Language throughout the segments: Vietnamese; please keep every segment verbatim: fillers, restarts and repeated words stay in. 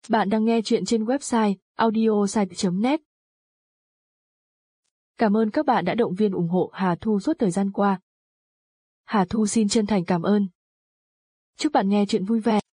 Bạn đang nghe chuyện trên website audiosite chấm net. Cảm ơn các bạn đã động viên ủng hộ Hà Thu suốt thời gian qua. Hà Thu xin chân thành cảm ơn. Chúc bạn nghe chuyện vui vẻ.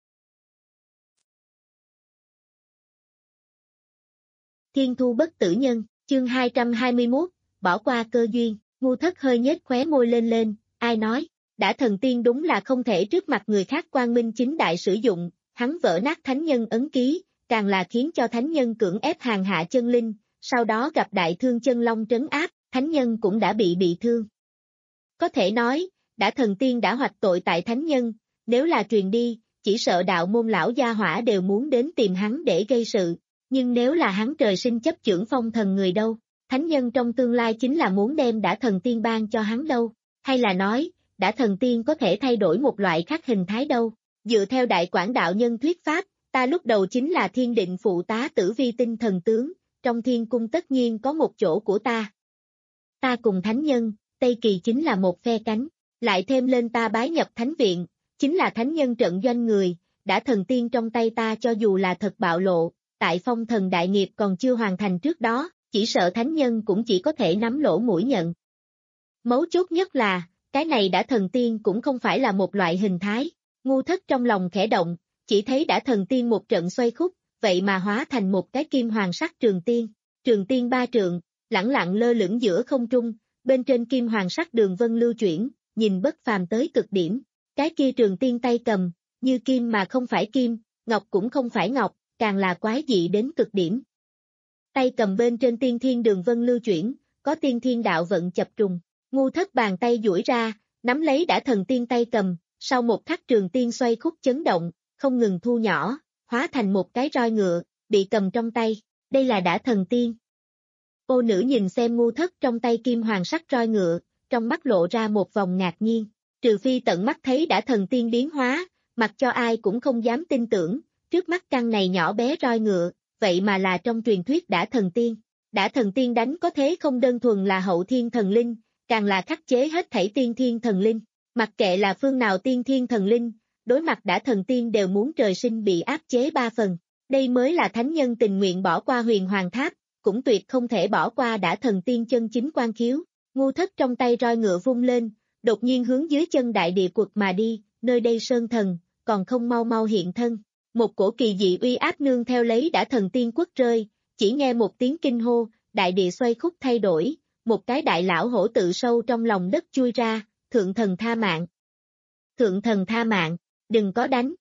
Thiên thu bất tử nhân, chương hai trăm hai mươi mốt, bỏ qua cơ duyên. Ngu Thất hơi nhếch khóe môi lên lên, ai nói, đã thần tiên đúng là không thể trước mặt người khác quang minh chính đại sử dụng, hắn vỡ nát thánh nhân ấn ký, càng là khiến cho thánh nhân cưỡng ép hàng hạ chân linh, sau đó gặp đại thương chân long trấn áp, thánh nhân cũng đã bị bị thương. Có thể nói, đã thần tiên đã hoạch tội tại thánh nhân, nếu là truyền đi, chỉ sợ đạo môn lão gia hỏa đều muốn đến tìm hắn để gây sự, nhưng nếu là hắn trời sinh chấp chưởng phong thần người đâu, thánh nhân trong tương lai chính là muốn đem đã thần tiên ban cho hắn đâu, hay là nói, đã thần tiên có thể thay đổi một loại khác hình thái đâu, dựa theo đại quảng đạo nhân thuyết pháp, ta lúc đầu chính là thiên định phụ tá tử vi tinh thần tướng, trong thiên cung tất nhiên có một chỗ của ta. Ta cùng thánh nhân, Tây Kỳ chính là một phe cánh, lại thêm lên ta bái nhập thánh viện, chính là thánh nhân trận doanh người, đã thần tiên trong tay ta cho dù là thật bạo lộ, tại phong thần đại nghiệp còn chưa hoàn thành trước đó, chỉ sợ thánh nhân cũng chỉ có thể nắm lỗ mũi nhận. Mấu chốt nhất là, cái này đã thần tiên cũng không phải là một loại hình thái, Ngu Thất trong lòng khẽ động, chỉ thấy đã thần tiên một trận xoay khúc, vậy mà hóa thành một cái kim hoàng sắc trường tiên, trường tiên ba trượng, lẳng lặng lơ lửng giữa không trung, bên trên kim hoàng sắc đường vân lưu chuyển, nhìn bất phàm tới cực điểm, cái kia trường tiên tay cầm, như kim mà không phải kim, ngọc cũng không phải ngọc, càng là quái dị đến cực điểm. Tay cầm bên trên tiên thiên đường vân lưu chuyển, có tiên thiên đạo vận chập trùng, Ngu Thất bàn tay duỗi ra, nắm lấy đã thần tiên tay cầm, sau một khắc trường tiên xoay khúc chấn động, không ngừng thu nhỏ, hóa thành một cái roi ngựa, bị cầm trong tay, đây là đã thần tiên. Ô nữ nhìn xem Ngu Thất trong tay kim hoàng sắc roi ngựa, trong mắt lộ ra một vòng ngạc nhiên, trừ phi tận mắt thấy đã thần tiên biến hóa, mặc cho ai cũng không dám tin tưởng, trước mắt căn này nhỏ bé roi ngựa, vậy mà là trong truyền thuyết đã thần tiên. Đã thần tiên đánh có thế không đơn thuần là hậu thiên thần linh, càng là khắc chế hết thảy tiên thiên thần linh, mặc kệ là phương nào tiên thiên thần linh, đối mặt đã thần tiên đều muốn trời sinh bị áp chế ba phần, đây mới là thánh nhân tình nguyện bỏ qua huyền hoàng tháp, cũng tuyệt không thể bỏ qua đã thần tiên chân chính quan khiếu. Ngu Thất trong tay roi ngựa vung lên, đột nhiên hướng dưới chân đại địa quật mà đi, nơi đây sơn thần, còn không mau mau hiện thân. Một cổ kỳ dị uy áp nương theo lấy đã thần tiên quất rơi, chỉ nghe một tiếng kinh hô, đại địa xoay khúc thay đổi, một cái đại lão hổ tự sâu trong lòng đất chui ra, thượng thần tha mạng. Thượng thần tha mạng, đừng có đánh.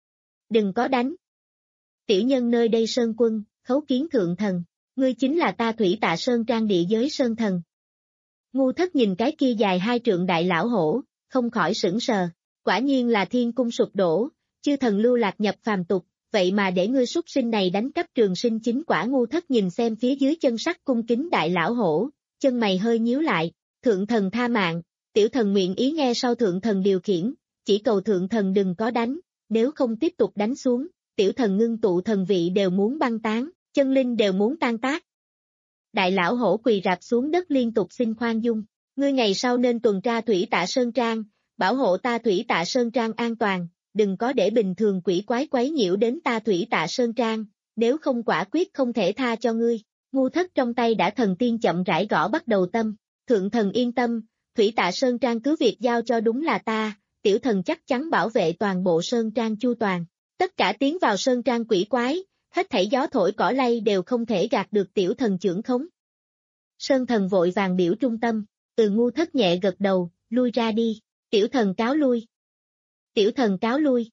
Đừng có đánh. Tiểu nhân nơi đây sơn quân, khấu kiến thượng thần, ngươi chính là ta Thủy Tạ Sơn Trang địa giới sơn thần. Ngu Thất nhìn cái kia dài hai trượng đại lão hổ, không khỏi sững sờ, quả nhiên là thiên cung sụp đổ, chư thần lưu lạc nhập phàm tục, vậy mà để ngươi súc sinh này đánh cắp trường sinh chính quả. Ngu Thất nhìn xem phía dưới chân sắt cung kính đại lão hổ, chân mày hơi nhíu lại, thượng thần tha mạng, tiểu thần nguyện ý nghe sau thượng thần điều khiển, chỉ cầu thượng thần đừng có đánh, nếu không tiếp tục đánh xuống, tiểu thần ngưng tụ thần vị đều muốn băng tán, chân linh đều muốn tan tác. Đại lão hổ quỳ rạp xuống đất liên tục xin khoan dung, ngươi ngày sau nên tuần tra Thủy Tạ Sơn Trang, bảo hộ ta Thủy Tạ Sơn Trang an toàn, đừng có để bình thường quỷ quái quấy nhiễu đến ta Thủy Tạ Sơn Trang, nếu không quả quyết không thể tha cho ngươi. Ngu Thất trong tay đã thần tiên chậm rãi gõ bắt đầu tâm, thượng thần yên tâm, Thủy Tạ Sơn Trang cứ việc giao cho đúng là ta, tiểu thần chắc chắn bảo vệ toàn bộ Sơn Trang chu toàn, tất cả tiến vào Sơn Trang quỷ quái, hết thảy gió thổi cỏ lay đều không thể gạt được tiểu thần chưởng khống. Sơn thần vội vàng biểu trung tâm, từ Ngu Thất nhẹ gật đầu, lui ra đi, tiểu thần cáo lui. Tiểu thần cáo lui.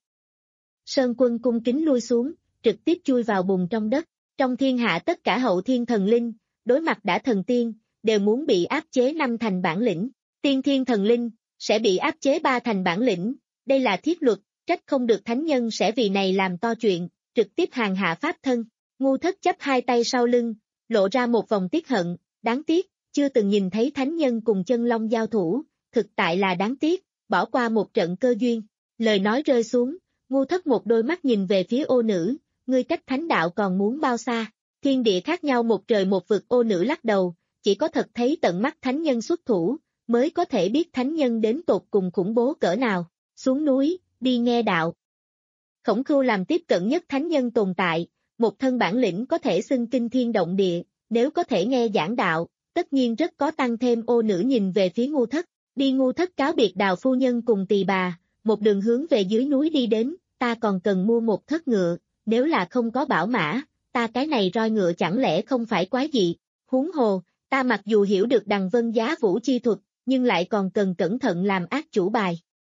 Sơn quân cung kính lui xuống, trực tiếp chui vào bùn trong đất, trong thiên hạ tất cả hậu thiên thần linh, đối mặt đã thần tiên, đều muốn bị áp chế năm thành bản lĩnh, tiên thiên thần linh, sẽ bị áp chế ba thành bản lĩnh, đây là thiết luật, trách không được thánh nhân sẽ vì này làm to chuyện, trực tiếp hàng hạ pháp thân. Ngu Thất chắp hai tay sau lưng, lộ ra một vòng tiếc hận, đáng tiếc, chưa từng nhìn thấy thánh nhân cùng chân long giao thủ, thực tại là đáng tiếc, bỏ qua một trận cơ duyên. Lời nói rơi xuống, Ngu Thất một đôi mắt nhìn về phía ô nữ, ngươi cách thánh đạo còn muốn bao xa, thiên địa khác nhau một trời một vực. Ô nữ lắc đầu, chỉ có thật thấy tận mắt thánh nhân xuất thủ, mới có thể biết thánh nhân đến tột cùng khủng bố cỡ nào, xuống núi, đi nghe đạo. Khổng Khưu làm tiếp cận nhất thánh nhân tồn tại, một thân bản lĩnh có thể xưng kinh thiên động địa, nếu có thể nghe giảng đạo, tất nhiên rất có tăng thêm. Ô nữ nhìn về phía Ngu Thất, đi. Ngu Thất cáo biệt Đào phu nhân cùng tỳ bà, một đường hướng về dưới núi đi đến. Ta còn cần mua một thất ngựa, nếu là không có bảo mã, ta cái này roi ngựa chẳng lẽ không phải quái dị. Huống hồ, ta mặc dù hiểu được Đằng Vân Giá Vũ chi thuật, nhưng lại còn cần cẩn thận làm ác chủ bài.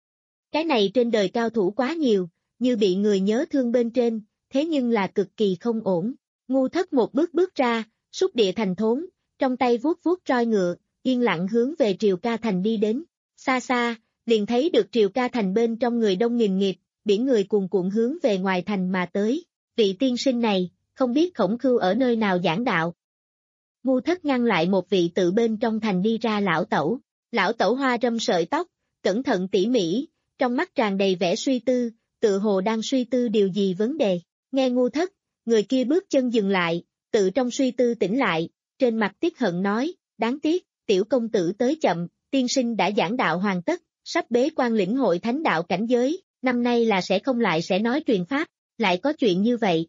Cái này trên đời cao thủ quá nhiều, như bị người nhớ thương bên trên, thế nhưng là cực kỳ không ổn. Ngu Thất một bước bước ra, xúc địa thành thốn, trong tay vuốt vuốt roi ngựa, yên lặng hướng về Triều Ca Thành đi đến. Xa xa, liền thấy được Triều Ca Thành bên trong người đông nghìn nghịt, biển người cuồn cuộn hướng về ngoài thành mà tới. Vị tiên sinh này, không biết Khổng Khưu ở nơi nào giảng đạo. Ngu Thất ngăn lại một vị tự bên trong thành đi ra lão tẩu. Lão tẩu hoa râm sợi tóc, cẩn thận tỉ mỉ, trong mắt tràn đầy vẻ suy tư, tự hồ đang suy tư điều gì vấn đề. Nghe Ngu Thất, người kia bước chân dừng lại, tự trong suy tư tỉnh lại, trên mặt tiếc hận nói, đáng tiếc, tiểu công tử tới chậm, tiên sinh đã giảng đạo hoàn tất, sắp bế quan lĩnh hội thánh đạo cảnh giới, năm nay là sẽ không lại sẽ nói truyền pháp, lại có chuyện như vậy.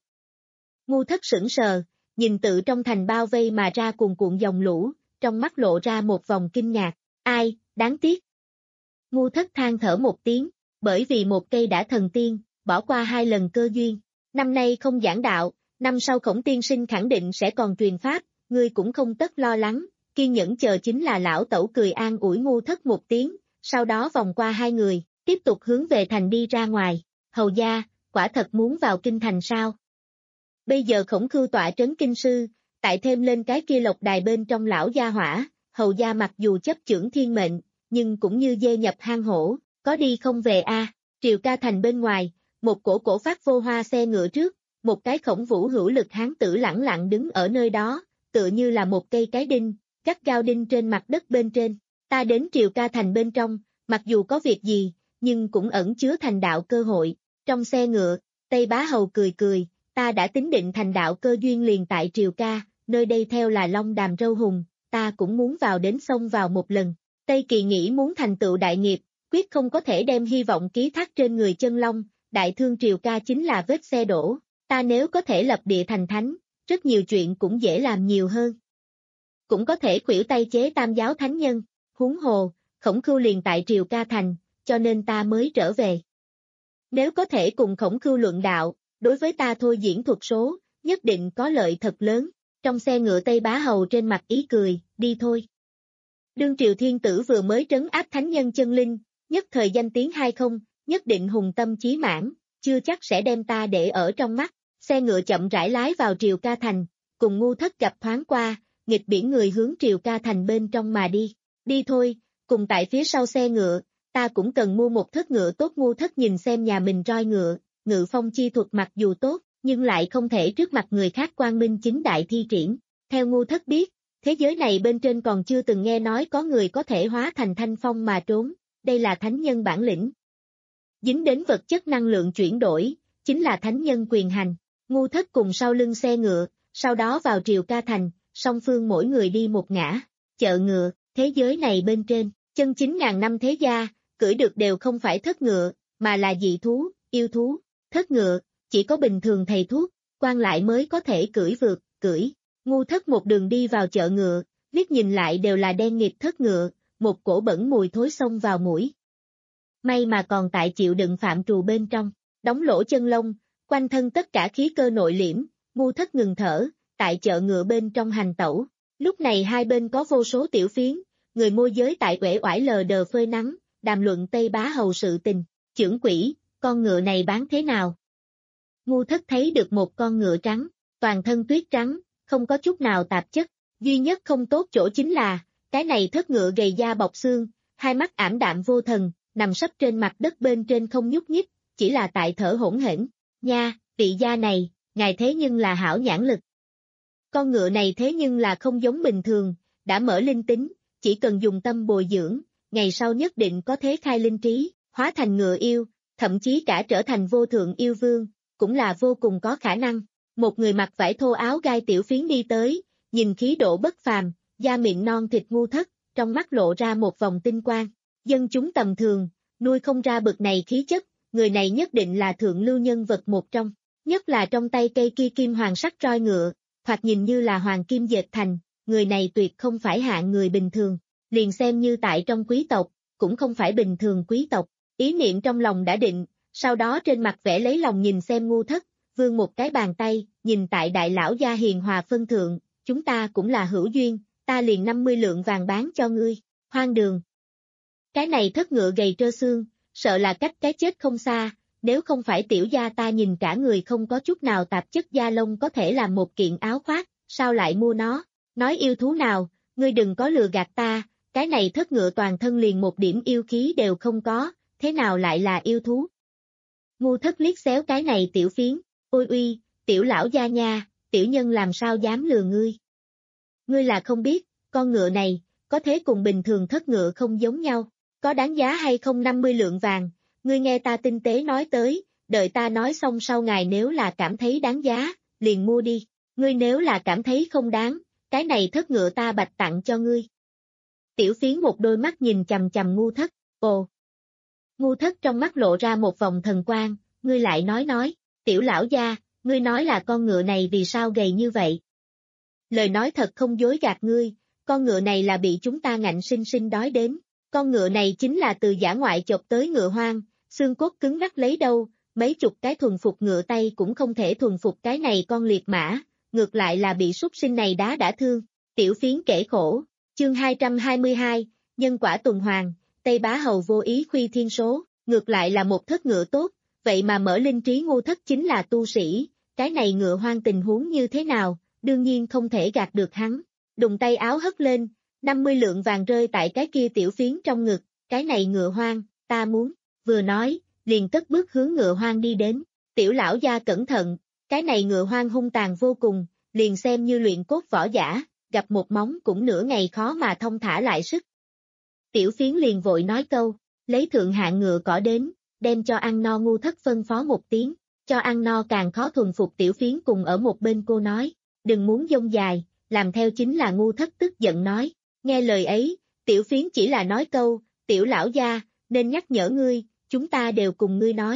Ngu Thất sững sờ, nhìn tự trong thành bao vây mà ra cuồn cuộn dòng lũ, trong mắt lộ ra một vòng kinh ngạc, ai, đáng tiếc. Ngu Thất than thở một tiếng, bởi vì một cây đã thần tiên, bỏ qua hai lần cơ duyên, năm nay không giảng đạo, năm sau Khổng tiên sinh khẳng định sẽ còn truyền pháp, ngươi cũng không tất lo lắng, kiên nhẫn chờ. Chính là lão tẩu cười an ủi Ngu Thất một tiếng, sau đó vòng qua hai người, tiếp tục hướng về thành đi ra ngoài. Hầu gia, quả thật muốn vào kinh thành sao? Bây giờ Khổng Khưu tọa trấn kinh sư, tại thêm lên cái kia lộc đài bên trong lão gia hỏa, hầu gia mặc dù chấp chưởng thiên mệnh, nhưng cũng như dê nhập hang hổ, có đi không về a. À. Triều Ca Thành bên ngoài, một cổ cổ phát vô hoa xe ngựa trước, một cái khổng vũ hữu lực hán tử lẳng lặng đứng ở nơi đó, tựa như là một cây cái đinh, gắt gao đinh trên mặt đất bên trên. Ta đến Triều Ca Thành bên trong, mặc dù có việc gì, nhưng cũng ẩn chứa thành đạo cơ hội. Trong xe ngựa, Tây Bá Hầu cười cười, ta đã tính định thành đạo cơ duyên liền tại Triều Ca, nơi đây theo là Long Đàm Râu Hùng, ta cũng muốn vào đến sông vào một lần. Tây Kỳ nghĩ muốn thành tựu đại nghiệp, quyết không có thể đem hy vọng ký thác trên người chân long, đại thương Triều Ca chính là vết xe đổ, ta nếu có thể lập địa thành thánh, rất nhiều chuyện cũng dễ làm nhiều hơn. Cũng có thể khuỷu tay chế tam giáo thánh nhân, huống hồ, Khổng Khưu liền tại Triều Ca Thành, cho nên ta mới trở về. Nếu có thể cùng Khổng Khưu luận đạo, đối với ta thôi diễn thuật số, nhất định có lợi thật lớn. Trong xe ngựa Tây Bá Hầu trên mặt ý cười, đi thôi. Đương Triều Thiên Tử vừa mới trấn áp thánh nhân chân linh, nhất thời danh tiếng hay không, nhất định hùng tâm chí mãn, chưa chắc sẽ đem ta để ở trong mắt. Xe ngựa chậm rãi lái vào Triều Ca Thành, cùng Ngu Thất gặp thoáng qua, nghịch biển người hướng Triều Ca Thành bên trong mà đi. Đi thôi, cùng tại phía sau xe ngựa, ta cũng cần mua một thất ngựa tốt. Ngu Thất nhìn xem nhà mình roi ngựa, ngự phong chi thuật mặc dù tốt, nhưng lại không thể trước mặt người khác quang minh chính đại thi triển. Theo Ngu Thất biết, thế giới này bên trên còn chưa từng nghe nói có người có thể hóa thành thanh phong mà trốn, đây là thánh nhân bản lĩnh. Dính đến vật chất năng lượng chuyển đổi, chính là thánh nhân quyền hành. Ngu Thất cùng sau lưng xe ngựa, sau đó vào Triều Ca Thành, song phương mỗi người đi một ngã. Chợ ngựa, thế giới này bên trên, chân chính ngàn năm thế gia, cưỡi được đều không phải thất ngựa, mà là dị thú, yêu thú. Thất ngựa, chỉ có bình thường thầy thuốc, quan lại mới có thể cưỡi vượt, cưỡi. Ngu Thất một đường đi vào chợ ngựa, liếc nhìn lại đều là đen nghịt thất ngựa, một cổ bẩn mùi thối xông vào mũi. May mà còn tại chịu đựng phạm trù bên trong, đóng lỗ chân lông, quanh thân tất cả khí cơ nội liễm. Ngu Thất ngừng thở, tại chợ ngựa bên trong hành tẩu. Lúc này hai bên có vô số tiểu phiến, người môi giới tại uể oải lờ đờ phơi nắng, đàm luận Tây Bá Hầu sự tình. Chưởng quỷ, con ngựa này bán thế nào? Ngu Thất thấy được một con ngựa trắng, toàn thân tuyết trắng, không có chút nào tạp chất, duy nhất không tốt chỗ chính là, cái này thất ngựa gầy da bọc xương, hai mắt ảm đạm vô thần, nằm sấp trên mặt đất bên trên không nhúc nhích, chỉ là tại thở hỗn hển. Nha, vị gia này, ngài thế nhưng là hảo nhãn lực. Con ngựa này thế nhưng là không giống bình thường, đã mở linh tính, chỉ cần dùng tâm bồi dưỡng, ngày sau nhất định có thế khai linh trí, hóa thành ngựa yêu, thậm chí cả trở thành vô thượng yêu vương, cũng là vô cùng có khả năng. Một người mặc vải thô áo gai tiểu phiến đi tới, nhìn khí độ bất phàm, da miệng non thịt Ngu Thất, trong mắt lộ ra một vòng tinh quang. Dân chúng tầm thường, nuôi không ra bực này khí chất, người này nhất định là thượng lưu nhân vật một trong, nhất là trong tay cây kia kim hoàng sắc roi ngựa, thoạt nhìn như là hoàng kim dệt thành, người này tuyệt không phải hạng người bình thường, liền xem như tại trong quý tộc, cũng không phải bình thường quý tộc, ý niệm trong lòng đã định, sau đó trên mặt vẽ lấy lòng nhìn xem Ngu Thất, vươn một cái bàn tay, nhìn tại đại lão gia hiền hòa phân thượng, chúng ta cũng là hữu duyên, ta liền năm mươi lượng vàng bán cho ngươi, hoang đường. Cái này thất ngựa gầy trơ xương, sợ là cách cái chết không xa, nếu không phải tiểu gia ta nhìn cả người không có chút nào tạp chất da lông có thể làm một kiện áo khoác, sao lại mua nó, nói yêu thú nào, ngươi đừng có lừa gạt ta, cái này thất ngựa toàn thân liền một điểm yêu khí đều không có, thế nào lại là yêu thú? Ngu Thất liếc xéo cái này tiểu phiến, ôi uy, tiểu lão gia nha, tiểu nhân làm sao dám lừa ngươi? Ngươi là không biết, con ngựa này, có thế cùng bình thường thất ngựa không giống nhau, có đáng giá hay không năm mươi lượng vàng, ngươi nghe ta tinh tế nói tới, đợi ta nói xong sau ngài nếu là cảm thấy đáng giá, liền mua đi, ngươi nếu là cảm thấy không đáng, cái này thất ngựa ta bạch tặng cho ngươi. Tiểu phiến một đôi mắt nhìn chằm chằm Ngu Thất, ồ. Ngu Thất trong mắt lộ ra một vòng thần quang, ngươi lại nói nói, tiểu lão gia, ngươi nói là con ngựa này vì sao gầy như vậy? Lời nói thật không dối gạt ngươi, con ngựa này là bị chúng ta ngạnh sinh sinh đói đến, con ngựa này chính là từ dã ngoại chộp tới ngựa hoang, xương cốt cứng ngắc lấy đâu, mấy chục cái thuần phục ngựa tay cũng không thể thuần phục cái này con liệt mã, ngược lại là bị súc sinh này đá đã thương, tiểu phiến kể khổ, chương hai trăm hai mươi hai, nhân quả tuần hoàn, Tây Bá Hầu vô ý khuy thiên số, ngược lại là một thất ngựa tốt, vậy mà mở linh trí Ngu Thất chính là tu sĩ, cái này ngựa hoang tình huống như thế nào, đương nhiên không thể gạt được hắn, đùng tay áo hất lên, năm mươi lượng vàng rơi tại cái kia tiểu phiến trong ngực, cái này ngựa hoang, ta muốn, vừa nói, liền cất bước hướng ngựa hoang đi đến, tiểu lão gia cẩn thận, cái này ngựa hoang hung tàn vô cùng, liền xem như luyện cốt võ giả, gặp một móng cũng nửa ngày khó mà thông thả lại sức. Tiểu phiến liền vội nói câu, lấy thượng hạng ngựa cỏ đến, đem cho ăn no. Ngu Thất phân phó một tiếng, cho ăn no càng khó thuần phục. Tiểu phiến cùng ở một bên cô nói, đừng muốn dông dài, làm theo chính là Ngu Thất tức giận nói, nghe lời ấy, tiểu phiến chỉ là nói câu, tiểu lão gia, nên nhắc nhở ngươi, chúng ta đều cùng ngươi nói.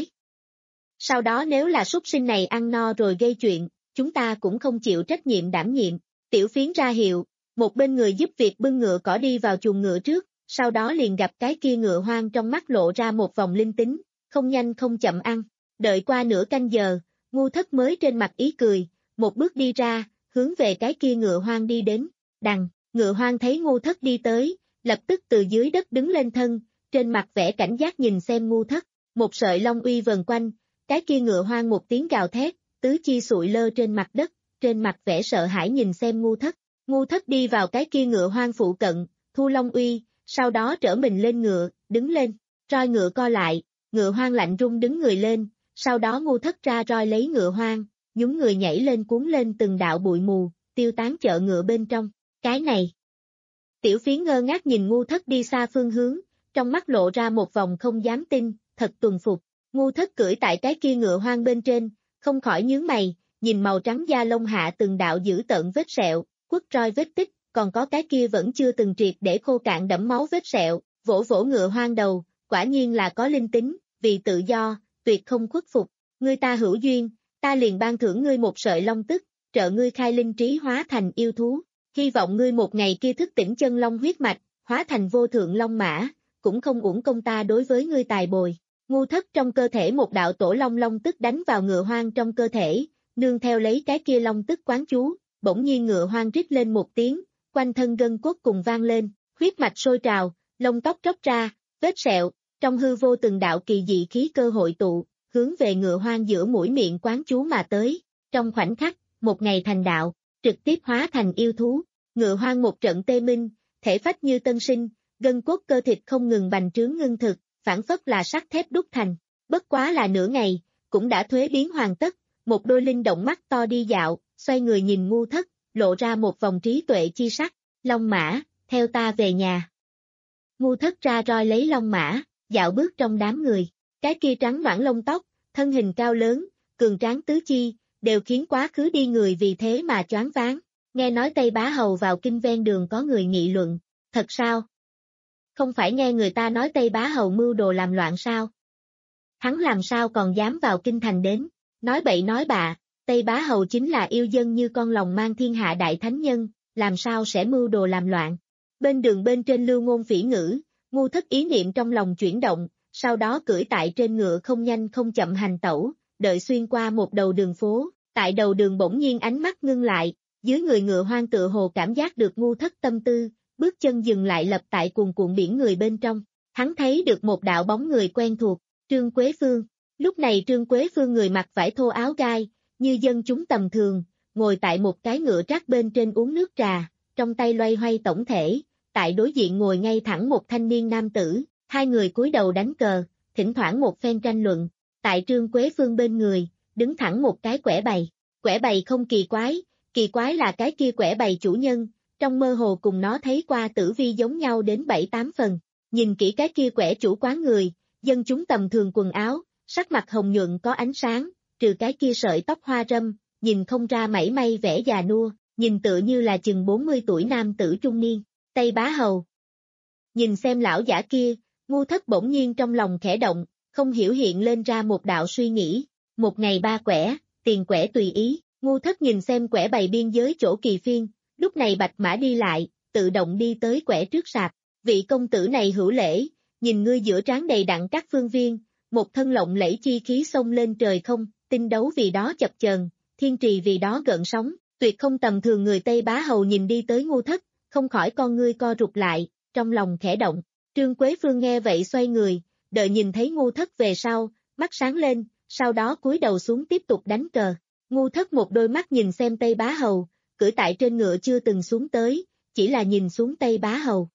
Sau đó nếu là súc sinh này ăn no rồi gây chuyện, chúng ta cũng không chịu trách nhiệm đảm nhiệm. Tiểu phiến ra hiệu, một bên người giúp việc bưng ngựa cỏ đi vào chuồng ngựa trước, sau đó liền gặp cái kia ngựa hoang trong mắt lộ ra một vòng linh tính, không nhanh không chậm ăn. Đợi qua nửa canh giờ, Ngu Thất mới trên mặt ý cười, một bước đi ra, hướng về cái kia ngựa hoang đi đến. Đằng, ngựa hoang thấy Ngu Thất đi tới, lập tức từ dưới đất đứng lên thân, trên mặt vẻ cảnh giác nhìn xem Ngu Thất, một sợi long uy vần quanh, cái kia ngựa hoang một tiếng gào thét, tứ chi sụi lơ trên mặt đất, trên mặt vẻ sợ hãi nhìn xem Ngu Thất. Ngu Thất đi vào cái kia ngựa hoang phụ cận, thu long uy, sau đó trở mình lên ngựa, đứng lên, roi ngựa co lại, ngựa hoang lạnh rung đứng người lên, sau đó Ngu Thất ra roi lấy ngựa hoang, nhúng người nhảy lên cuốn lên từng đạo bụi mù, tiêu tán chợ ngựa bên trong, cái này. Tiểu phiến ngơ ngác nhìn Ngu Thất đi xa phương hướng, trong mắt lộ ra một vòng không dám tin, thật tuần phục. Ngu Thất cưỡi tại cái kia ngựa hoang bên trên, không khỏi nhướng mày, nhìn màu trắng da lông hạ từng đạo dữ tợn vết sẹo, quất roi vết tích, còn có cái kia vẫn chưa từng triệt để khô cạn đẫm máu vết sẹo, vỗ vỗ ngựa hoang đầu, quả nhiên là có linh tính, vì tự do, tuyệt không khuất phục, ngươi ta hữu duyên, ta liền ban thưởng ngươi một sợi long tức, trợ ngươi khai linh trí hóa thành yêu thú, hy vọng ngươi một ngày kia thức tỉnh chân long huyết mạch, hóa thành vô thượng long mã, cũng không uổng công ta đối với ngươi tài bồi. Ngu Thất trong cơ thể một đạo tổ long long tức đánh vào ngựa hoang trong cơ thể, nương theo lấy cái kia long tức quán chú, bỗng nhiên ngựa hoang rít lên một tiếng, quanh thân gân cốt cùng vang lên, huyết mạch sôi trào, lông tóc tróc ra, vết sẹo, trong hư vô từng đạo kỳ dị khí cơ hội tụ, hướng về ngựa hoang giữa mũi miệng quán chú mà tới, trong khoảnh khắc, một ngày thành đạo, trực tiếp hóa thành yêu thú, ngựa hoang một trận tê minh, thể phách như tân sinh, gân cốt cơ thịt không ngừng bành trướng ngưng thực, phản phất là sắt thép đúc thành, bất quá là nửa ngày, cũng đã thuế biến hoàn tất, một đôi linh động mắt to đi dạo, xoay người nhìn Ngu Thất, lộ ra một vòng trí tuệ chi sắc, long mã, theo ta về nhà. Ngu Thất ra roi lấy long mã, dạo bước trong đám người, cái kia trắng noãn lông tóc, thân hình cao lớn, cường tráng tứ chi, đều khiến quá khứ đi người vì thế mà choáng váng, nghe nói Tây Bá Hầu vào kinh ven đường có người nghị luận, thật sao? Không phải nghe người ta nói Tây Bá Hầu mưu đồ làm loạn sao? hắn làm sao còn dám vào kinh thành đến, nói bậy nói bạ, Tây Bá Hầu chính là yêu dân như con lòng mang thiên hạ đại thánh nhân, làm sao sẽ mưu đồ làm loạn. Bên đường bên trên lưu ngôn phỉ ngữ, Ngu Thất ý niệm trong lòng chuyển động, sau đó cưỡi tại trên ngựa không nhanh không chậm hành tẩu, đợi xuyên qua một đầu đường phố, tại đầu đường bỗng nhiên ánh mắt ngưng lại, dưới người ngựa hoang tựa hồ cảm giác được Ngu Thất tâm tư, bước chân dừng lại lập tại cuồn cuộn biển người bên trong, hắn thấy được một đạo bóng người quen thuộc, Trương Quế Phương. Lúc này Trương Quế Phương người mặc vải thô áo gai, như dân chúng tầm thường, ngồi tại một cái ngựa trác bên trên uống nước trà, trong tay loay hoay tổng thể, tại đối diện ngồi ngay thẳng một thanh niên nam tử, hai người cúi đầu đánh cờ, thỉnh thoảng một phen tranh luận, tại Trương Quế Phương bên người, đứng thẳng một cái quẻ bày, quẻ bày không kỳ quái, kỳ quái là cái kia quẻ bày chủ nhân, trong mơ hồ cùng nó thấy qua tử vi giống nhau đến bảy tám phần, nhìn kỹ cái kia quẻ chủ quán người, dân chúng tầm thường quần áo, sắc mặt hồng nhuận có ánh sáng, trừ cái kia sợi tóc hoa râm, nhìn không ra mảy may vẻ già nua, nhìn tựa như là chừng bốn mươi tuổi nam tử trung niên, Tây Bá Hầu. Nhìn xem lão giả kia, Ngu Thất bỗng nhiên trong lòng khẽ động, không hiểu hiện lên ra một đạo suy nghĩ, một ngày ba quẻ, tiền quẻ tùy ý, Ngu Thất nhìn xem quẻ bày biên giới chỗ kỳ phiên, lúc này bạch mã đi lại, tự động đi tới quẻ trước sạp, vị công tử này hữu lễ, nhìn ngươi giữa trán đầy đặn các phương viên, một thân lộng lẫy chi khí xông lên trời không, tinh đấu vì đó chập chờn, thiên trì vì đó gợn sóng, tuyệt không tầm thường. Người Tây Bá Hầu nhìn đi tới Ngu Thất, không khỏi con ngươi co rụt lại, trong lòng khẽ động. Trương Quế Phương nghe vậy xoay người, đợi nhìn thấy Ngu Thất về sau, mắt sáng lên, sau đó cúi đầu xuống tiếp tục đánh cờ. Ngu Thất một đôi mắt nhìn xem Tây Bá Hầu, cưỡi tại trên ngựa chưa từng xuống tới, chỉ là nhìn xuống Tây Bá Hầu.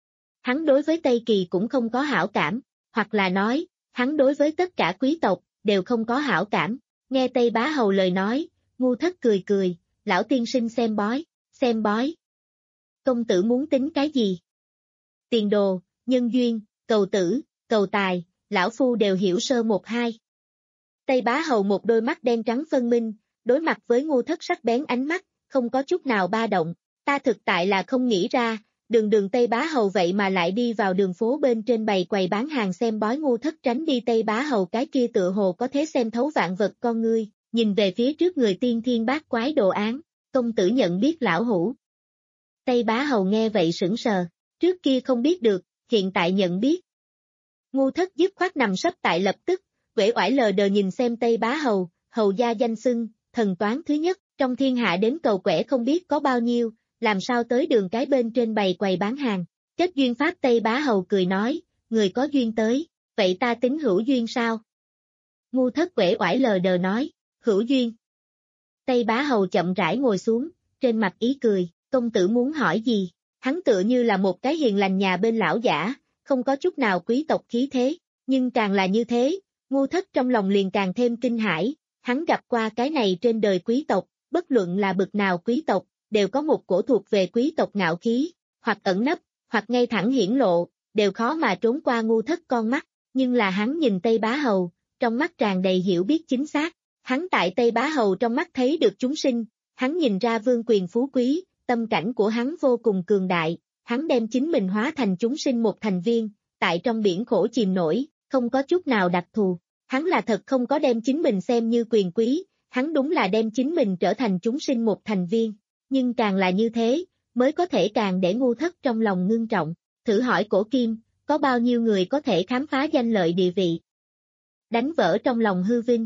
Hắn đối với Tây Kỳ cũng không có hảo cảm, hoặc là nói, hắn đối với tất cả quý tộc, đều không có hảo cảm. Nghe Tây Bá Hầu lời nói, Ngu Thất cười cười, lão tiên sinh xem bói, xem bói. Công tử muốn tính cái gì? Tiền đồ, nhân duyên, cầu tử, cầu tài, lão phu đều hiểu sơ một hai. Tây Bá Hầu một đôi mắt đen trắng phân minh, đối mặt với Ngu Thất sắc bén ánh mắt, không có chút nào ba động. Ta thực tại là không nghĩ ra, đường đường Tây Bá Hầu vậy mà lại đi vào đường phố bên trên bày quầy bán hàng xem bói. Ngu Thất tránh đi Tây Bá Hầu cái kia tựa hồ có thế xem thấu vạn vật con ngươi, nhìn về phía trước người tiên thiên bát quái đồ án, công tử nhận biết lão hủ. Tây Bá Hầu nghe vậy sững sờ, trước kia không biết được, hiện tại nhận biết. Ngu Thất dứt khoát nằm sấp tại lập tức, uể oải lờ đờ nhìn xem Tây Bá Hầu, hầu gia danh xưng, thần toán thứ nhất, trong thiên hạ đến cầu quẻ không biết có bao nhiêu, làm sao tới đường cái bên trên bày quầy bán hàng. Kết duyên pháp. Tây Bá Hầu cười nói, người có duyên tới, vậy ta tính hữu duyên sao? Ngu Thất uể oải lờ đờ nói, hữu duyên. Tây Bá Hầu chậm rãi ngồi xuống, trên mặt ý cười, công tử muốn hỏi gì? Hắn tựa như là một cái hiền lành nhà bên lão giả, không có chút nào quý tộc khí thế, nhưng càng là như thế, Ngu Thất trong lòng liền càng thêm kinh hãi. Hắn gặp qua cái này trên đời quý tộc, bất luận là bậc nào quý tộc, đều có một cổ thuộc về quý tộc ngạo khí, hoặc ẩn nấp, hoặc ngay thẳng hiển lộ, đều khó mà trốn qua Ngu Thất con mắt, nhưng là hắn nhìn Tây Bá Hầu, trong mắt tràn đầy hiểu biết chính xác, hắn tại Tây Bá Hầu trong mắt thấy được chúng sinh, hắn nhìn ra vương quyền phú quý, tâm cảnh của hắn vô cùng cường đại, hắn đem chính mình hóa thành chúng sinh một thành viên, tại trong biển khổ chìm nổi, không có chút nào đặc thù, hắn là thật không có đem chính mình xem như quyền quý, hắn đúng là đem chính mình trở thành chúng sinh một thành viên. Nhưng càng là như thế, mới có thể càng để Ngu Thất trong lòng ngưng trọng. Thử hỏi cổ kim, có bao nhiêu người có thể khám phá danh lợi địa vị? Đánh vỡ trong lòng hư vinh.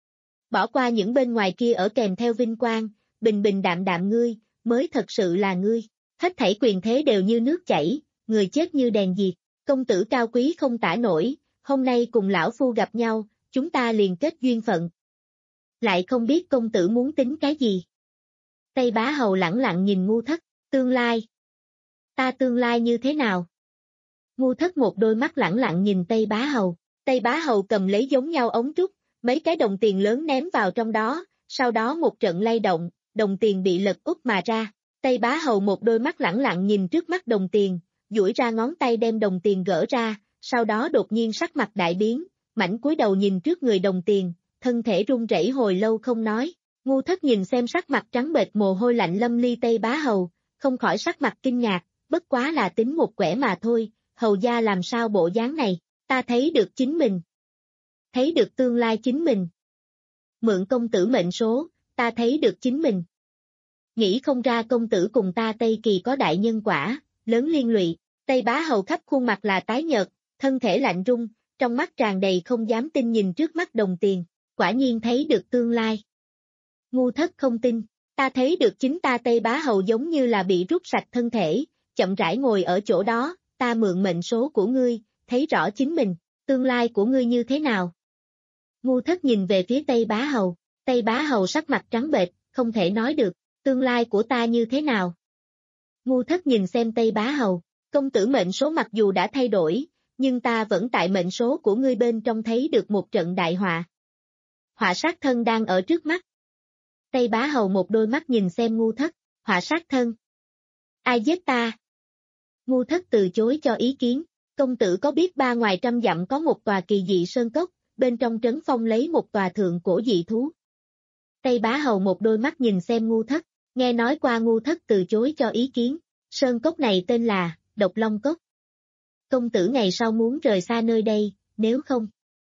Bỏ qua những bên ngoài kia ở kèm theo vinh quang, bình bình đạm đạm ngươi, mới thật sự là ngươi. Hết thảy quyền thế đều như nước chảy, người chết như đèn diệt. Công tử cao quý không tả nổi, hôm nay cùng lão phu gặp nhau, chúng ta liền kết duyên phận. Lại không biết công tử muốn tính cái gì? Tây Bá Hầu lẳng lặng nhìn Ngu Thất, tương lai. Ta tương lai như thế nào? Ngu Thất một đôi mắt lẳng lặng nhìn Tây Bá Hầu, Tây Bá Hầu cầm lấy giống nhau ống trúc, mấy cái đồng tiền lớn ném vào trong đó, sau đó một trận lay động, đồng tiền bị lật úp mà ra. Tây Bá Hầu một đôi mắt lẳng lặng nhìn trước mắt đồng tiền, duỗi ra ngón tay đem đồng tiền gỡ ra, sau đó đột nhiên sắc mặt đại biến, mảnh cúi đầu nhìn trước người đồng tiền, thân thể run rẩy hồi lâu không nói. Ngu Thất nhìn xem sắc mặt trắng bệch mồ hôi lạnh lâm ly Tây Bá Hầu, không khỏi sắc mặt kinh ngạc, bất quá là tính một quẻ mà thôi, hầu gia làm sao bộ dáng này, ta thấy được chính mình. thấy được tương lai chính mình. Mượn công tử mệnh số, ta thấy được chính mình. Nghĩ không ra công tử cùng ta Tây Kỳ có đại nhân quả, lớn liên lụy. Tây Bá Hầu khắp khuôn mặt là tái nhợt, thân thể lạnh run, trong mắt tràn đầy không dám tin nhìn trước mắt đồng tiền, quả nhiên thấy được tương lai. Ngu Thất không tin, ta thấy được chính ta Tây Bá Hầu giống như là bị rút sạch thân thể, chậm rãi ngồi ở chỗ đó, ta mượn mệnh số của ngươi, thấy rõ chính mình, tương lai của ngươi như thế nào. Ngu Thất nhìn về phía Tây Bá Hầu, Tây Bá Hầu sắc mặt trắng bệch, không thể nói được, tương lai của ta như thế nào. Ngu Thất nhìn xem Tây Bá Hầu, công tử mệnh số mặc dù đã thay đổi, nhưng ta vẫn tại mệnh số của ngươi bên trong thấy được một trận đại họa. Họa sát thân đang ở trước mắt. Tây Bá Hầu một đôi mắt nhìn xem Ngu Thất, họa sát thân. Ai giết ta? Ngu Thất từ chối cho ý kiến, công tử có biết ba ngoài trăm dặm có một tòa kỳ dị sơn cốc, bên trong trấn phong lấy một tòa thượng cổ dị thú. Tây Bá Hầu một đôi mắt nhìn xem Ngu Thất, nghe nói qua Ngu Thất từ chối cho ý kiến, sơn cốc này tên là Độc Long Cốc. Công tử ngày sau muốn rời xa nơi đây, nếu không.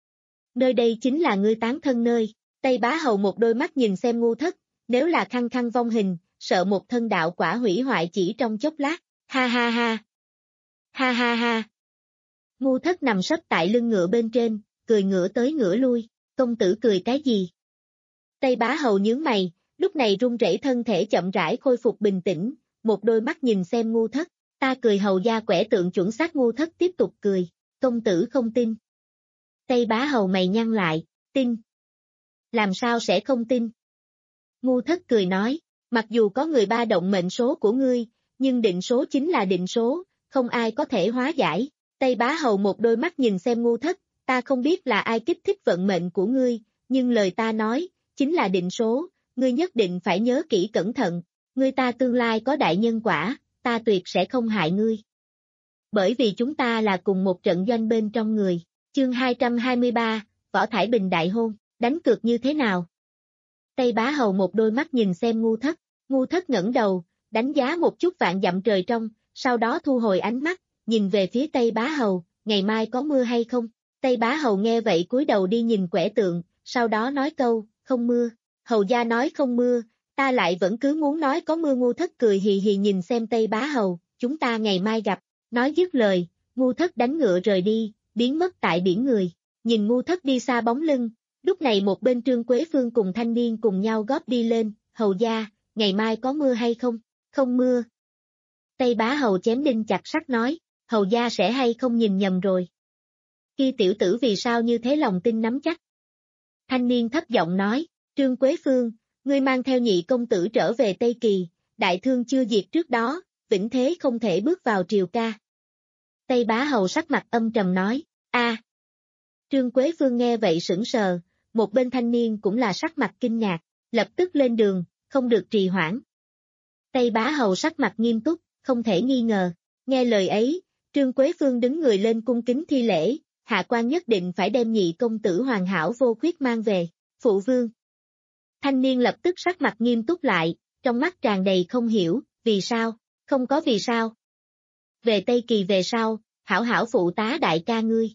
Nơi đây chính là ngươi tán thân nơi, Tây Bá Hầu một đôi mắt nhìn xem Ngu Thất, nếu là khăng khăng vong hình, sợ một thân đạo quả hủy hoại chỉ trong chốc lát, ha ha ha. Ha ha ha. Ngu Thất nằm sấp tại lưng ngựa bên trên, cười ngửa tới ngửa lui, công tử cười cái gì? Tây Bá Hầu nhướng mày, lúc này run rẩy thân thể chậm rãi khôi phục bình tĩnh, một đôi mắt nhìn xem Ngu Thất, ta cười hầu gia quẻ tượng chuẩn xác. Ngu Thất tiếp tục cười, công tử không tin. Tây Bá Hầu mày nhăn lại, tin. Làm sao sẽ không tin? Ngu Thất cười nói, mặc dù có người ba động mệnh số của ngươi, nhưng định số chính là định số, không ai có thể hóa giải. Tây Bá Hầu một đôi mắt nhìn xem Ngu Thất, ta không biết là ai kích thích vận mệnh của ngươi, nhưng lời ta nói, chính là định số, ngươi nhất định phải nhớ kỹ cẩn thận, ngươi ta tương lai có đại nhân quả, ta tuyệt sẽ không hại ngươi. Bởi vì chúng ta là cùng một trận doanh bên trong người, chương hai trăm hai mươi ba, Võ Thải Bình đại hôn, đánh cược như thế nào? Tây Bá Hầu một đôi mắt nhìn xem Ngu Thất, Ngu Thất ngẩng đầu, đánh giá một chút vạn dặm trời trong, sau đó thu hồi ánh mắt, nhìn về phía Tây Bá Hầu, ngày mai có mưa hay không? Tây Bá Hầu nghe vậy cúi đầu đi nhìn quẻ tượng, sau đó nói câu, không mưa. Hầu gia nói không mưa, ta lại vẫn cứ muốn nói có mưa. Ngu Thất cười hì hì nhìn xem Tây Bá Hầu, chúng ta ngày mai gặp. Nói dứt lời, Ngu Thất đánh ngựa rời đi, biến mất tại biển người. Nhìn Ngu Thất đi xa bóng lưng, lúc này một bên Trương Quế Phương cùng thanh niên cùng nhau góp đi lên, hầu gia, ngày mai có mưa hay không? Không mưa. Tây Bá Hầu chém đinh chặt sắt nói, hầu gia sẽ hay không nhìn nhầm rồi. Khi tiểu tử vì sao như thế lòng tin nắm chắc? Thanh niên thấp giọng nói, Trương Quế Phương, ngươi mang theo nhị công tử trở về Tây Kỳ, đại thương chưa diệt trước đó, vĩnh thế không thể bước vào triều ca. Tây Bá Hầu sắc mặt âm trầm nói, a. Trương Quế Phương nghe vậy sững sờ, một bên thanh niên cũng là sắc mặt kinh ngạc, lập tức lên đường, không được trì hoãn. Tây Bá Hầu sắc mặt nghiêm túc, không thể nghi ngờ, nghe lời ấy, Trương Quế Phương đứng người lên cung kính thi lễ, hạ quan nhất định phải đem nhị công tử hoàn hảo vô khuyết mang về, phụ vương. Thanh niên lập tức sắc mặt nghiêm túc lại, trong mắt tràn đầy không hiểu, vì sao, không có vì sao. Về Tây Kỳ về sau, hảo hảo phụ tá đại ca ngươi.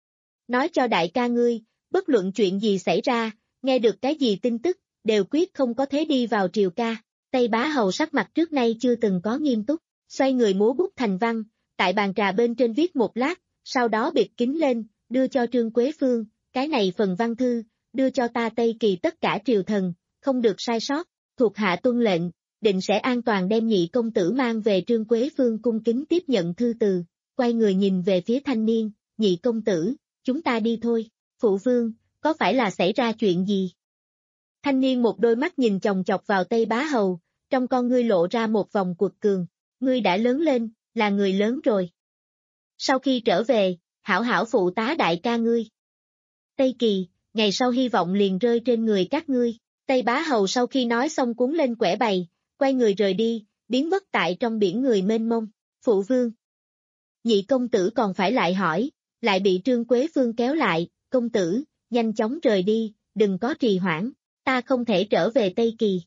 Nói cho đại ca ngươi, bất luận chuyện gì xảy ra, nghe được cái gì tin tức, đều quyết không có thế đi vào triều ca. Tây Bá Hầu sắc mặt trước nay chưa từng có nghiêm túc, xoay người múa bút thành văn, tại bàn trà bên trên viết một lát, sau đó bịt kính lên, đưa cho Trương Quế Phương, cái này phần văn thư, đưa cho ta Tây Kỳ tất cả triều thần, không được sai sót, thuộc hạ tuân lệnh, định sẽ an toàn đem nhị công tử mang về. Trương Quế Phương cung kính tiếp nhận thư từ, quay người nhìn về phía thanh niên, nhị công tử, chúng ta đi thôi, phụ vương, có phải là xảy ra chuyện gì? Thanh niên một đôi mắt nhìn chòng chọc vào Tây Bá Hầu, trong con ngươi lộ ra một vòng cuột cường, ngươi đã lớn lên, là người lớn rồi. Sau khi trở về, hảo hảo phụ tá đại ca ngươi. Tây Kỳ, ngày sau hy vọng liền rơi trên người các ngươi. Tây Bá Hầu sau khi nói xong cuốn lên quẻ bày, quay người rời đi, biến mất tại trong biển người mênh mông. Phụ vương. Nhị công tử còn phải lại hỏi, lại bị Trương Quế Phương kéo lại, công tử, nhanh chóng rời đi, đừng có trì hoãn, ta không thể trở về Tây Kỳ.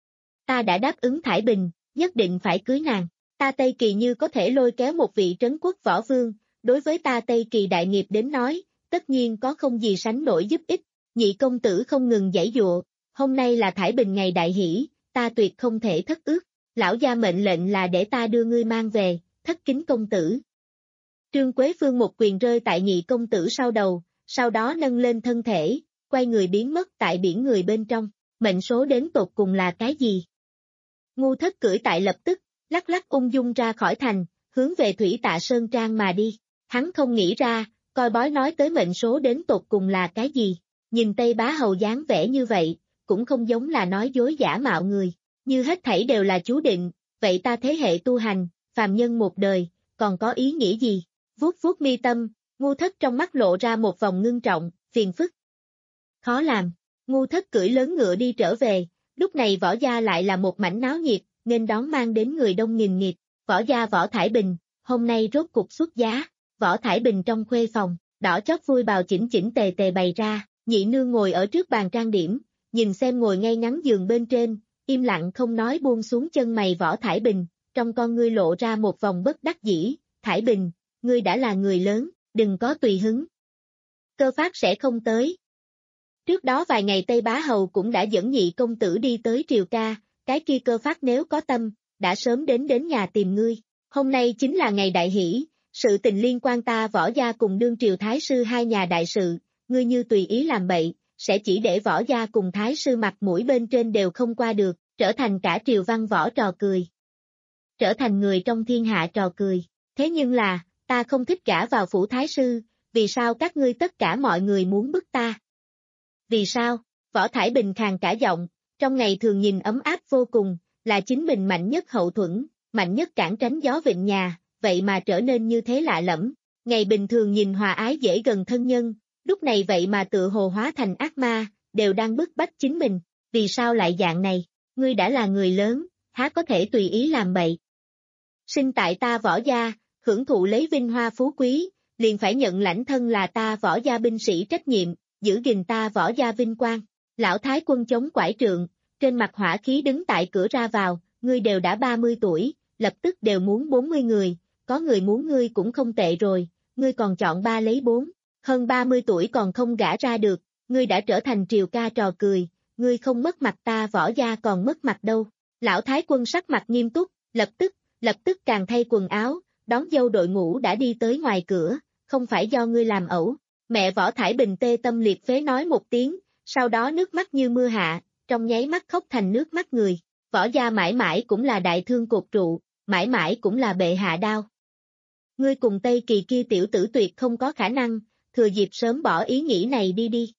Ta đã đáp ứng Thải Bình, nhất định phải cưới nàng, ta Tây Kỳ như có thể lôi kéo một vị trấn quốc võ vương, đối với ta Tây Kỳ đại nghiệp đến nói, tất nhiên có không gì sánh nổi giúp ích. Nhị công tử không ngừng giãy dụa, hôm nay là Thải Bình ngày đại hỷ, ta tuyệt không thể thất ước. Lão gia mệnh lệnh là để ta đưa ngươi mang về, thất kính công tử. Trương Quế Phương một quyền rơi tại nhị công tử sau đầu, sau đó nâng lên thân thể, quay người biến mất tại biển người bên trong. Mệnh số đến tột cùng là cái gì? Ngu Thất cưỡi tại lập tức, lắc lắc ung dung ra khỏi thành, hướng về Thủy Tạ Sơn Trang mà đi. Hắn không nghĩ ra, coi bói nói tới mệnh số đến tột cùng là cái gì. Nhìn Tây Bá Hầu dáng vẻ như vậy, cũng không giống là nói dối giả mạo người. Như hết thảy đều là chú định, vậy ta thế hệ tu hành, phàm nhân một đời, còn có ý nghĩa gì? Vuốt vuốt mi tâm, Ngu Thất trong mắt lộ ra một vòng ngưng trọng, phiền phức. Khó làm. Ngu Thất cưỡi lớn ngựa đi trở về, lúc này Võ gia lại là một mảnh náo nhiệt, nên đón mang đến người đông nghìn nghịt. Võ gia Võ Thải Bình, hôm nay rốt cục xuất giá. Võ Thải Bình trong khuê phòng, đỏ chót vui bào chỉnh chỉnh tề tề bày ra, nhị nương ngồi ở trước bàn trang điểm, nhìn xem ngồi ngay ngắn giường bên trên, im lặng không nói buông xuống chân mày Võ Thải Bình, trong con ngươi lộ ra một vòng bất đắc dĩ. Thải Bình, ngươi đã là người lớn, đừng có tùy hứng. Cơ phát sẽ không tới. Trước đó vài ngày Tây Bá Hầu cũng đã dẫn nhị công tử đi tới Triều Ca, cái kia Cơ phát nếu có tâm, đã sớm đến đến nhà tìm ngươi. Hôm nay chính là ngày đại hỷ, sự tình liên quan ta Võ gia cùng đương triều thái sư hai nhà đại sự, ngươi như tùy ý làm bậy, sẽ chỉ để Võ gia cùng thái sư mặt mũi bên trên đều không qua được, trở thành cả triều văn võ trò cười. Trở thành người trong thiên hạ trò cười. Thế nhưng là, ta không thích gả vào phủ thái sư, vì sao các ngươi tất cả mọi người muốn bức ta? Vì sao? Võ Thải Bình khàn cả giọng, trong ngày thường nhìn ấm áp vô cùng, là chính mình mạnh nhất hậu thuẫn, mạnh nhất cản tránh gió vịnh nhà, vậy mà trở nên như thế lạ lẫm. Ngày bình thường nhìn hòa ái dễ gần thân nhân, lúc này vậy mà tựa hồ hóa thành ác ma, đều đang bức bách chính mình, vì sao lại dạng này? Ngươi đã là người lớn, há có thể tùy ý làm bậy? Sinh tại ta Võ gia, hưởng thụ lấy vinh hoa phú quý, liền phải nhận lãnh thân là ta Võ gia binh sĩ trách nhiệm, giữ gìn ta Võ gia vinh quang. Lão Thái Quân chống quải trượng, trên mặt hỏa khí đứng tại cửa ra vào, ngươi đều đã ba mươi tuổi, lập tức đều muốn bốn mươi người, có người muốn ngươi cũng không tệ rồi, ngươi còn chọn ba lấy bốn, hơn ba mươi tuổi còn không gả ra được, ngươi đã trở thành Triều Ca trò cười, ngươi không mất mặt ta Võ gia còn mất mặt đâu. Lão Thái Quân sắc mặt nghiêm túc, lập tức, lập tức càng thay quần áo, đón dâu đội ngũ đã đi tới ngoài cửa, không phải do ngươi làm ẩu. Mẹ Võ Thải Bình tê tâm liệt phế nói một tiếng, sau đó nước mắt như mưa hạ, trong nháy mắt khóc thành nước mắt người. Võ gia mãi mãi cũng là đại thương cột trụ, mãi mãi cũng là bệ hạ đao. Ngươi cùng Tây Kỳ kia tiểu tử tuyệt không có khả năng, thừa dịp sớm bỏ ý nghĩ này đi đi.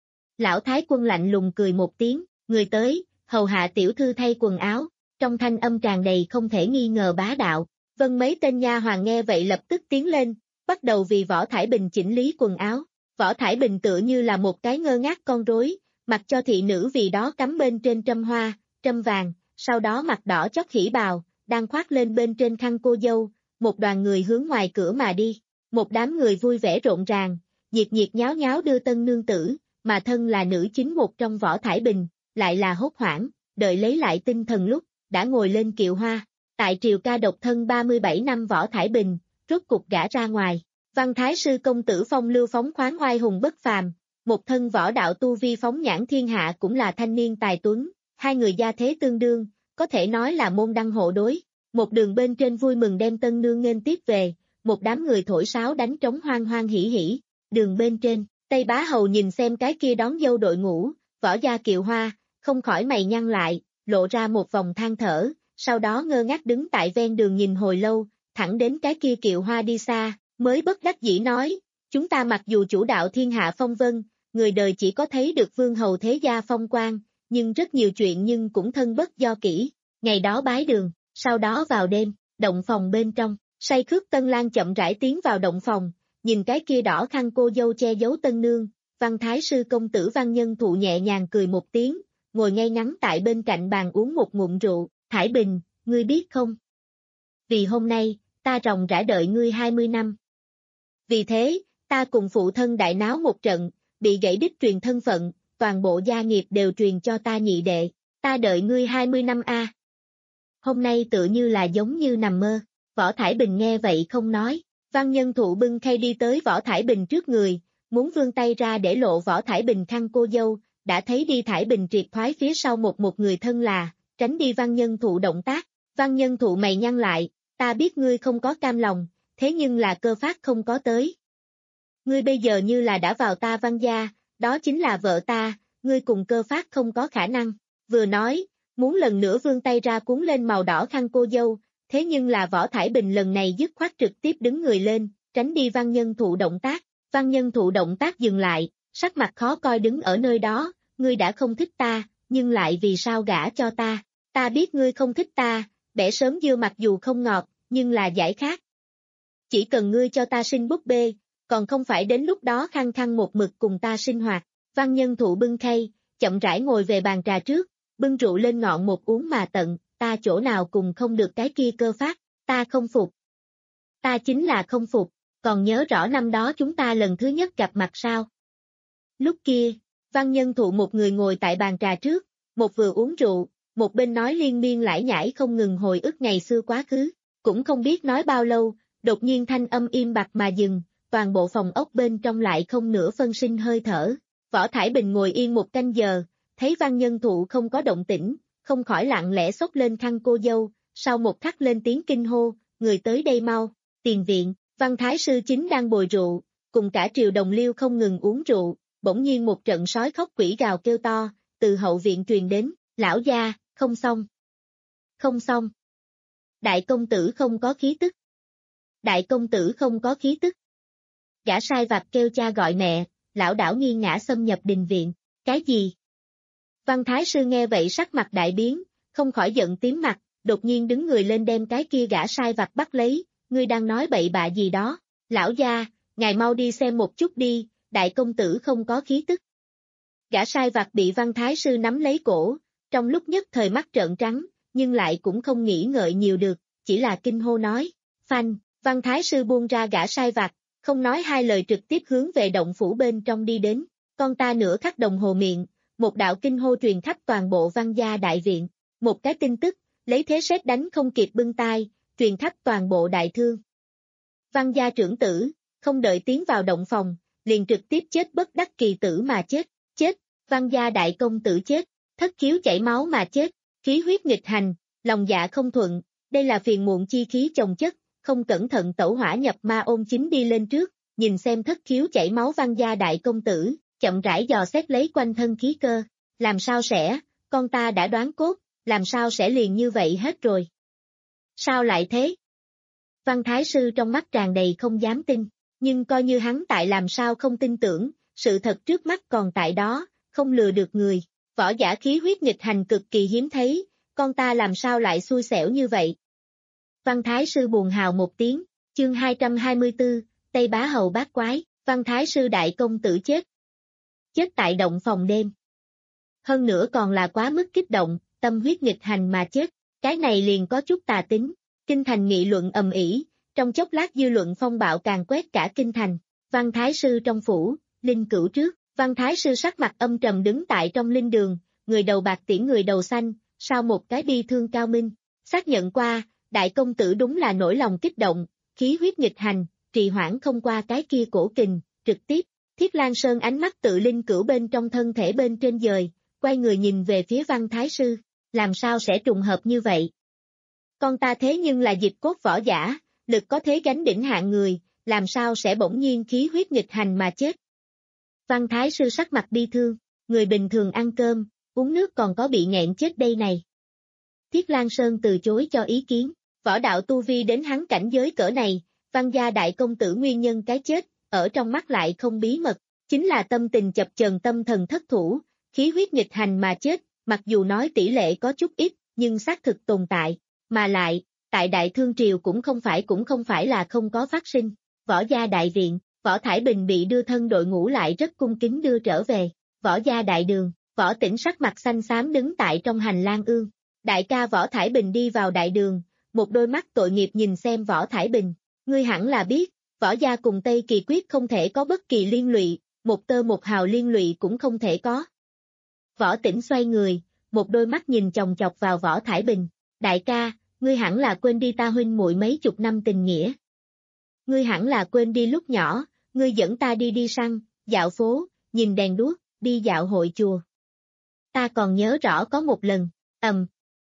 Lão Thái Quân lạnh lùng cười một tiếng, người tới, hầu hạ tiểu thư thay quần áo, trong thanh âm tràn đầy không thể nghi ngờ bá đạo. Vân mấy tên nha hoàn nghe vậy lập tức tiến lên, bắt đầu vì Võ Thải Bình chỉnh lý quần áo. Võ Thải Bình tựa như là một cái ngơ ngác con rối, mặc cho thị nữ vì đó cắm bên trên trâm hoa, trâm vàng, sau đó mặt đỏ chót hỉ bào, đang khoác lên bên trên khăn cô dâu, một đoàn người hướng ngoài cửa mà đi. Một đám người vui vẻ rộn ràng, nhiệt nhiệt nháo nháo đưa tân nương tử, mà thân là nữ chính một trong Võ Thải Bình, lại là hốt hoảng, đợi lấy lại tinh thần lúc, đã ngồi lên kiệu hoa. Tại Triều Ca độc thân ba mươi bảy năm Võ Thải Bình, rốt cục gả ra ngoài. Văn Thái sư công tử phong lưu phóng khoáng oai hùng bất phàm, một thân võ đạo tu vi phóng nhãn thiên hạ cũng là thanh niên tài tuấn, hai người gia thế tương đương, có thể nói là môn đăng hộ đối. Một đường bên trên vui mừng đem tân nương nghênh tiếp về, một đám người thổi sáo đánh trống hoan hoan hỉ hỉ. Đường bên trên, Tây Bá Hầu nhìn xem cái kia đón dâu đội ngũ, Võ gia kiệu hoa, không khỏi mày nhăn lại, lộ ra một vòng than thở. Sau đó ngơ ngác đứng tại ven đường nhìn hồi lâu, thẳng đến cái kia kiệu hoa đi xa, mới bất đắc dĩ nói, chúng ta mặc dù chủ đạo thiên hạ phong vân, người đời chỉ có thấy được vương hầu thế gia phong quang, nhưng rất nhiều chuyện nhưng cũng thân bất do kỹ. Ngày đó bái đường, sau đó vào đêm, động phòng bên trong, say khướt Tân Lang chậm rãi tiến vào động phòng, nhìn cái kia đỏ khăn cô dâu che giấu tân nương, Văn Thái sư công tử Văn Nhân Thụ nhẹ nhàng cười một tiếng, ngồi ngay ngắn tại bên cạnh bàn uống một ngụm rượu. Thải Bình, ngươi biết không? Vì hôm nay, ta ròng rã đợi ngươi hai mươi năm. Vì thế, ta cùng phụ thân đại náo một trận, bị gãy đích truyền thân phận, toàn bộ gia nghiệp đều truyền cho ta nhị đệ, ta đợi ngươi hai mươi năm a. Hôm nay tựa như là giống như nằm mơ, Võ Thải Bình nghe vậy không nói, Văn Nhân Thụ bưng khay đi tới Võ Thải Bình trước người, muốn vươn tay ra để lộ Võ Thải Bình khăn cô dâu, đã thấy đi Thải Bình triệt thoái phía sau một một người thân là, tránh đi Văn Nhân Thụ động tác. Văn Nhân Thụ mày nhăn lại, ta biết ngươi không có cam lòng, thế nhưng là Cơ Phát không có tới. Ngươi bây giờ như là đã vào ta Văn gia, đó chính là vợ ta, ngươi cùng Cơ Phát không có khả năng. Vừa nói, muốn lần nữa vươn tay ra cuốn lên màu đỏ khăn cô dâu, thế nhưng là Võ Thải Bình lần này dứt khoát trực tiếp đứng người lên, tránh đi Văn Nhân Thụ động tác. Văn Nhân Thụ động tác dừng lại, sắc mặt khó coi đứng ở nơi đó, ngươi đã không thích ta, nhưng lại vì sao gả cho ta? Ta biết ngươi không thích ta, bẻ sớm dưa mặc dù không ngọt, nhưng là giải khát. Chỉ cần ngươi cho ta sinh búp bê, còn không phải đến lúc đó khăng khăng một mực cùng ta sinh hoạt. Văn Nhân Thụ bưng khay, chậm rãi ngồi về bàn trà trước, bưng rượu lên ngọn một uống mà tận, ta chỗ nào cùng không được cái kia Cơ Phát, ta không phục. Ta chính là không phục, còn nhớ rõ năm đó chúng ta lần thứ nhất gặp mặt sao? Lúc kia, Văn Nhân Thụ một người ngồi tại bàn trà trước, một vừa uống rượu, một bên nói liên miên lải nhải không ngừng hồi ức ngày xưa quá khứ, cũng không biết nói bao lâu, đột nhiên thanh âm im bặt mà dừng, toàn bộ phòng ốc bên trong lại không nửa phân sinh hơi thở. Võ Thải Bình ngồi yên một canh giờ, thấy Văn Nhân Thụ không có động tĩnh, không khỏi lặng lẽ xốc lên khăn cô dâu, sau một khắc lên tiếng kinh hô, người tới đây mau, tiền viện. Văn Thái Sư chính đang bồi rượu, cùng cả triều đồng liêu không ngừng uống rượu, bỗng nhiên một trận sói khóc quỷ gào kêu to, từ hậu viện truyền đến, lão gia, không xong. Không xong. Đại công tử không có khí tức. Đại công tử không có khí tức. Gã sai vặt kêu cha gọi mẹ, lão đảo nghiêng ngã xâm nhập đình viện, cái gì? Văn Thái Sư nghe vậy sắc mặt đại biến, không khỏi giận tím mặt, đột nhiên đứng người lên đem cái kia gã sai vặt bắt lấy. Ngươi đang nói bậy bạ gì đó, lão gia, ngài mau đi xem một chút đi, đại công tử không có khí tức. Gã sai vặt bị Văn Thái Sư nắm lấy cổ, trong lúc nhất thời mắt trợn trắng, nhưng lại cũng không nghĩ ngợi nhiều được, chỉ là kinh hô nói, phanh, Văn Thái Sư buông ra gã sai vặt, không nói hai lời trực tiếp hướng về động phủ bên trong đi đến, con ta nửa khắc đồng hồ miệng, một đạo kinh hô truyền khắp toàn bộ Văn gia đại viện, một cái tin tức, lấy thế sét đánh không kịp bưng tai, truyền khắp toàn bộ đại thương. Văn gia trưởng tử, không đợi tiến vào động phòng, liền trực tiếp chết bất đắc kỳ tử mà chết, chết, Văn gia đại công tử chết, thất khiếu chảy máu mà chết, khí huyết nghịch hành, lòng dạ không thuận, đây là phiền muộn chi khí chồng chất, không cẩn thận tẩu hỏa nhập ma ôn chính đi lên trước, nhìn xem thất khiếu chảy máu Văn gia đại công tử, chậm rãi dò xét lấy quanh thân khí cơ, làm sao sẽ, con ta đã đoán cốt, làm sao sẽ liền như vậy hết rồi. Sao lại thế? Văn Thái Sư trong mắt tràn đầy không dám tin, nhưng coi như hắn tại làm sao không tin tưởng, sự thật trước mắt còn tại đó, không lừa được người, võ giả khí huyết nghịch hành cực kỳ hiếm thấy, con ta làm sao lại xui xẻo như vậy. Văn Thái Sư buồn hào một tiếng, chương hai trăm hai mươi tư, Tây Bá Hầu bát quái, Văn Thái Sư đại công tử chết. Chết tại động phòng đêm. Hơn nữa còn là quá mức kích động, tâm huyết nghịch hành mà chết, cái này liền có chút tà tính. Kinh thành nghị luận ầm ĩ, trong chốc lát dư luận phong bạo càng quét cả kinh thành. Văn Thái Sư trong phủ, linh cửu trước, Văn Thái Sư sắc mặt âm trầm đứng tại trong linh đường, người đầu bạc tiễn người đầu xanh, sau một cái bi thương cao minh, xác nhận qua, đại công tử đúng là nỗi lòng kích động, khí huyết nghịch hành, trì hoãn không qua cái kia cổ kình, trực tiếp, Thiết Lan Sơn ánh mắt tự linh cửu bên trong thân thể bên trên dời, quay người nhìn về phía Văn Thái Sư, làm sao sẽ trùng hợp như vậy? Con ta thế nhưng là dịch cốt võ giả, lực có thế gánh đỉnh hạng người, làm sao sẽ bỗng nhiên khí huyết nghịch hành mà chết? Văn Thái Sư sắc mặt bi thương, người bình thường ăn cơm, uống nước còn có bị nghẹn chết đây này. Thiết Lan Sơn từ chối cho ý kiến, võ đạo tu vi đến hắn cảnh giới cỡ này, Văn gia đại công tử nguyên nhân cái chết, ở trong mắt lại không bí mật, chính là tâm tình chập chờn tâm thần thất thủ, khí huyết nghịch hành mà chết, mặc dù nói tỷ lệ có chút ít, nhưng xác thực tồn tại, mà lại, tại Đại Thương Triều cũng không phải cũng không phải là không có phát sinh, võ gia đại viện, Võ Thải Bình bị đưa thân đội ngũ lại rất cung kính đưa trở về, võ gia đại đường, Võ Tĩnh sắc mặt xanh xám đứng tại trong hành lang ương, đại ca Võ Thải Bình đi vào đại đường, một đôi mắt tội nghiệp nhìn xem Võ Thải Bình, ngươi hẳn là biết, võ gia cùng Tây Kỳ quyết không thể có bất kỳ liên lụy, một tơ một hào liên lụy cũng không thể có. Võ Tĩnh xoay người, một đôi mắt nhìn chòng chọc vào Võ Thải Bình, đại ca, ngươi hẳn là quên đi ta huynh muội mấy chục năm tình nghĩa. Ngươi hẳn là quên đi lúc nhỏ, ngươi dẫn ta đi đi săn, dạo phố, nhìn đèn đuốc, đi dạo hội chùa. Ta còn nhớ rõ có một lần, ầm.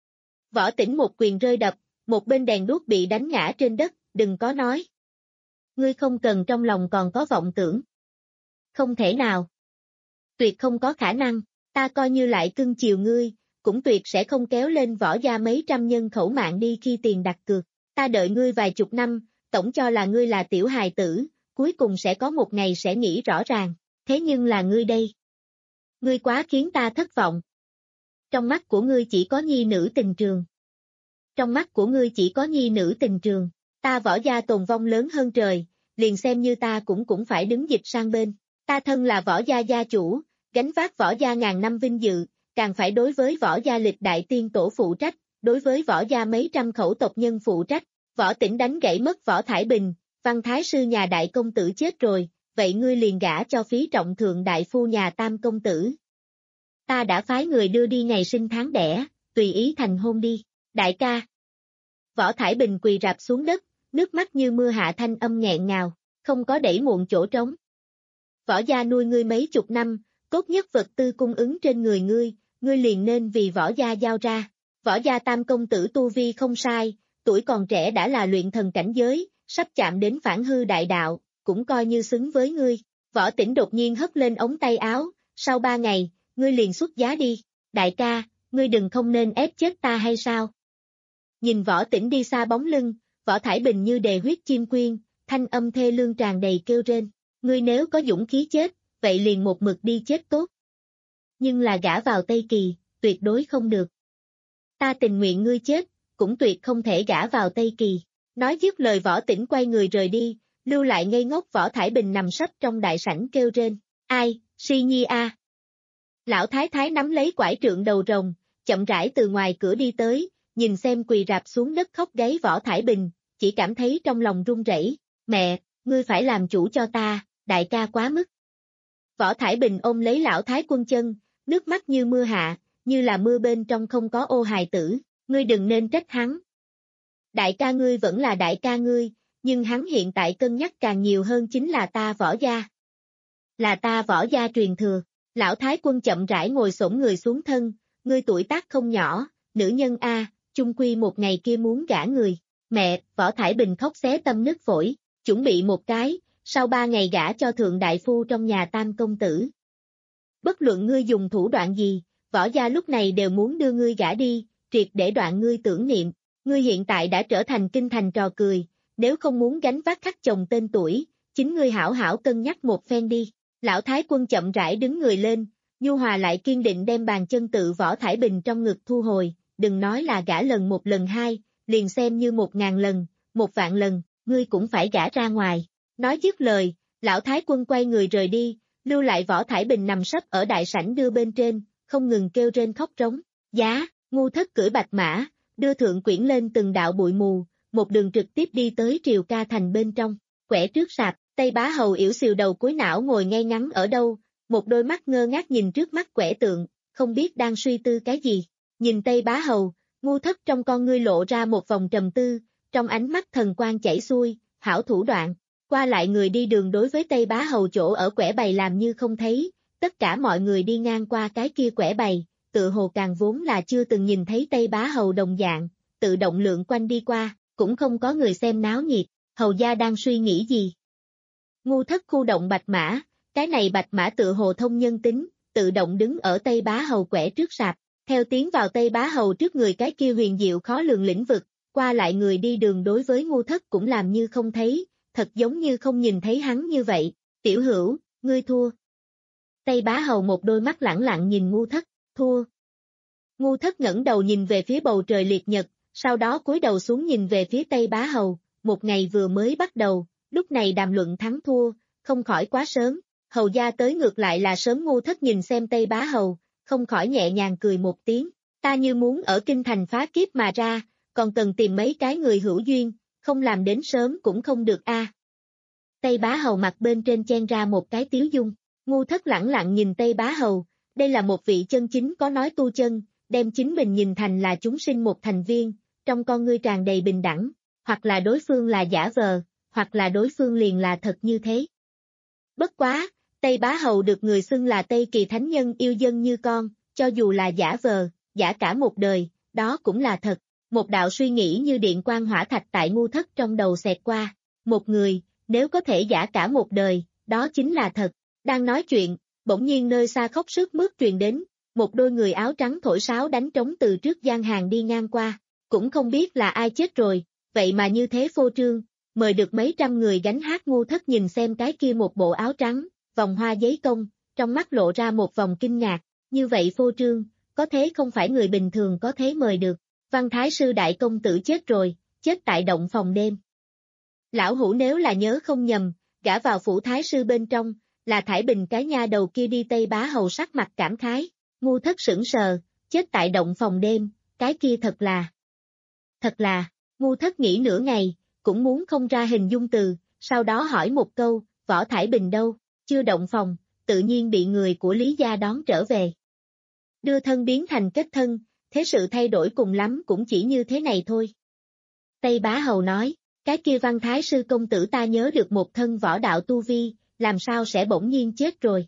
Võ Tĩnh một quyền rơi đập, một bên đèn đuốc bị đánh ngã trên đất, đừng có nói. Ngươi không cần trong lòng còn có vọng tưởng. Không thể nào. Tuyệt không có khả năng, ta coi như lại cưng chiều ngươi, cũng tuyệt sẽ không kéo lên Võ gia mấy trăm nhân khẩu mạng đi khi tiền đặt cược. Ta đợi ngươi vài chục năm, tổng cho là ngươi là tiểu hài tử, cuối cùng sẽ có một ngày sẽ nghĩ rõ ràng, thế nhưng là ngươi đây. Ngươi quá khiến ta thất vọng. Trong mắt của ngươi chỉ có nhi nữ tình trường. Trong mắt của ngươi chỉ có nhi nữ tình trường, ta Võ gia tồn vong lớn hơn trời, liền xem như ta cũng cũng phải đứng dịch sang bên. Ta thân là Võ gia gia chủ, gánh vác Võ gia ngàn năm vinh dự, càng phải đối với Võ gia lịch đại tiên tổ phụ trách, đối với Võ gia mấy trăm khẩu tộc nhân phụ trách. Võ Tĩnh đánh gãy mất Võ Thải Bình, Văn Thái sư nhà đại công tử chết rồi, vậy ngươi liền gả cho phí trọng thượng đại phu nhà tam công tử. Ta đã phái người đưa đi ngày sinh tháng đẻ, tùy ý thành hôn đi, đại ca. Võ Thải Bình quỳ rạp xuống đất, nước mắt như mưa hạ thanh âm nghẹn ngào, không có đẩy muộn chỗ trống. Võ gia nuôi ngươi mấy chục năm, tốt nhất vật tư cung ứng trên người ngươi, ngươi liền nên vì Võ gia giao ra. Võ gia tam công tử tu vi không sai, tuổi còn trẻ đã là luyện thần cảnh giới, sắp chạm đến phản hư đại đạo, cũng coi như xứng với ngươi. Võ Tĩnh đột nhiên hất lên ống tay áo, sau ba ngày, ngươi liền xuất giá đi. Đại ca, ngươi đừng không nên ép chết ta hay sao? Nhìn Võ Tĩnh đi xa bóng lưng, Võ Thải Bình như đề huyết chim quyên, thanh âm thê lương tràn đầy kêu rên. Ngươi nếu có dũng khí chết, vậy liền một mực đi chết tốt. Nhưng là gả vào Tây Kỳ, tuyệt đối không được. Ta tình nguyện ngươi chết, cũng tuyệt không thể gả vào Tây Kỳ. Nói dứt lời Võ Tĩnh quay người rời đi, lưu lại ngây ngốc Võ Thải Bình nằm sấp trong đại sảnh kêu rên. Ai, si nhi a. Lão Thái Thái nắm lấy quải trượng đầu rồng, chậm rãi từ ngoài cửa đi tới, nhìn xem quỳ rạp xuống đất khóc gáy Võ Thải Bình, chỉ cảm thấy trong lòng run rẩy. Mẹ, ngươi phải làm chủ cho ta, đại ca quá mức. Võ Thải Bình ôm lấy Lão Thái Quân chân, nước mắt như mưa hạ, như là mưa bên trong không có ô hài tử, ngươi đừng nên trách hắn. Đại ca ngươi vẫn là đại ca ngươi, nhưng hắn hiện tại cân nhắc càng nhiều hơn chính là ta Võ gia. Là ta Võ gia truyền thừa. Lão Thái Quân chậm rãi ngồi xổm người xuống thân, ngươi tuổi tác không nhỏ, nữ nhân a, chung quy một ngày kia muốn gả người. Mẹ, Võ Thải Bình khóc xé tâm nứt phổi, chuẩn bị một cái, sau ba ngày gả cho thượng đại phu trong nhà tam công tử. Bất luận ngươi dùng thủ đoạn gì, Võ gia lúc này đều muốn đưa ngươi gả đi, triệt để đoạn ngươi tưởng niệm. Ngươi hiện tại đã trở thành kinh thành trò cười, nếu không muốn gánh vác khắc chồng tên tuổi, chính ngươi hảo hảo cân nhắc một phen đi. Lão Thái Quân chậm rãi đứng người lên, nhu hòa lại kiên định đem bàn chân tự Võ Thải Bình trong ngực thu hồi, đừng nói là gả lần một lần hai, liền xem như một ngàn lần, một vạn lần, ngươi cũng phải gả ra ngoài. Nói dứt lời, Lão Thái Quân quay người rời đi, lưu lại Võ Thải Bình nằm sấp ở đại sảnh đưa bên trên, không ngừng kêu rên khóc trống. Giá, ngu thất cưỡi bạch mã, đưa thượng quyển lên từng đạo bụi mù, một đường trực tiếp đi tới Triều Ca Thành bên trong, quẻ trước sạp. Tây Bá Hầu yểu xìu đầu cúi não ngồi ngay ngắn ở đâu, một đôi mắt ngơ ngác nhìn trước mắt quẻ tượng, không biết đang suy tư cái gì. Nhìn Tây Bá Hầu, ngu thất trong con ngươi lộ ra một vòng trầm tư, trong ánh mắt thần quang chảy xuôi, hảo thủ đoạn. Qua lại người đi đường đối với Tây Bá Hầu chỗ ở quẻ bày làm như không thấy, tất cả mọi người đi ngang qua cái kia quẻ bày, tự hồ càng vốn là chưa từng nhìn thấy Tây Bá Hầu đồng dạng, tự động lượn quanh đi qua, cũng không có người xem náo nhiệt, hầu gia đang suy nghĩ gì. Ngu thất khu động bạch mã, cái này bạch mã tự hồ thông nhân tính, tự động đứng ở Tây Bá Hầu quẻ trước sạp, theo tiến vào Tây Bá Hầu trước người cái kia huyền diệu khó lường lĩnh vực, qua lại người đi đường đối với ngu thất cũng làm như không thấy, thật giống như không nhìn thấy hắn như vậy. Tiểu hữu, ngươi thua. Tây Bá Hầu một đôi mắt lẳng lặng nhìn ngu thất, thua. Ngu thất ngẩng đầu nhìn về phía bầu trời liệt nhật, sau đó cúi đầu xuống nhìn về phía Tây Bá Hầu, một ngày vừa mới bắt đầu, lúc này đàm luận thắng thua, không khỏi quá sớm, hầu gia tới ngược lại là sớm. Ngu thất nhìn xem Tây Bá Hầu, không khỏi nhẹ nhàng cười một tiếng, ta như muốn ở kinh thành phá kiếp mà ra, còn cần tìm mấy cái người hữu duyên, không làm đến sớm cũng không được a. À. Tây Bá Hầu mặt bên trên chen ra một cái tiếu dung, ngu thất lẳng lặng nhìn Tây Bá Hầu, đây là một vị chân chính có nói tu chân, đem chính mình nhìn thành là chúng sinh một thành viên, trong con ngươi tràn đầy bình đẳng, hoặc là đối phương là giả vờ, hoặc là đối phương liền là thật như thế. Bất quá, Tây Bá Hầu được người xưng là Tây Kỳ Thánh Nhân yêu dân như con, cho dù là giả vờ, giả cả một đời, đó cũng là thật. Một đạo suy nghĩ như điện quang hỏa thạch tại ngu thất trong đầu xẹt qua. Một người, nếu có thể giả cả một đời, đó chính là thật. Đang nói chuyện, bỗng nhiên nơi xa khóc sướt mướt truyền đến, một đôi người áo trắng thổi sáo đánh trống từ trước gian hàng đi ngang qua. Cũng không biết là ai chết rồi, vậy mà như thế phô trương, mời được mấy trăm người gánh hát. Ngu thất nhìn xem cái kia một bộ áo trắng, vòng hoa giấy công, trong mắt lộ ra một vòng kinh ngạc, như vậy phô trương, có thế không phải người bình thường có thế mời được. Văn Thái Sư đại công tử chết rồi, chết tại động phòng đêm. Lão hủ nếu là nhớ không nhầm, gả vào phủ Thái Sư bên trong, là Thải Bình cái nha đầu kia đi. Tây Bá Hầu sắc mặt cảm khái, ngu thất sững sờ, chết tại động phòng đêm, cái kia thật là... Thật là, ngu thất nghĩ nửa ngày, cũng muốn không ra hình dung từ, sau đó hỏi một câu, Võ Thải Bình đâu, chưa động phòng, tự nhiên bị người của Lý gia đón trở về. Đưa thân biến thành kết thân, thế sự thay đổi cùng lắm cũng chỉ như thế này thôi. Tây Bá Hầu nói, cái kia Văn Thái Sư công tử ta nhớ được một thân võ đạo tu vi, làm sao sẽ bỗng nhiên chết rồi.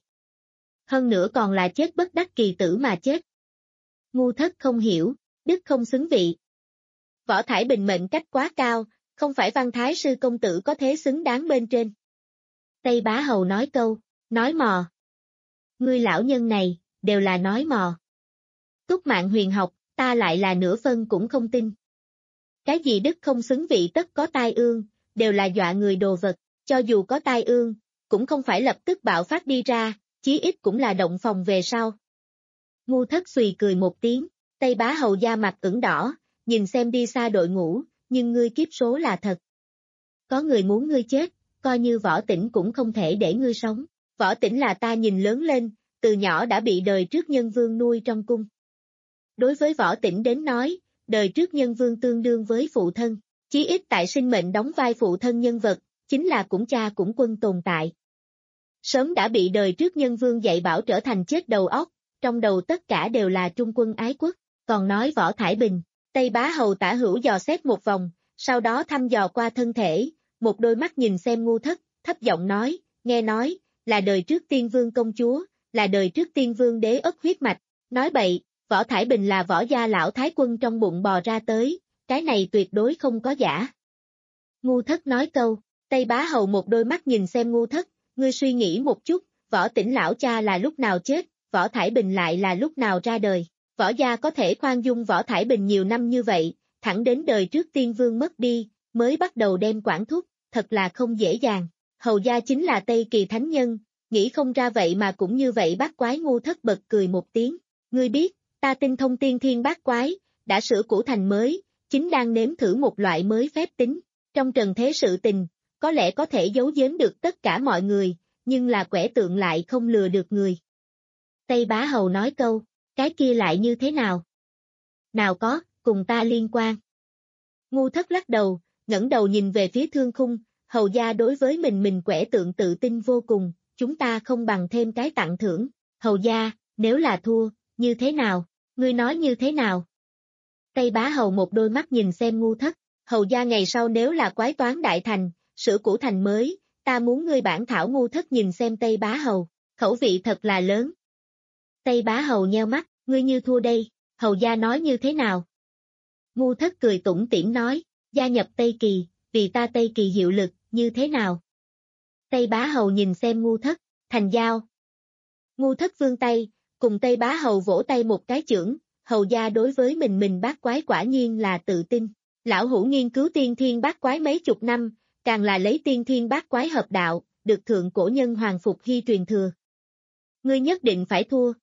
Hơn nữa còn là chết bất đắc kỳ tử mà chết. Ngu thất không hiểu, đức không xứng vị. Võ Thải Bình mệnh cách quá cao, không phải Văn Thái Sư công tử có thế xứng đáng bên trên. Tây Bá Hầu nói câu, nói mò. Ngươi lão nhân này, đều là nói mò. Túc Mạng huyền học, ta lại là nửa phân cũng không tin. Cái gì đức không xứng vị tất có tai ương, đều là dọa người đồ vật, cho dù có tai ương, cũng không phải lập tức bạo phát đi ra, chí ít cũng là động phòng về sau. Ngu thất xùy cười một tiếng, Tây Bá Hầu da mặt ửng đỏ, nhìn xem đi xa đội ngũ, nhưng ngươi kiếp số là thật. Có người muốn ngươi chết, coi như Võ Tĩnh cũng không thể để ngươi sống. Võ Tĩnh là ta nhìn lớn lên, từ nhỏ đã bị đời trước nhân vương nuôi trong cung. Đối với Võ Tĩnh đến nói, đời trước nhân vương tương đương với phụ thân, chí ít tại sinh mệnh đóng vai phụ thân nhân vật, chính là cũng cha cũng quân tồn tại. Sớm đã bị đời trước nhân vương dạy bảo trở thành chết đầu óc, trong đầu tất cả đều là trung quân ái quốc, còn nói Võ Thải Bình, Tây Bá Hầu tả hữu dò xét một vòng, sau đó thăm dò qua thân thể, một đôi mắt nhìn xem ngu thất, thấp giọng nói, nghe nói, là đời trước tiên vương công chúa, là đời trước tiên vương đế ất huyết mạch, nói bậy, Võ Thải Bình là võ gia lão thái quân trong bụng bò ra tới, cái này tuyệt đối không có giả. Ngu thất nói câu, Tây Bá Hầu một đôi mắt nhìn xem ngu thất, ngươi suy nghĩ một chút, Võ Tĩnh lão cha là lúc nào chết, Võ Thải Bình lại là lúc nào ra đời, võ gia có thể khoan dung Võ Thải Bình nhiều năm như vậy, thẳng đến đời trước tiên vương mất đi, mới bắt đầu đem quản thúc, thật là không dễ dàng, hầu gia chính là Tây Kỳ Thánh Nhân, nghĩ không ra vậy mà cũng như vậy. Bát Quái ngu thất bật cười một tiếng, ngươi biết, ta tinh thông tiên thiên bát quái, đã sửa cũ thành mới, chính đang nếm thử một loại mới phép tính, trong trần thế sự tình, có lẽ có thể giấu giếm được tất cả mọi người, nhưng là quẻ tượng lại không lừa được người. Tây Bá Hầu nói câu, cái kia lại như thế nào? Nào có, cùng ta liên quan. Ngu thất lắc đầu, ngẩng đầu nhìn về phía thương khung, hầu gia đối với mình mình quẻ tượng tự tin vô cùng, chúng ta không bằng thêm cái tặng thưởng, hầu gia, nếu là thua, như thế nào, ngươi nói như thế nào? Tây Bá Hầu một đôi mắt nhìn xem ngu thất, hầu gia ngày sau nếu là quái toán đại thành, sửa cũ thành mới, ta muốn ngươi bản thảo. Ngu thất nhìn xem Tây Bá Hầu, khẩu vị thật là lớn. Tây Bá Hầu nheo mắt, ngươi như thua đây, hầu gia nói như thế nào? Ngu thất cười tủm tỉm nói, gia nhập Tây Kỳ, vì ta Tây Kỳ hiệu lực, như thế nào? Tây Bá Hầu nhìn xem ngu thất, thành giao. Ngu thất vươn tay, cùng Tây Bá Hầu vỗ tay một cái chưởng, hầu gia đối với mình mình bát quái quả nhiên là tự tin. Lão hủ nghiên cứu tiên thiên bát quái mấy chục năm, càng là lấy tiên thiên bát quái hợp đạo, được thượng cổ nhân Hoàng Phục Hy truyền thừa. Ngươi nhất định phải thua.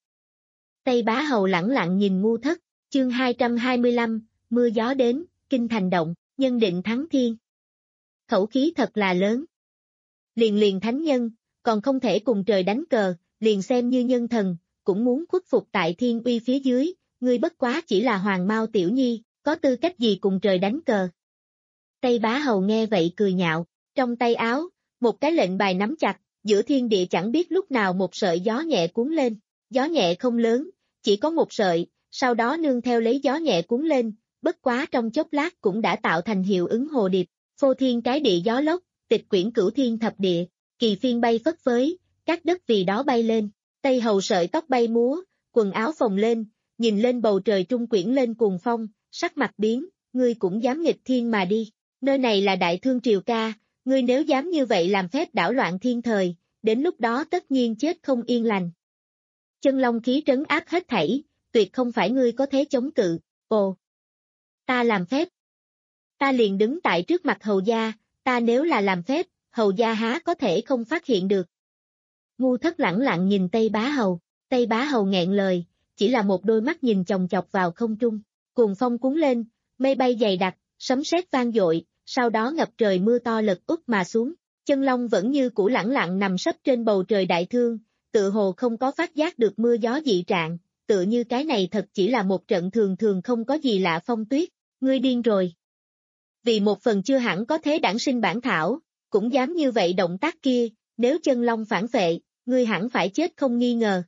Tây Bá Hầu lẳng lặng nhìn ngu thất, chương hai trăm hai mươi lăm, mưa gió đến, kinh thành động, nhân định thắng thiên. Khẩu khí thật là lớn. Liền liền thánh nhân, còn không thể cùng trời đánh cờ, liền xem như nhân thần, cũng muốn khuất phục tại thiên uy phía dưới, ngươi bất quá chỉ là hoàng mao tiểu nhi, có tư cách gì cùng trời đánh cờ. Tây Bá Hầu nghe vậy cười nhạo, trong tay áo, một cái lệnh bài nắm chặt, giữa thiên địa chẳng biết lúc nào một sợi gió nhẹ cuốn lên, gió nhẹ không lớn, chỉ có một sợi, sau đó nương theo lấy gió nhẹ cuốn lên, bất quá trong chốc lát cũng đã tạo thành hiệu ứng hồ điệp, phô thiên cái địa gió lốc, tịch quyển cửu thiên thập địa, kỳ phiên bay phất phới, các đất vì đó bay lên, Tây Hầu sợi tóc bay múa, quần áo phồng lên, nhìn lên bầu trời trung quyển lên cuồng phong, sắc mặt biến, ngươi cũng dám nghịch thiên mà đi, nơi này là Đại Thương Triều ca, ngươi nếu dám như vậy làm phép đảo loạn thiên thời, đến lúc đó tất nhiên chết không yên lành. Chân long khí trấn áp hết thảy, tuyệt không phải ngươi có thế chống cự, ồ. Ta làm phép. Ta liền đứng tại trước mặt hầu gia, ta nếu là làm phép, hầu gia há có thể không phát hiện được. Ngu Thất lẳng lặng nhìn Tây Bá Hầu, Tây Bá Hầu nghẹn lời, chỉ là một đôi mắt nhìn chòng chọc vào không trung, cuồng phong cuốn lên, mây bay dày đặc, sấm sét vang dội, sau đó ngập trời mưa to lật úp mà xuống, chân long vẫn như cũ lẳng lặng nằm sấp trên bầu trời đại thương, tự hồ không có phát giác được mưa gió dị trạng, tựa như cái này thật chỉ là một trận thường thường không có gì lạ phong tuyết, ngươi điên rồi. Vì một phần chưa hẳn có thế đản sinh bản thảo, cũng dám như vậy động tác kia, nếu chân long phản vệ, ngươi hẳn phải chết không nghi ngờ.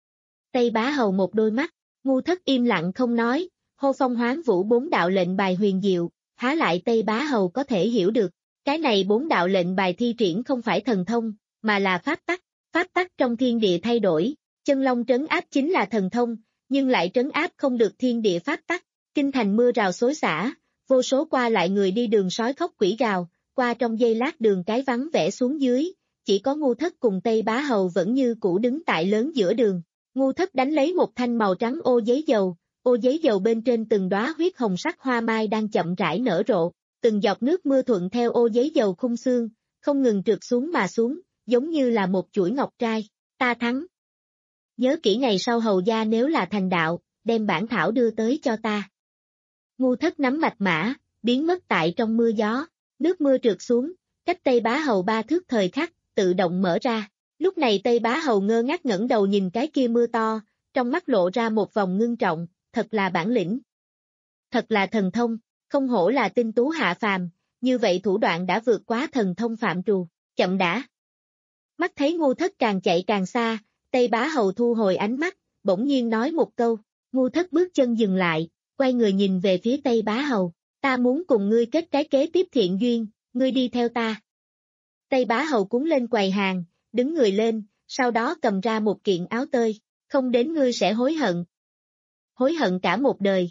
Tây Bá Hầu một đôi mắt, Ngu Thất im lặng không nói, hô phong hoán vũ bốn đạo lệnh bài huyền diệu, há lại Tây Bá Hầu có thể hiểu được, cái này bốn đạo lệnh bài thi triển không phải thần thông, mà là pháp tắc, pháp tắc trong thiên địa thay đổi, chân long trấn áp chính là thần thông, nhưng lại trấn áp không được thiên địa pháp tắc, kinh thành mưa rào xối xả, vô số qua lại người đi đường sói khóc quỷ gào, qua trong giây lát đường cái vắng vẻ xuống dưới, chỉ có Ngu Thất cùng Tây Bá Hầu vẫn như cũ đứng tại lớn giữa đường. Ngu Thất đánh lấy một thanh màu trắng ô giấy dầu, ô giấy dầu bên trên từng đóa huyết hồng sắc hoa mai đang chậm rãi nở rộ, từng giọt nước mưa thuận theo ô giấy dầu khung xương, không ngừng trượt xuống mà xuống, giống như là một chuỗi ngọc trai, ta thắng. Nhớ kỹ ngày sau hầu gia nếu là thành đạo, đem bản thảo đưa tới cho ta. Ngu Thất nắm mạch mã, biến mất tại trong mưa gió, nước mưa trượt xuống, cách Tây Bá Hầu ba thước thời khắc, tự động mở ra. Lúc này Tây Bá Hầu ngơ ngác ngẩng đầu nhìn cái kia mưa to, trong mắt lộ ra một vòng ngưng trọng, thật là bản lĩnh. Thật là thần thông, không hổ là tinh tú hạ phàm, như vậy thủ đoạn đã vượt quá thần thông phạm trù, chậm đã. Mắt thấy Ngu Thất càng chạy càng xa, Tây Bá Hầu thu hồi ánh mắt, bỗng nhiên nói một câu, Ngu Thất bước chân dừng lại, quay người nhìn về phía Tây Bá Hầu, ta muốn cùng ngươi kết cái kế tiếp thiện duyên, ngươi đi theo ta. Tây Bá Hầu cuốn lên quầy hàng, đứng người lên, sau đó cầm ra một kiện áo tơi, không đến ngươi sẽ hối hận. Hối hận cả một đời.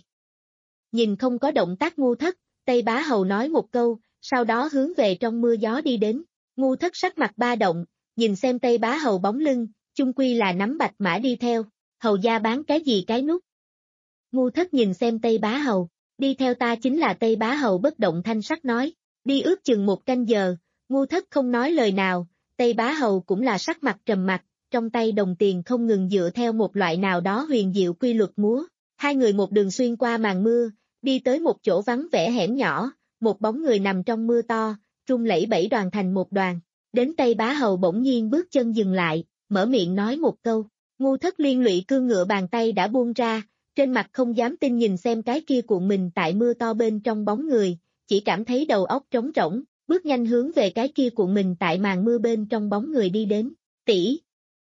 Nhìn không có động tác Ngu Thất, Tây Bá Hầu nói một câu, sau đó hướng về trong mưa gió đi đến, Ngu Thất sắc mặt ba động, nhìn xem Tây Bá Hầu bóng lưng, chung quy là nắm bạch mã đi theo, hầu gia bán cái gì cái nút. Ngu Thất nhìn xem Tây Bá Hầu, đi theo ta chính là Tây Bá Hầu bất động thanh sắc nói, đi ước chừng một canh giờ, Ngu Thất không nói lời nào, Tây Bá Hầu cũng là sắc mặt trầm mặc, trong tay đồng tiền không ngừng dựa theo một loại nào đó huyền diệu quy luật múa, hai người một đường xuyên qua màn mưa, đi tới một chỗ vắng vẻ hẻm nhỏ, một bóng người nằm trong mưa to, rung lẫy bẫy đoàn thành một đoàn, đến Tây Bá Hầu bỗng nhiên bước chân dừng lại, mở miệng nói một câu, Ngu Thất liên lụy cương ngựa bàn tay đã buông ra, trên mặt không dám tin nhìn xem cái kia cuộn mình tại mưa to bên trong bóng người, chỉ cảm thấy đầu óc trống rỗng, bước nhanh hướng về cái kia cuộn mình tại màn mưa bên trong bóng người đi đến, tỷ.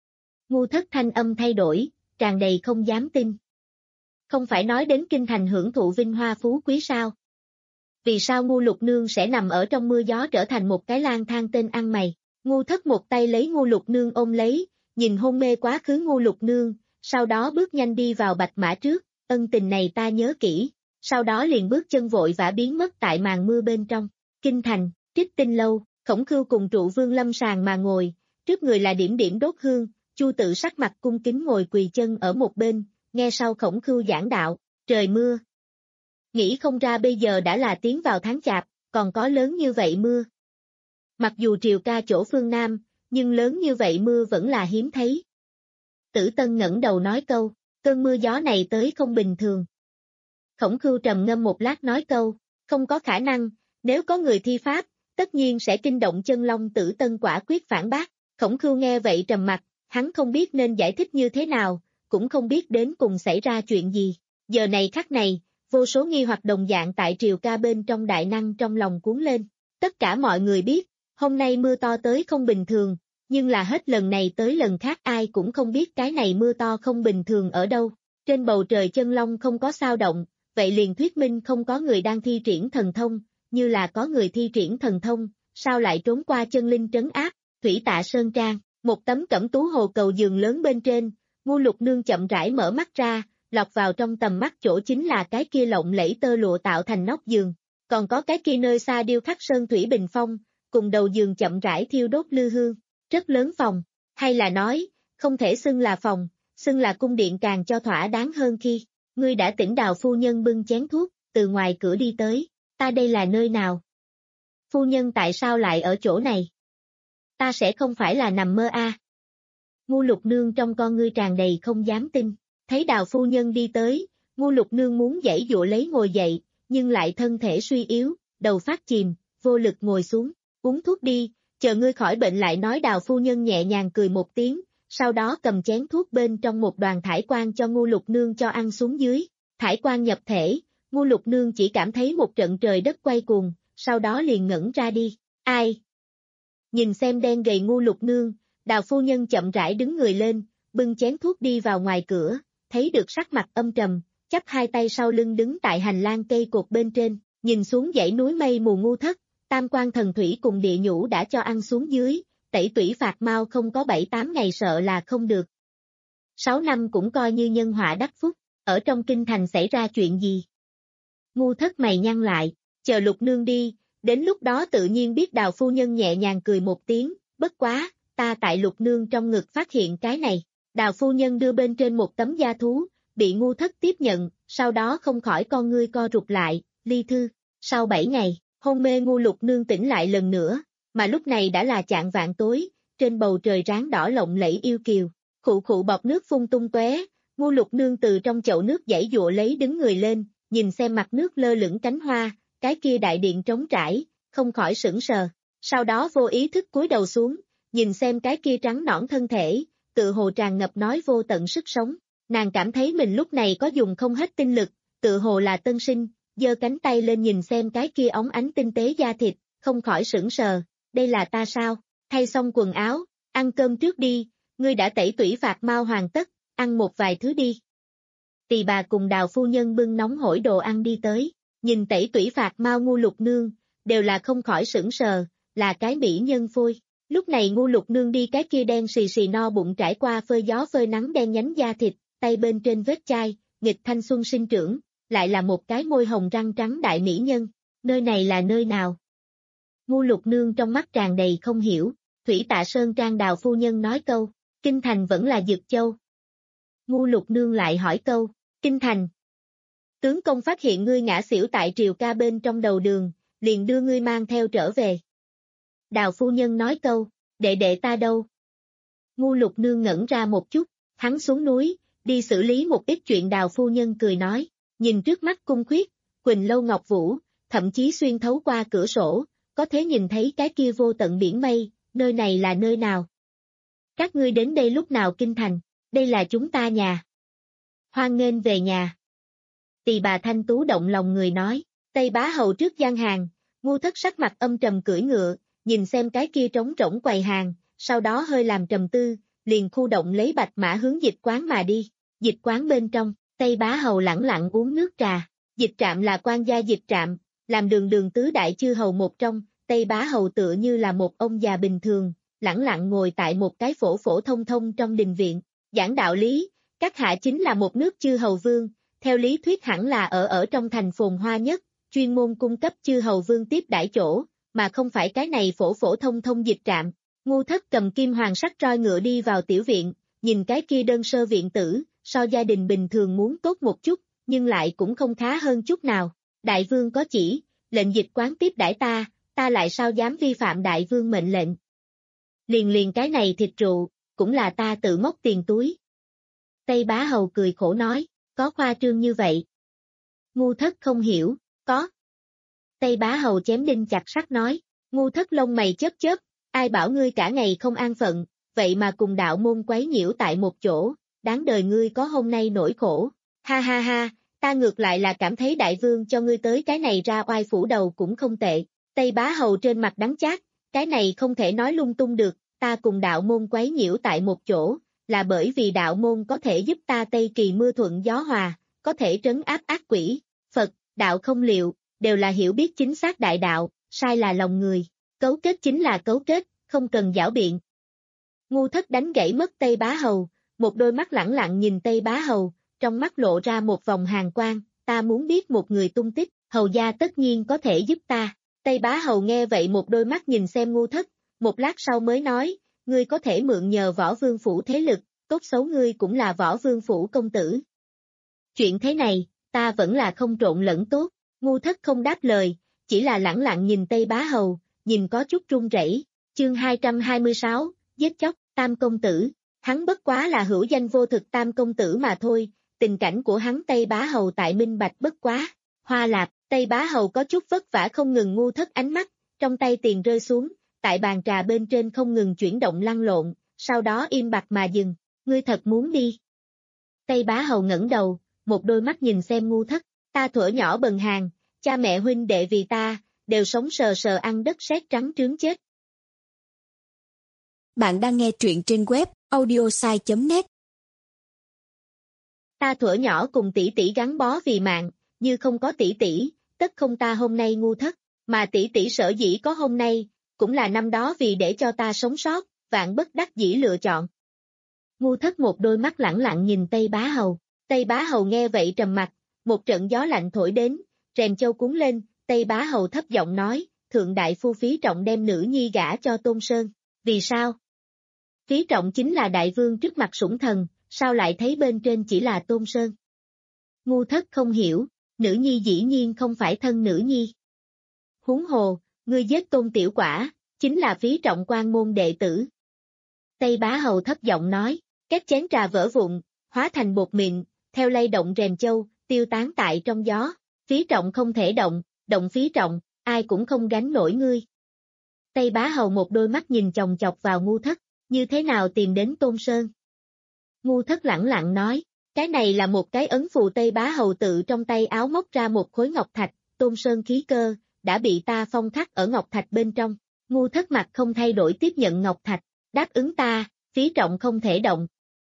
Ngu Thất thanh âm thay đổi, tràn đầy không dám tin. Không phải nói đến kinh thành hưởng thụ vinh hoa phú quý sao? Vì sao Ngu Lục Nương sẽ nằm ở trong mưa gió trở thành một cái lang thang tên ăn mày? Ngu Thất một tay lấy Ngu Lục Nương ôm lấy, nhìn hôn mê quá khứ Ngu Lục Nương, sau đó bước nhanh đi vào bạch mã trước, ân tình này ta nhớ kỹ, sau đó liền bước chân vội vã biến mất tại màn mưa bên trong. Kinh thành, Trích Tinh lâu, Khổng Khưu cùng trụ vương lâm sàng mà ngồi, trước người là điểm điểm đốt hương, Chu Tự sắc mặt cung kính ngồi quỳ chân ở một bên, nghe sau Khổng Khưu giảng đạo, trời mưa. Nghĩ không ra bây giờ đã là tiến vào tháng chạp, còn có lớn như vậy mưa. Mặc dù triều ca chỗ phương Nam, nhưng lớn như vậy mưa vẫn là hiếm thấy. Tử Tân ngẩng đầu nói câu, cơn mưa gió này tới không bình thường. Khổng Khưu trầm ngâm một lát nói câu, không có khả năng, nếu có người thi pháp, tất nhiên sẽ kinh động chân long. Tử Tân quả quyết phản bác. Khổng Khưu nghe vậy trầm mặt, hắn không biết nên giải thích như thế nào, cũng không biết đến cùng xảy ra chuyện gì. Giờ này khắc này, vô số nghi hoặc đồng dạng tại triều ca bên trong đại năng trong lòng cuốn lên. Tất cả mọi người biết, hôm nay mưa to tới không bình thường, nhưng là hết lần này tới lần khác ai cũng không biết cái này mưa to không bình thường ở đâu. Trên bầu trời chân long không có sao động, vậy liền thuyết minh không có người đang thi triển thần thông, như là có người thi triển thần thông, sao lại trốn qua chân linh trấn áp, Thủy Tạ Sơn Trang. Một tấm cẩm tú hồ cầu giường lớn bên trên, Ngu Lục Nương chậm rãi mở mắt ra, lọt vào trong tầm mắt chỗ chính là cái kia lộng lẫy tơ lụa tạo thành nóc giường, còn có cái kia nơi xa điêu khắc sơn thủy bình phong, cùng đầu giường chậm rãi thiêu đốt lư hương, rất lớn phòng, hay là nói, không thể xưng là phòng, xưng là cung điện càng cho thỏa đáng hơn khi, ngươi đã tỉnh Đào phu nhân bưng chén thuốc, từ ngoài cửa đi tới, ta đây là nơi nào? Phu nhân tại sao lại ở chỗ này? Ta sẽ không phải là nằm mơ a? À? Ngu Lục Nương trong con ngươi tràn đầy không dám tin, thấy Đào phu nhân đi tới, Ngu Lục Nương muốn giãy dụa lấy ngồi dậy, nhưng lại thân thể suy yếu, đầu phát chìm, vô lực ngồi xuống, uống thuốc đi, chờ ngươi khỏi bệnh lại nói. Đào phu nhân nhẹ nhàng cười một tiếng, sau đó cầm chén thuốc bên trong một đoàn thải quang cho Ngu Lục Nương cho ăn xuống dưới, thải quang nhập thể, Ngu Lục Nương chỉ cảm thấy một trận trời đất quay cuồng, sau đó liền ngẩn ra đi, ai? Nhìn xem đen gầy Ngu Lục Nương, Đào phu nhân chậm rãi đứng người lên, bưng chén thuốc đi vào ngoài cửa, thấy được sắc mặt âm trầm, chắp hai tay sau lưng đứng tại hành lang cây cột bên trên, nhìn xuống dãy núi mây mù Ngu Thất, tam quan thần thủy cùng địa nhũ đã cho ăn xuống dưới, tẩy tủy phạt mau không có bảy tám ngày sợ là không được. Sáu năm cũng coi như nhân họa đắc phúc, ở trong kinh thành xảy ra chuyện gì? Ngu Thất mày nhăn lại, chờ Lục Nương đi, đến lúc đó tự nhiên biết. Đào phu nhân nhẹ nhàng cười một tiếng, bất quá, ta tại Lục Nương trong ngực phát hiện cái này. Đào phu nhân đưa bên trên một tấm da thú, bị Ngu Thất tiếp nhận, sau đó không khỏi con ngươi co rụt lại, ly thư. Sau bảy ngày, hôn mê Ngu Lục Nương tỉnh lại lần nữa, mà lúc này đã là chạng vạng tối, trên bầu trời ráng đỏ lộng lẫy yêu kiều, khụ khụ bọt nước phun tung tóe. Ngu Lục Nương từ trong chậu nước giãy giụa lấy đứng người lên, nhìn xem mặt nước lơ lửng cánh hoa, cái kia đại điện trống trải, không khỏi sững sờ, sau đó vô ý thức cúi đầu xuống, nhìn xem cái kia trắng nõn thân thể, tự hồ tràn ngập nói vô tận sức sống, nàng cảm thấy mình lúc này có dùng không hết tinh lực, tự hồ là tân sinh, giơ cánh tay lên nhìn xem cái kia óng ánh tinh tế da thịt, không khỏi sững sờ, đây là ta sao? Thay xong quần áo, ăn cơm trước đi, ngươi đã tẩy tủy phạt mau hoàn tất, ăn một vài thứ đi. Tỳ bà cùng Đào phu nhân bưng nóng hổi đồ ăn đi tới, nhìn tẩy tủy phạt mau Ngu Lục Nương, đều là không khỏi sững sờ, là cái mỹ nhân phôi. Lúc này Ngu Lục Nương đi cái kia đen xì xì no bụng trải qua phơi gió phơi nắng đen nhánh da thịt, tay bên trên vết chai, nghịch thanh xuân sinh trưởng, lại là một cái môi hồng răng trắng đại mỹ nhân, nơi này là nơi nào? Ngu Lục Nương trong mắt tràn đầy không hiểu, Thủy Tạ Sơn Trang. Đào phu nhân nói câu, Kinh Thành vẫn là Dực Châu. Ngu Lục Nương lại hỏi câu, Kinh Thành. Tướng công phát hiện ngươi ngã xỉu tại triều ca bên trong đầu đường, liền đưa ngươi mang theo trở về. Đào phu nhân nói câu, đệ đệ ta đâu? Ngu Lục Nương ngẩn ra một chút, hắn xuống núi, đi xử lý một ít chuyện. Đào phu nhân cười nói, nhìn trước mắt cung khuyết, Quỳnh Lâu Ngọc Vũ, thậm chí xuyên thấu qua cửa sổ, có thể nhìn thấy cái kia vô tận biển mây, nơi này là nơi nào? Các ngươi đến đây lúc nào? Kinh Thành, đây là chúng ta nhà. Hoan nghênh về nhà. Tỳ bà thanh tú động lòng người nói, Tây Bá Hầu trước gian hàng, Ngu Thất sắc mặt âm trầm cưỡi ngựa, nhìn xem cái kia trống rỗng quầy hàng, sau đó hơi làm trầm tư, liền khu động lấy bạch mã hướng dịch quán mà đi. Dịch quán bên trong, Tây Bá Hầu lẳng lặng uống nước trà, dịch trạm là quan gia dịch trạm, làm đường đường tứ đại chư hầu một trong, Tây Bá Hầu tựa như là một ông già bình thường, lẳng lặng ngồi tại một cái phổ phổ thông thông trong đình viện, giảng đạo lý, các hạ chính là một nước chư hầu vương, theo lý thuyết hẳn là ở ở trong thành phồn hoa nhất, chuyên môn cung cấp chư hầu vương tiếp đãi chỗ, mà không phải cái này phổ phổ thông thông dịch trạm. Ngu Thất cầm kim hoàng sắt roi ngựa đi vào tiểu viện, nhìn cái kia đơn sơ viện tử, so gia đình bình thường muốn tốt một chút, nhưng lại cũng không khá hơn chút nào. Đại vương có chỉ, lệnh dịch quán tiếp đãi ta, ta lại sao dám vi phạm đại vương mệnh lệnh. Liền liền cái này thịt rượu, cũng là ta tự móc tiền túi. Tây Bá Hầu cười khổ nói, có khoa trương như vậy? Ngu Thất không hiểu, có. Tây Bá Hầu chém đinh chặt sắt nói, Ngu Thất lông mày chớp chớp, ai bảo ngươi cả ngày không an phận, vậy mà cùng đạo môn quấy nhiễu tại một chỗ, đáng đời ngươi có hôm nay nỗi khổ. Ha ha ha, ta ngược lại là cảm thấy đại vương cho ngươi tới cái này ra oai phủ đầu cũng không tệ. Tây Bá Hầu trên mặt đắng chát, cái này không thể nói lung tung được, ta cùng đạo môn quấy nhiễu tại một chỗ, là bởi vì đạo môn có thể giúp ta Tây Kỳ mưa thuận gió hòa, có thể trấn áp ác quỷ, Phật, đạo không liệu, đều là hiểu biết chính xác đại đạo, sai là lòng người, cấu kết chính là cấu kết, không cần giảo biện. Ngu Thất đánh gãy mất Tây Bá Hầu, một đôi mắt lẳng lặng nhìn Tây Bá Hầu, trong mắt lộ ra một vòng hàn quang, ta muốn biết một người tung tích, Hầu gia tất nhiên có thể giúp ta. Tây Bá Hầu nghe vậy một đôi mắt nhìn xem Ngu Thất, một lát sau mới nói, ngươi có thể mượn nhờ Võ Vương Phủ thế lực, tốt xấu ngươi cũng là Võ Vương Phủ công tử. Chuyện thế này, ta vẫn là không trộn lẫn tốt, Ngu Thất không đáp lời, chỉ là lẳng lặng nhìn Tây Bá Hầu, nhìn có chút run rẩy. Chương hai trăm hai mươi sáu, giết chóc, Tam công tử, hắn bất quá là hữu danh vô thực Tam công tử mà thôi, tình cảnh của hắn Tây Bá Hầu tại minh bạch bất quá. Hoa Lạp, Tây Bá Hầu có chút vất vả không ngừng Ngu Thất ánh mắt, trong tay tiền rơi xuống, tại bàn trà bên trên không ngừng chuyển động lăn lộn, sau đó im bặt mà dừng, ngươi thật muốn đi. Tây Bá Hầu ngẩng đầu, một đôi mắt nhìn xem Ngu Thất, ta thuở nhỏ bần hàn, cha mẹ huynh đệ vì ta, đều sống sờ sờ ăn đất sét trắng trướng chết. Bạn đang nghe truyện trên web audiosai chấm net. Ta thuở nhỏ cùng tỷ tỷ gắn bó vì mạng, như không có tỷ tỷ, tất không ta hôm nay Ngu Thất, mà tỷ tỷ sở dĩ có hôm nay, cũng là năm đó vì để cho ta sống sót, vạn bất đắc dĩ lựa chọn. Ngu Thất một đôi mắt lẳng lặng nhìn Tây Bá Hầu, Tây Bá Hầu nghe vậy trầm mặt, một trận gió lạnh thổi đến, rèm châu cuốn lên, Tây Bá Hầu thấp giọng nói, thượng đại phu Phí Trọng đem nữ nhi gả cho Tôn Sơn, vì sao? Phí Trọng chính là đại vương trước mặt sủng thần, sao lại thấy bên trên chỉ là Tôn Sơn? Ngu Thất không hiểu, nữ nhi dĩ nhiên không phải thân nữ nhi. Huống hồ, ngươi giết Tôn tiểu quả, chính là Phí Trọng quan môn đệ tử. Tây Bá Hầu thấp giọng nói, két chén trà vỡ vụn, hóa thành bột mịn, theo lay động rèm châu, tiêu tán tại trong gió. Phí Trọng không thể động, động Phí Trọng, ai cũng không gánh nổi ngươi. Tây Bá Hầu một đôi mắt nhìn chòng chọc vào Ngu Thất, như thế nào tìm đến Tôn Sơn? Ngu Thất lẳng lặng nói, cái này là một cái ấn phù. Tây Bá Hầu tự trong tay áo móc ra một khối ngọc thạch, Tôn Sơn khí cơ, đã bị ta phong khắc ở ngọc thạch bên trong. Ngu Thất mặt không thay đổi tiếp nhận ngọc thạch, đáp ứng ta, Phí Trọng không thể động.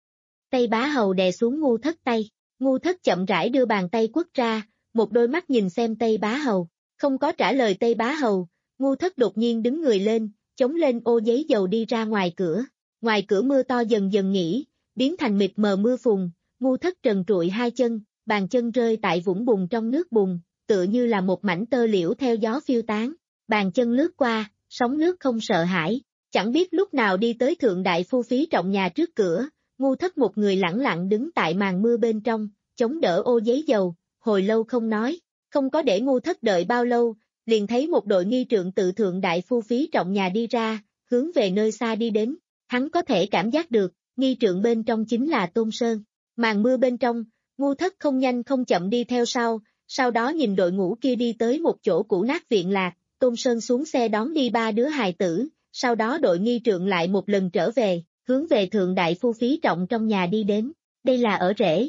Tây Bá Hầu đè xuống Ngu Thất tay, Ngu Thất chậm rãi đưa bàn tay quất ra, một đôi mắt nhìn xem Tây Bá Hầu, không có trả lời Tây Bá Hầu, Ngu Thất đột nhiên đứng người lên, chống lên ô giấy dầu đi ra ngoài cửa, ngoài cửa mưa to dần dần nghỉ, biến thành mịt mờ mưa phùn, Ngu Thất trần trụi hai chân, bàn chân rơi tại vũng bùn trong nước bùn, tựa như là một mảnh tơ liễu theo gió phiêu tán, bàn chân lướt qua, sóng nước không sợ hãi, chẳng biết lúc nào đi tới thượng đại phu Phí Trọng nhà trước cửa, Ngu Thất một người lẳng lặng đứng tại màn mưa bên trong, chống đỡ ô giấy dầu, hồi lâu không nói, không có để Ngu Thất đợi bao lâu, liền thấy một đội nghi trượng tự thượng đại phu Phí Trọng nhà đi ra, hướng về nơi xa đi đến, hắn có thể cảm giác được, nghi trượng bên trong chính là Tôn Sơn, màn mưa bên trong, Ngu Thất không nhanh không chậm đi theo sau, sau đó nhìn đội ngũ kia đi tới một chỗ cũ nát viện lạc, Tôn Sơn xuống xe đón đi ba đứa hài tử, sau đó đội nghi trượng lại một lần trở về, hướng về thượng đại phu Phí Trọng trong nhà đi đến, đây là ở rễ.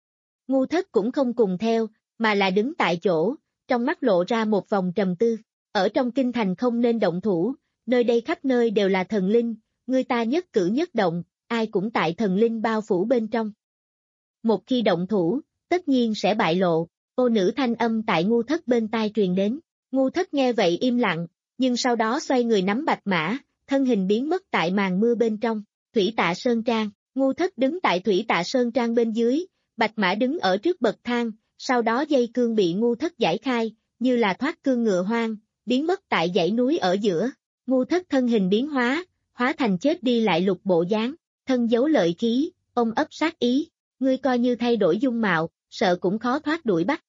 Ngu Thất cũng không cùng theo, mà là đứng tại chỗ, trong mắt lộ ra một vòng trầm tư, ở trong kinh thành không nên động thủ, nơi đây khắp nơi đều là thần linh, người ta nhất cử nhất động, ai cũng tại thần linh bao phủ bên trong. Một khi động thủ, tất nhiên sẽ bại lộ, ô nữ thanh âm tại Ngu Thất bên tai truyền đến, Ngu Thất nghe vậy im lặng, nhưng sau đó xoay người nắm bạch mã, thân hình biến mất tại màn mưa bên trong, Thủy Tạ Sơn Trang, Ngu Thất đứng tại Thủy Tạ Sơn Trang bên dưới, bạch mã đứng ở trước bậc thang, sau đó dây cương bị Ngu Thất giải khai, như là thoát cương ngựa hoang, biến mất tại dãy núi ở giữa, Ngu Thất thân hình biến hóa, hóa thành chết đi lại lục bộ dáng, thân giấu lợi khí, ôm ấp sát ý, ngươi coi như thay đổi dung mạo, sợ cũng khó thoát đuổi bắt.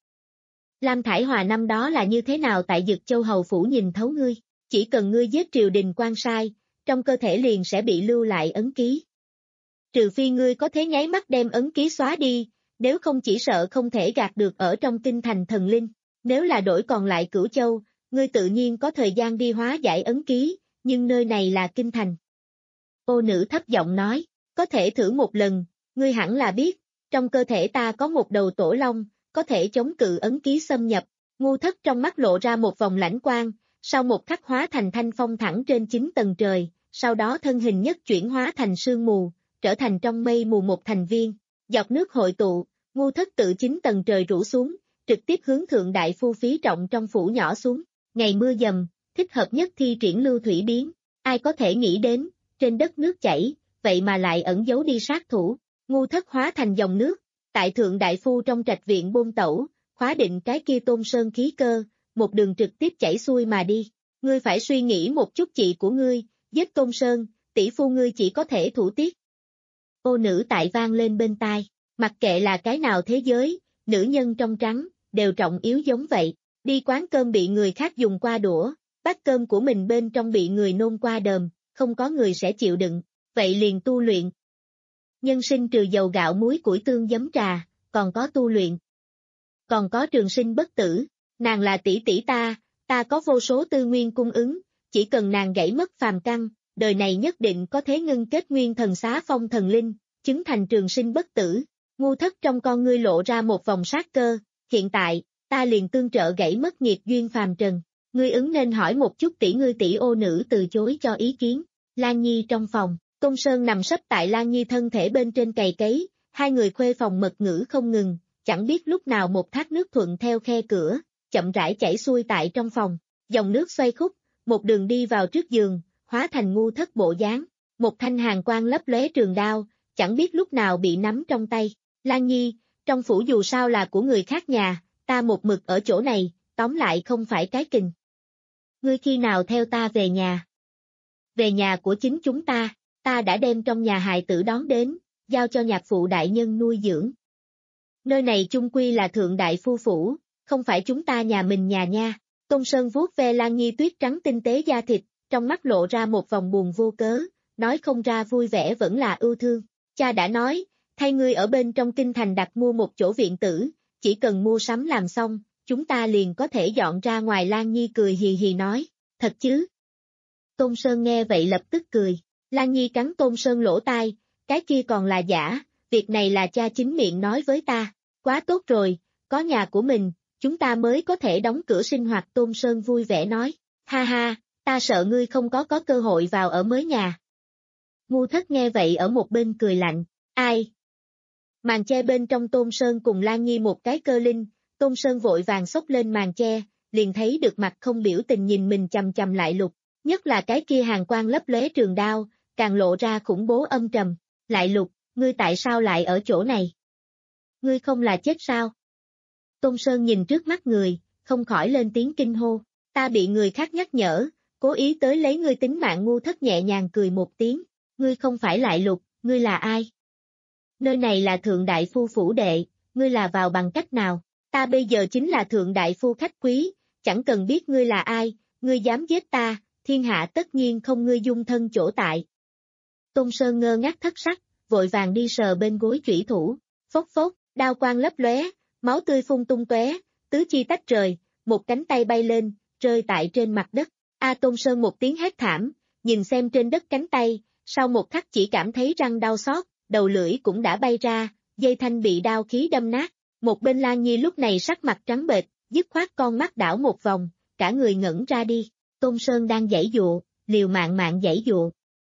Lam Thải Hòa năm đó là như thế nào tại Dực Châu Hầu Phủ nhìn thấu ngươi, chỉ cần ngươi giết triều đình quan sai, trong cơ thể liền sẽ bị lưu lại ấn ký. Trừ phi ngươi có thế nháy mắt đem ấn ký xóa đi, nếu không chỉ sợ không thể gạt được ở trong kinh thành thần linh, nếu là đổi còn lại Cửu Châu, ngươi tự nhiên có thời gian đi hóa giải ấn ký, nhưng nơi này là kinh thành. Ô nữ thấp giọng nói, có thể thử một lần, ngươi hẳn là biết, trong cơ thể ta có một đầu tổ long, có thể chống cự ấn ký xâm nhập, Ngu Thất trong mắt lộ ra một vòng lãnh quang, sau một khắc hóa thành thanh phong thẳng trên chín tầng trời, sau đó thân hình nhất chuyển hóa thành sương mù, trở thành trong mây mù một thành viên, giọt nước hội tụ, Ngu Thất tự chín tầng trời rủ xuống, trực tiếp hướng thượng đại phu Phí Trọng trong phủ nhỏ xuống, ngày mưa dầm, thích hợp nhất thi triển lưu thủy biến, ai có thể nghĩ đến, trên đất nước chảy, vậy mà lại ẩn giấu đi sát thủ. Ngu Thất hóa thành dòng nước, tại thượng đại phu trong trạch viện bôn tẩu, khóa định cái kia Tôn Sơn khí cơ, một đường trực tiếp chảy xuôi mà đi. Ngươi phải suy nghĩ một chút chị của ngươi, giết Tôn Sơn, tỷ phu ngươi chỉ có thể thủ tiết. Ô nữ tại vang lên bên tai, mặc kệ là cái nào thế giới, nữ nhân trong trắng, đều trọng yếu giống vậy. Đi quán cơm bị người khác dùng qua đũa, bát cơm của mình bên trong bị người nôn qua đờm, không có người sẽ chịu đựng, vậy liền tu luyện. Nhân sinh trừ dầu gạo muối củi tương giấm trà, còn có tu luyện. Còn có trường sinh bất tử, nàng là tỷ tỷ ta, ta có vô số tư nguyên cung ứng, chỉ cần nàng gãy mất phàm căn, đời này nhất định có thể ngưng kết nguyên thần xá phong thần linh, chứng thành trường sinh bất tử. Ngu Thất trong con ngươi lộ ra một vòng sát cơ, hiện tại, ta liền tương trợ gãy mất nghiệp duyên phàm trần. Ngươi ứng nên hỏi một chút tỷ ngươi. Tỷ ô nữ từ chối cho ý kiến. Lan Nhi trong phòng, Tôn Sơn nằm sấp tại Lan Nhi thân thể bên trên cày cấy, hai người khuê phòng mật ngữ không ngừng, chẳng biết lúc nào một thác nước thuận theo khe cửa, chậm rãi chảy xuôi tại trong phòng, dòng nước xoay khúc, một đường đi vào trước giường, hóa thành Ngu Thất bộ dáng, một thanh hàn quang lấp lóe trường đao, chẳng biết lúc nào bị nắm trong tay. Lan Nhi, trong phủ dù sao là của người khác nhà, ta một mực ở chỗ này, tóm lại không phải cái kình. Ngươi khi nào theo ta về nhà? Về nhà của chính chúng ta, ta đã đem trong nhà hài tử đón đến, giao cho nhạc phụ đại nhân nuôi dưỡng. Nơi này chung quy là thượng đại phu phủ, không phải chúng ta nhà mình nhà nha. Tôn Sơn vuốt ve Lan Nhi tuyết trắng tinh tế da thịt, trong mắt lộ ra một vòng buồn vô cớ, nói không ra vui vẻ vẫn là ưu thương. Cha đã nói, thay ngươi ở bên trong kinh thành đặt mua một chỗ viện tử, chỉ cần mua sắm làm xong, chúng ta liền có thể dọn ra ngoài. Lan Nhi cười hì hì nói, thật chứ? Tôn Sơn nghe vậy lập tức cười, Lan Nhi cắn Tôn Sơn lỗ tai, cái kia còn là giả, việc này là cha chính miệng nói với ta, quá tốt rồi, có nhà của mình, chúng ta mới có thể đóng cửa sinh hoạt. Tôn Sơn vui vẻ nói, ha ha, ta sợ ngươi không có có cơ hội vào ở mới nhà. Ngu Thất nghe vậy ở một bên cười lạnh, ai? Màn che bên trong Tôn Sơn cùng Lan Nhi một cái cơ linh, Tôn Sơn vội vàng xốc lên màn che, liền thấy được mặt không biểu tình nhìn mình chằm chằm lại Lục, nhất là cái kia hàn quang lấp lóe trường đao, càng lộ ra khủng bố âm trầm. Lại Lục, ngươi tại sao lại ở chỗ này? Ngươi không là chết sao? Tôn Sơn nhìn trước mắt người, không khỏi lên tiếng kinh hô, ta bị người khác nhắc nhở, cố ý tới lấy ngươi tính mạng. Ngu Thất nhẹ nhàng cười một tiếng, ngươi không phải Lại Lục, ngươi là ai? Nơi này là thượng đại phu phủ đệ, ngươi là vào bằng cách nào? Ta bây giờ chính là thượng đại phu khách quý, chẳng cần biết ngươi là ai, ngươi dám giết ta, thiên hạ tất nhiên không ngươi dung thân chỗ tại. Tôn Sơn ngơ ngác thất sắc, vội vàng đi sờ bên gối chủy thủ, phốc phốc, đao quang lấp lóe, máu tươi phun tung tóe, tứ chi tách rời, một cánh tay bay lên, rơi tại trên mặt đất. A Tôn Sơn một tiếng hét thảm, nhìn xem trên đất cánh tay, sau một khắc chỉ cảm thấy răng đau xót, đầu lưỡi cũng đã bay ra, dây thanh bị đao khí đâm nát. Một bên Lan Nhi lúc này sắc mặt trắng bệch, dứt khoát con mắt đảo một vòng, cả người ngẩn ra đi. Tôn Sơn đang giãy dụa, liều mạng mạng giãy dụa.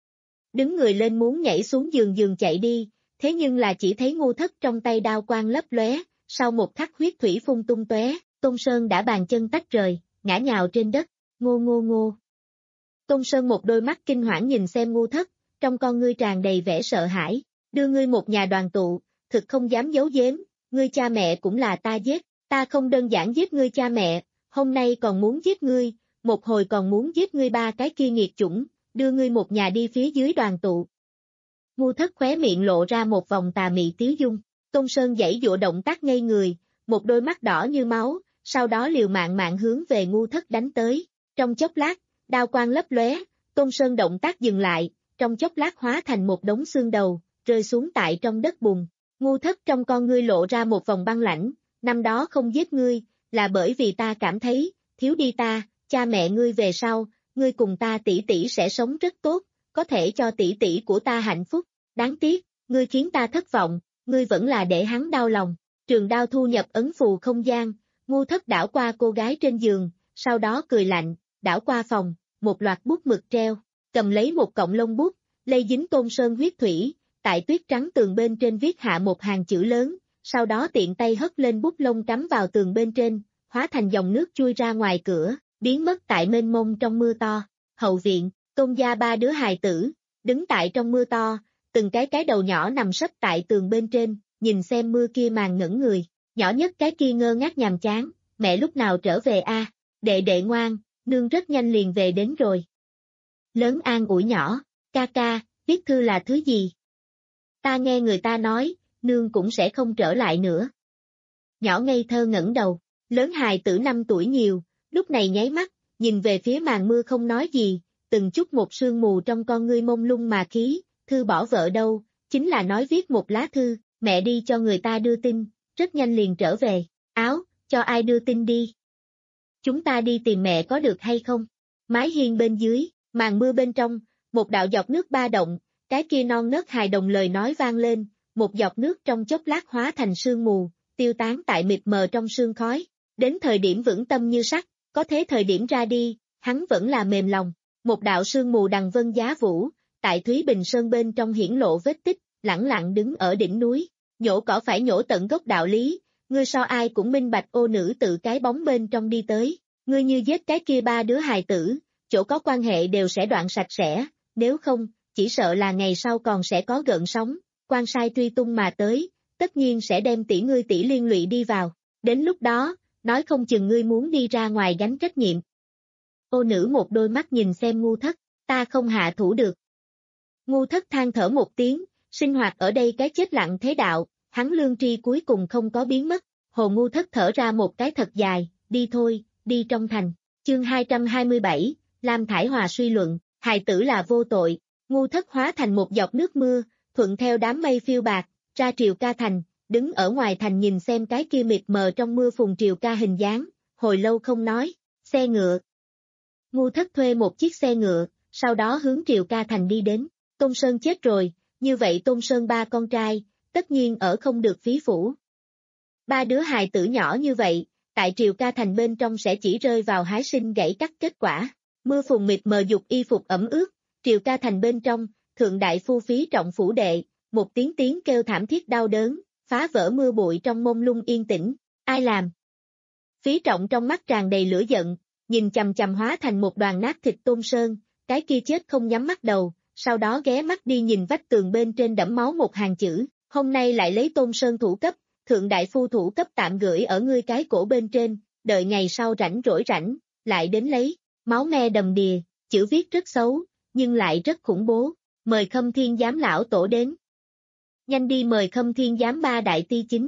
Đứng người lên muốn nhảy xuống giường giường chạy đi, thế nhưng là chỉ thấy Ngu Thất trong tay đao quang lấp lóe, sau một khắc huyết thủy phun tung tóe, Tôn Sơn đã bàn chân tách rời, ngã nhào trên đất, ngô ngô ngô. Tôn Sơn một đôi mắt kinh hoảng nhìn xem Ngu Thất, trong con ngươi tràn đầy vẻ sợ hãi, đưa ngươi một nhà đoàn tụ, thực không dám giấu giếm, ngươi cha mẹ cũng là ta giết, ta không đơn giản giết ngươi cha mẹ, hôm nay còn muốn giết ngươi, một hồi còn muốn giết ngươi ba cái kia nghiệt chủng, đưa ngươi một nhà đi phía dưới đoàn tụ. Ngu Thất khóe miệng lộ ra một vòng tà mị tiếu dung, Tôn Sơn giãy giụa động tác ngây người, một đôi mắt đỏ như máu, sau đó liều mạng mạng hướng về Ngu Thất đánh tới, trong chốc lát, đao quang lấp lóe, Tôn Sơn động tác dừng lại, trong chốc lát hóa thành một đống xương đầu, rơi xuống tại trong đất bùn. Ngu Thất trong con ngươi lộ ra một vòng băng lãnh, năm đó không giết ngươi, là bởi vì ta cảm thấy, thiếu đi ta, cha mẹ ngươi về sau, ngươi cùng ta tỷ tỷ sẽ sống rất tốt, có thể cho tỷ tỷ của ta hạnh phúc, đáng tiếc, ngươi khiến ta thất vọng, ngươi vẫn là để hắn đau lòng. Trường đao thu nhập ấn phù không gian, Ngu Thất đảo qua cô gái trên giường, sau đó cười lạnh, đảo qua phòng, một loạt bút mực treo, cầm lấy một cọng lông bút, lây dính Tôn Sơn huyết thủy, tại tuyết trắng tường bên trên viết hạ một hàng chữ lớn, sau đó tiện tay hất lên bút lông cắm vào tường bên trên, hóa thành dòng nước chui ra ngoài cửa, biến mất tại mênh mông trong mưa to. Hậu viện, Tôn gia ba đứa hài tử, đứng tại trong mưa to, từng cái cái đầu nhỏ nằm sấp tại tường bên trên, nhìn xem mưa kia màn ngẩn người, nhỏ nhất cái kia ngơ ngác nhàm chán, mẹ lúc nào trở về a? Đệ đệ ngoan, nương rất nhanh liền về đến rồi. Lớn an ủi nhỏ, ca ca, viết thư là thứ gì? Ta nghe người ta nói, nương cũng sẽ không trở lại nữa. Nhỏ ngây thơ ngẩng đầu, lớn hài tử năm tuổi nhiều, lúc này nháy mắt, nhìn về phía màn mưa không nói gì, từng chút một sương mù trong con ngươi mông lung mà khí, thư bỏ vợ đâu, chính là nói viết một lá thư, mẹ đi cho người ta đưa tin, rất nhanh liền trở về, áo, cho ai đưa tin đi. Chúng ta đi tìm mẹ có được hay không? Mái hiên bên dưới, màn mưa bên trong, một đạo giọt nước ba động, cái kia non nớt hài đồng lời nói vang lên, một giọt nước trong chốc lát hóa thành sương mù, tiêu tán tại mịt mờ trong sương khói, đến thời điểm vững tâm như sắt, có thế thời điểm ra đi, hắn vẫn là mềm lòng, một đạo sương mù đằng vân giá vũ, tại Thúy Bình Sơn bên trong hiển lộ vết tích, lẳng lặng đứng ở đỉnh núi, nhổ cỏ phải nhổ tận gốc đạo lý, ngươi so ai cũng minh bạch ô nữ tự cái bóng bên trong đi tới, ngươi như giết cái kia ba đứa hài tử, chỗ có quan hệ đều sẽ đoạn sạch sẽ, nếu không, chỉ sợ là ngày sau còn sẽ có gợn sóng, quan sai truy tung mà tới, tất nhiên sẽ đem tỷ ngươi tỷ liên lụy đi vào, đến lúc đó, nói không chừng ngươi muốn đi ra ngoài gánh trách nhiệm. Ô nữ một đôi mắt nhìn xem ngu thất, ta không hạ thủ được. Ngu thất than thở một tiếng, sinh hoạt ở đây cái chết lặng thế đạo, hắn lương tri cuối cùng không có biến mất, hồ ngu thất thở ra một cái thật dài, đi thôi, đi trong thành, chương hai trăm hai mươi bảy, Lam Thải Hòa suy luận, hài tử là vô tội, ngu thất hóa thành một giọt nước mưa, thuận theo đám mây phiêu bạc, ra Triều Ca thành, đứng ở ngoài thành nhìn xem cái kia mịt mờ trong mưa phùn Triều Ca hình dáng, hồi lâu không nói, xe ngựa. Ngu thất thuê một chiếc xe ngựa, sau đó hướng Triều Ca thành đi đến, Tôn Sơn chết rồi, như vậy Tôn Sơn ba con trai, tất nhiên ở không được phí phủ. Ba đứa hài tử nhỏ như vậy, tại Triều Ca thành bên trong sẽ chỉ rơi vào hái sinh gãy cắt kết quả, mưa phùn mịt mờ dục y phục ẩm ướt, Triều Ca thành bên trong, thượng đại phu Phí Trọng phủ đệ, một tiếng tiếng kêu thảm thiết đau đớn, phá vỡ mưa bụi trong mông lung yên tĩnh, ai làm? Phí Trọng trong mắt tràn đầy lửa giận, nhìn chằm chằm hóa thành một đoàn nát thịt Tôn Sơn, cái kia chết không nhắm mắt đầu, sau đó ghé mắt đi nhìn vách tường bên trên đẫm máu một hàng chữ, hôm nay lại lấy Tôn Sơn thủ cấp, thượng đại phu thủ cấp tạm gửi ở ngươi cái cổ bên trên, đợi ngày sau rảnh rỗi rảnh, lại đến lấy, máu me đầm đìa, chữ viết rất xấu, nhưng lại rất khủng bố, mời Khâm Thiên giám lão tổ đến. Nhanh đi mời Khâm Thiên giám ba đại ti chính.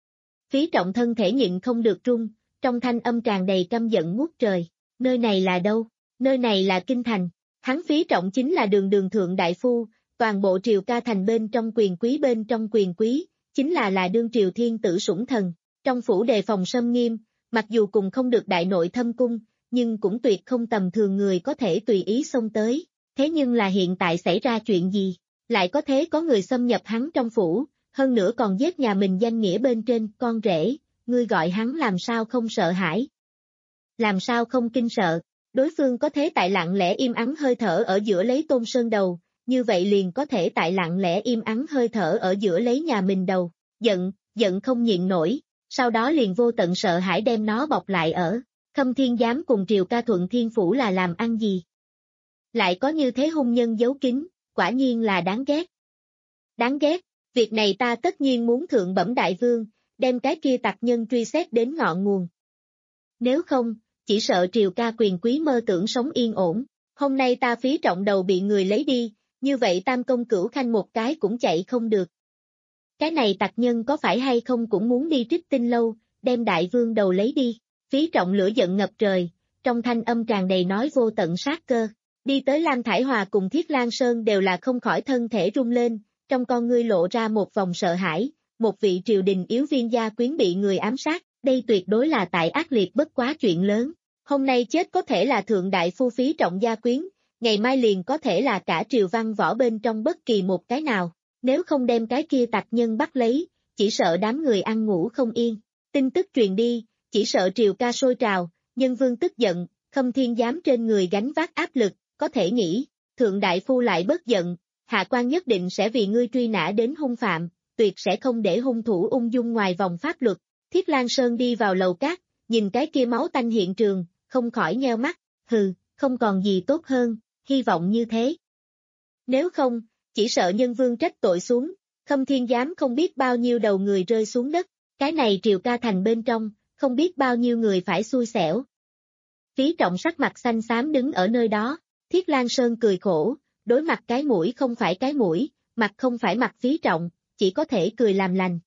Phí Trọng thân thể nhịn không được run, trong thanh âm tràn đầy căm giận ngút trời, nơi này là đâu, nơi này là Kinh Thành, hắn Phí Trọng chính là đường đường thượng đại phu, toàn bộ Triều Ca thành bên trong quyền quý bên trong quyền quý, chính là là đương triều thiên tử sủng thần, trong phủ đề phòng xâm nghiêm, mặc dù cùng không được đại nội thâm cung, nhưng cũng tuyệt không tầm thường người có thể tùy ý xông tới, thế nhưng là hiện tại xảy ra chuyện gì, lại có thế có người xâm nhập hắn trong phủ, hơn nữa còn giết nhà mình danh nghĩa bên trên con rể, ngươi gọi hắn làm sao không sợ hãi, làm sao không kinh sợ, đối phương có thế tại lặng lẽ im ắng hơi thở ở giữa lấy Tôn Sơn đầu, như vậy liền có thể tại lặng lẽ im ắng hơi thở ở giữa lấy nhà mình đầu, giận, giận không nhịn nổi, sau đó liền vô tận sợ hãi đem nó bọc lại ở, Khâm Thiên giám cùng Triều Ca thuận thiên phủ là làm ăn gì? Lại có như thế hung nhân giấu kín, quả nhiên là đáng ghét. Đáng ghét, việc này ta tất nhiên muốn thượng bẩm đại vương, đem cái kia tặc nhân truy xét đến ngọn nguồn. Nếu không, chỉ sợ Triều Ca quyền quý mơ tưởng sống yên ổn, hôm nay ta Phí Trọng đầu bị người lấy đi, như vậy tam công cửu khanh một cái cũng chạy không được. Cái này tặc nhân có phải hay không cũng muốn đi Trích Tinh lâu, đem đại vương đầu lấy đi, Phí Trọng lửa giận ngập trời, trong thanh âm tràn đầy nói vô tận sát cơ, đi tới Lam Thải Hòa cùng Thiết Lan Sơn đều là không khỏi thân thể rung lên, trong con ngươi lộ ra một vòng sợ hãi, một vị triều đình yếu viên gia quyến bị người ám sát, đây tuyệt đối là tại ác liệt bất quá chuyện lớn, hôm nay chết có thể là thượng đại phu Phí Trọng gia quyến, ngày mai liền có thể là cả triều văn võ bên trong bất kỳ một cái nào, nếu không đem cái kia tặc nhân bắt lấy, chỉ sợ đám người ăn ngủ không yên, tin tức truyền đi, chỉ sợ Triều Ca sôi trào, nhân vương tức giận, Khâm Thiên giám trên người gánh vác áp lực, có thể nghĩ, thượng đại phu lại bất giận, hạ quan nhất định sẽ vì ngươi truy nã đến hung phạm, tuyệt sẽ không để hung thủ ung dung ngoài vòng pháp luật. Thiết Lan Sơn đi vào lầu cát, nhìn cái kia máu tanh hiện trường, không khỏi nheo mắt, hừ, không còn gì tốt hơn, hy vọng như thế. Nếu không, chỉ chỉ sợ nhân vương trách tội xuống, Khâm Thiên Giám không biết bao nhiêu đầu người rơi xuống đất, cái này Triều Ca thành bên trong, không biết bao nhiêu người phải xui xẻo. Phí Trọng sắc mặt xanh xám đứng ở nơi đó, Thiết Lang Sơn cười khổ, đối mặt cái mũi không phải cái mũi, mặt không phải mặt Phí Trọng, chỉ có thể cười làm lành.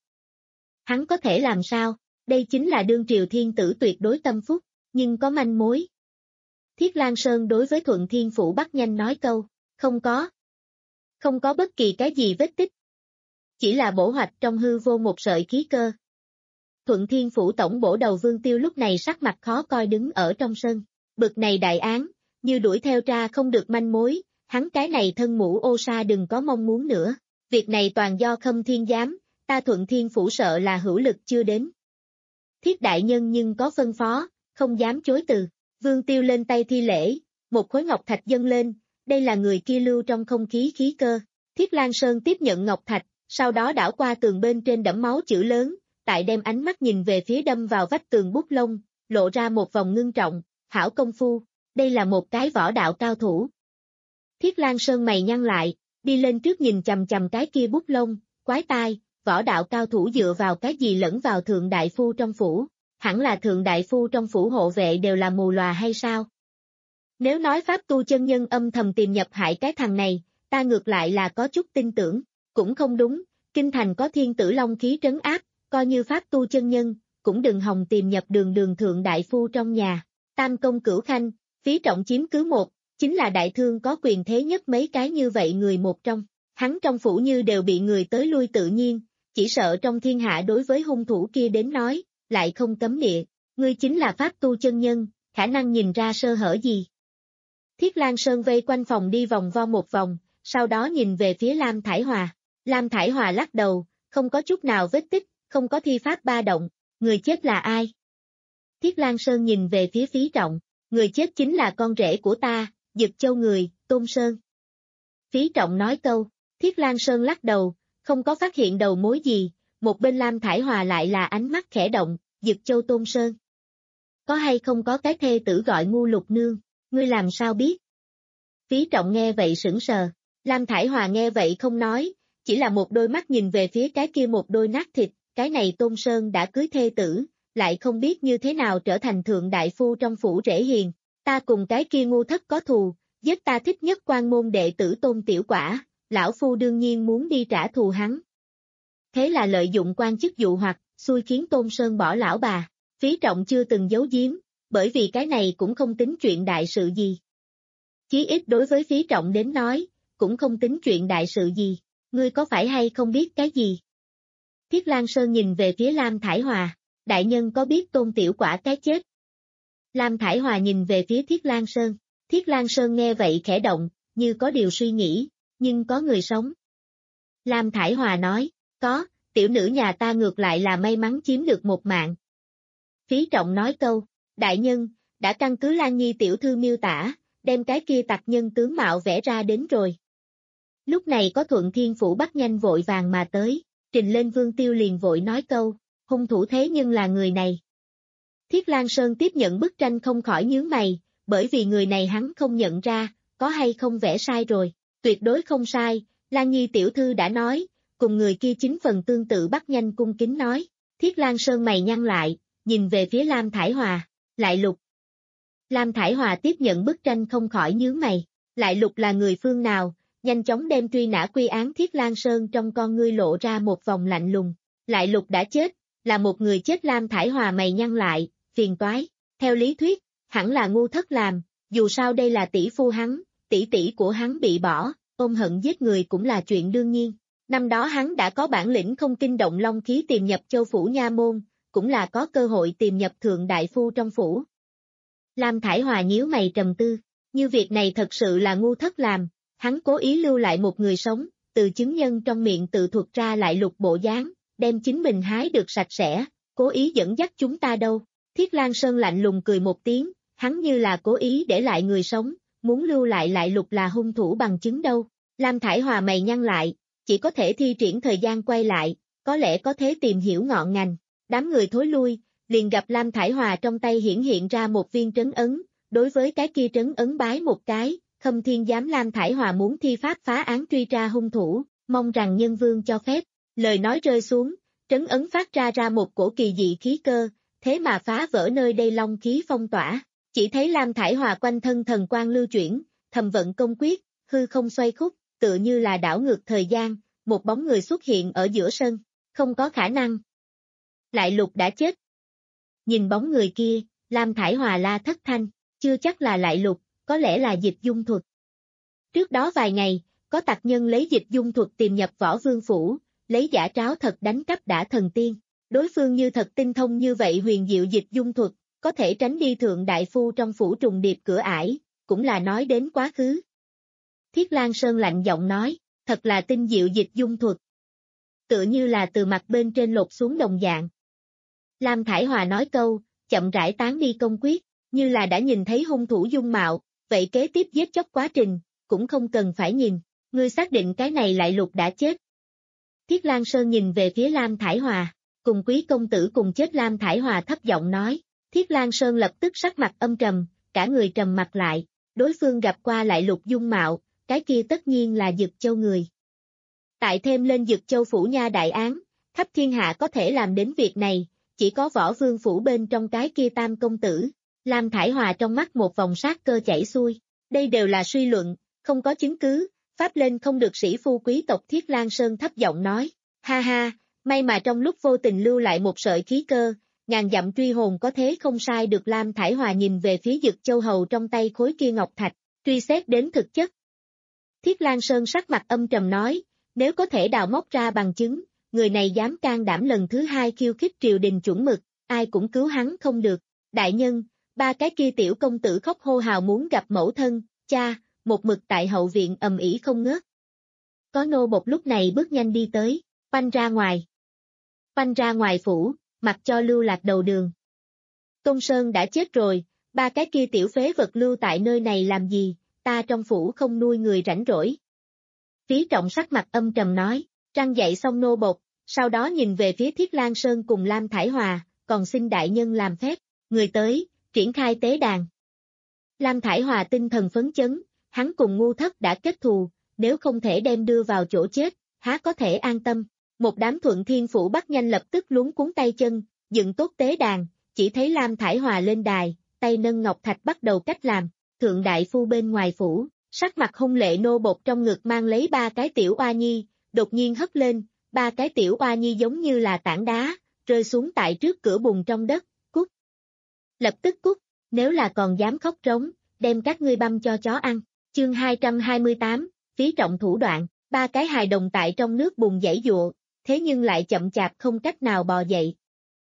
Hắn có thể làm sao, đây chính là đương triều thiên tử tuyệt đối tâm phúc, nhưng có manh mối. Thiết Lang Sơn đối với Thuận Thiên Phủ Bắc Nhanh nói câu, không có. Không có bất kỳ cái gì vết tích. Chỉ là bổ hoạch trong hư vô một sợi khí cơ. Thuận Thiên Phủ tổng bổ đầu Vương Tiêu lúc này sắc mặt khó coi đứng ở trong sân. Bực này đại án, như đuổi theo tra không được manh mối, hắn cái này thân mũ ô sa đừng có mong muốn nữa. Việc này toàn do Khâm Thiên Giám, ta Thuận Thiên Phủ sợ là hữu lực chưa đến. Thiết đại nhân nhưng có phân phó, không dám chối từ. Vương Tiêu lên tay thi lễ, một khối ngọc thạch dâng lên, đây là người kia lưu trong không khí khí cơ. Thiết Lang Sơn tiếp nhận ngọc thạch, sau đó đảo qua tường bên trên đẫm máu chữ lớn, tại đem ánh mắt nhìn về phía đâm vào vách tường bút lông, lộ ra một vòng ngưng trọng, hảo công phu, đây là một cái võ đạo cao thủ. Thiết Lang Sơn mày nhăn lại, đi lên trước nhìn chầm chầm cái kia bút lông, quái tai, võ đạo cao thủ dựa vào cái gì lẫn vào thượng đại phu trong phủ, hẳn là thượng đại phu trong phủ hộ vệ đều là mù lòa hay sao? Nếu nói pháp tu chân nhân âm thầm tìm nhập hại cái thằng này, ta ngược lại là có chút tin tưởng, cũng không đúng, kinh thành có thiên tử long khí trấn áp, coi như pháp tu chân nhân, cũng đừng hòng tìm nhập đường đường thượng đại phu trong nhà. Tam công cửu khanh, Phí Trọng chiếm cứ một, chính là đại thương có quyền thế nhất mấy cái như vậy người một trong, hắn trong phủ như đều bị người tới lui tự nhiên, chỉ sợ trong thiên hạ đối với hung thủ kia đến nói, lại không cấm địa, ngươi chính là pháp tu chân nhân, khả năng nhìn ra sơ hở gì. Thiết Lang Sơn vây quanh phòng đi vòng vo một vòng, sau đó nhìn về phía Lam Thải Hòa. Lam Thải Hòa lắc đầu, không có chút nào vết tích, không có thi pháp ba động, người chết là ai? Thiết Lang Sơn nhìn về phía Phí Trọng, người chết chính là con rể của ta, Dực Châu người, Tôn Sơn. Phí Trọng nói câu, Thiết Lang Sơn lắc đầu, không có phát hiện đầu mối gì, một bên Lam Thải Hòa lại là ánh mắt khẽ động, Dực Châu Tôn Sơn. Có hay không có cái thê tử gọi Ngu Lục Nương, ngươi làm sao biết? Phí Trọng nghe vậy sững sờ, Lam Thải Hòa nghe vậy không nói, chỉ là một đôi mắt nhìn về phía cái kia một đôi nát thịt, cái này Tôn Sơn đã cưới thê tử, lại không biết như thế nào trở thành thượng đại phu trong phủ rễ hiền, ta cùng cái kia ngu thất có thù, giết ta thích nhất quan môn đệ tử Tôn Tiểu Quả, lão phu đương nhiên muốn đi trả thù hắn. Thế là lợi dụng quan chức dụ hoặc, xui khiến Tôn Sơn bỏ lão bà, Phí Trọng chưa từng giấu giếm, bởi vì cái này cũng không tính chuyện đại sự gì. Chí ít đối với Phí Trọng đến nói, cũng không tính chuyện đại sự gì, ngươi có phải hay không biết cái gì? Thiết Lang Sơn nhìn về phía Lam Thải Hòa, đại nhân có biết Tôn Tiểu Quả cái chết? Lam Thải Hòa nhìn về phía Thiết Lang Sơn, Thiết Lang Sơn nghe vậy khẽ động, như có điều suy nghĩ, nhưng có người sống. Lam Thải Hòa nói, có, tiểu nữ nhà ta ngược lại là may mắn chiếm được một mạng. Phí Trọng nói câu, đại nhân, đã căn cứ Lan Nhi tiểu thư miêu tả, đem cái kia tặc nhân tướng mạo vẽ ra đến rồi. Lúc này có Thuận Thiên Phủ Bắc Nhanh vội vàng mà tới, trình lên Vương Tiêu liền vội nói câu, hung thủ thế nhưng là người này. Thiết Lang Sơn tiếp nhận bức tranh không khỏi nhướng mày, bởi vì người này hắn không nhận ra, có hay không vẽ sai rồi, tuyệt đối không sai, Lan Nhi tiểu thư đã nói, cùng người kia chính phần tương tự. Bắc Nhanh cung kính nói. Thiết Lang Sơn mày nhăn lại, nhìn về phía Lam Thải Hòa, lại lục. Lam Thải Hòa tiếp nhận bức tranh không khỏi nhướng mày, lại lục là người phương nào, nhanh chóng đem truy nã quy án. Thiết Lang Sơn trong con ngươi lộ ra một vòng lạnh lùng, lại lục đã chết, là một người chết. Lam Thải Hòa mày nhăn lại, phiền toái, theo lý thuyết, hẳn là ngu thất làm, dù sao đây là tỷ phu hắn, tỷ tỷ của hắn bị bỏ, ôm hận giết người cũng là chuyện đương nhiên. Năm đó hắn đã có bản lĩnh không kinh động long khí tìm nhập Châu phủ nha môn, cũng là có cơ hội tìm nhập thượng đại phu trong phủ. Lam Thải Hòa nhíu mày trầm tư, như việc này thật sự là ngu thất làm, hắn cố ý lưu lại một người sống, từ chứng nhân trong miệng tự thuật ra lại lục bộ dáng, đem chính mình hái được sạch sẽ, cố ý dẫn dắt chúng ta đâu. Thiết Lang Sơn lạnh lùng cười một tiếng, hắn như là cố ý để lại người sống, muốn lưu lại lại lục là hung thủ bằng chứng đâu. Lam Thải Hòa mày nhăn lại, chỉ có thể thi triển thời gian quay lại, có lẽ có thể tìm hiểu ngọn ngành. Đám người thối lui, liền gặp Lam Thải Hòa trong tay hiển hiện ra một viên trấn ấn, đối với cái kia trấn ấn bái một cái, Khâm Thiên Giám Lam Thải Hòa muốn thi pháp phá án truy tra hung thủ, mong rằng nhân vương cho phép. Lời nói rơi xuống, trấn ấn phát ra ra một cổ kỳ dị khí cơ, thế mà phá vỡ nơi đây long khí phong tỏa. Chỉ thấy Lam Thải Hòa quanh thân thần quang lưu chuyển, thầm vận công quyết, hư không xoay khúc, tựa như là đảo ngược thời gian, một bóng người xuất hiện ở giữa sân. Không có khả năng. Lại Lục đã chết. Nhìn bóng người kia, Lam Thải Hòa la thất thanh, chưa chắc là Lại Lục, có lẽ là Dịch Dung Thuật. Trước đó vài ngày, có tặc nhân lấy Dịch Dung Thuật tìm nhập Võ Vương phủ, lấy giả tráo thật đánh cắp đã thần tiên. Đối phương như thật tinh thông như vậy huyền diệu Dịch Dung Thuật, có thể tránh đi thượng đại phu trong phủ trùng điệp cửa ải, cũng là nói đến quá khứ. Thiết Lan Sơn lạnh giọng nói, thật là tinh diệu Dịch Dung Thuật. Tựa như là từ mặt bên trên lột xuống đồng dạng. Lam Thải Hòa nói câu, chậm rãi tán đi công quyết, như là đã nhìn thấy hung thủ dung mạo, vậy kế tiếp giết chóc quá trình, cũng không cần phải nhìn, ngươi xác định cái này Lại Lục đã chết. Thiết Lan Sơn nhìn về phía Lam Thải Hòa, cùng quý công tử cùng chết. Lam Thải Hòa thấp giọng nói, Thiết Lan Sơn lập tức sắc mặt âm trầm, cả người trầm mặt lại, đối phương gặp qua Lại Lục dung mạo, cái kia tất nhiên là Dực Châu người. Tại thêm lên Dực Châu phủ nha đại án, khắp thiên hạ có thể làm đến việc này, chỉ có Võ Vương phủ bên trong cái kia tam công tử. Lam Thải Hòa trong mắt một vòng sát cơ chảy xuôi, đây đều là suy luận, không có chứng cứ, pháp lên không được sĩ phu quý tộc. Thiết Lan Sơn thấp giọng nói, ha ha, may mà trong lúc vô tình lưu lại một sợi khí cơ, ngàn dặm truy hồn có thế không sai được. Lam Thải Hòa nhìn về phía Dực Châu hầu trong tay khối kia ngọc thạch, truy xét đến thực chất. Thiết Lan Sơn sắc mặt âm trầm nói, nếu có thể đào móc ra bằng chứng, người này dám can đảm lần thứ hai khiêu khích triều đình chuẩn mực, ai cũng cứu hắn không được. Đại nhân, ba cái kia tiểu công tử khóc hô hào muốn gặp mẫu thân, cha, một mực tại hậu viện ầm ĩ không ngớt. Có nô bộc lúc này bước nhanh đi tới, phanh ra ngoài. Phanh ra ngoài phủ, mặc cho Lưu Lạc đầu đường. Tôn Sơn đã chết rồi, ba cái kia tiểu phế vật lưu tại nơi này làm gì, ta trong phủ không nuôi người rảnh rỗi. Phí Trọng sắc mặt âm trầm nói, trăng dậy xong nô bộc, sau đó nhìn về phía Thiết Lan Sơn cùng Lam Thải Hòa, còn xin đại nhân làm phép, người tới, triển khai tế đàn. Lam Thải Hòa tinh thần phấn chấn, hắn cùng Ngu Thất đã kết thù, nếu không thể đem đưa vào chỗ chết, há có thể an tâm. Một đám Thuận Thiên phủ bắt nhanh lập tức luống cuốn tay chân, dựng tốt tế đàn, chỉ thấy Lam Thải Hòa lên đài, tay nâng ngọc thạch bắt đầu cách làm. Thượng đại phu bên ngoài phủ, sắc mặt hung lệ nô bộc trong ngực mang lấy ba cái tiểu oa nhi, đột nhiên hất lên, ba cái tiểu oa nhi giống như là tảng đá, rơi xuống tại trước cửa bùn trong đất, cút. Lập tức cút, nếu là còn dám khóc trống, đem các ngươi băm cho chó ăn. Chương hai trăm hai mươi tám, Phí Trọng thủ đoạn, ba cái hài đồng tại trong nước bùn giãy giụa, thế nhưng lại chậm chạp không cách nào bò dậy.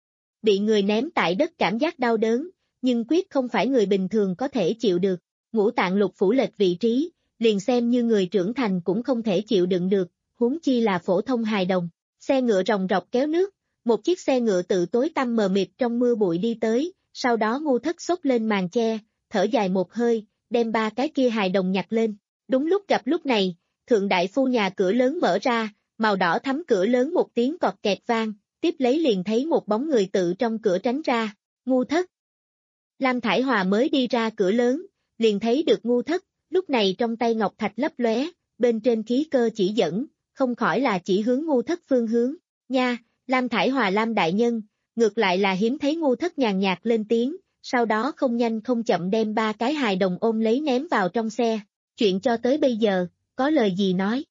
Bị người ném tại đất cảm giác đau đớn, nhưng quyết không phải người bình thường có thể chịu được. Ngũ tạng lục phủ lệch vị trí, liền xem như người trưởng thành cũng không thể chịu đựng được, huống chi là phổ thông hài đồng. Xe ngựa ròng rọc kéo nước, một chiếc xe ngựa tự tối tăm mờ mịt trong mưa bụi đi tới, sau đó Ngu Thất xốc lên màn che, thở dài một hơi, đem ba cái kia hài đồng nhặt lên. Đúng lúc gặp lúc này, thượng đại phu nhà cửa lớn mở ra, màu đỏ thắm cửa lớn một tiếng cọt kẹt vang, tiếp lấy liền thấy một bóng người tự trong cửa tránh ra, Ngu Thất. Lam Thải Hòa mới đi ra cửa lớn, liền thấy được Ngu Thất, lúc này trong tay ngọc thạch lấp lóe, bên trên khí cơ chỉ dẫn, không khỏi là chỉ hướng Ngu Thất phương hướng. Nha, Lam Thải Hòa Lam đại nhân, ngược lại là hiếm thấy Ngu Thất nhàn nhạt lên tiếng, sau đó không nhanh không chậm đem ba cái hài đồng ôm lấy ném vào trong xe. Chuyện cho tới bây giờ, có lời gì nói?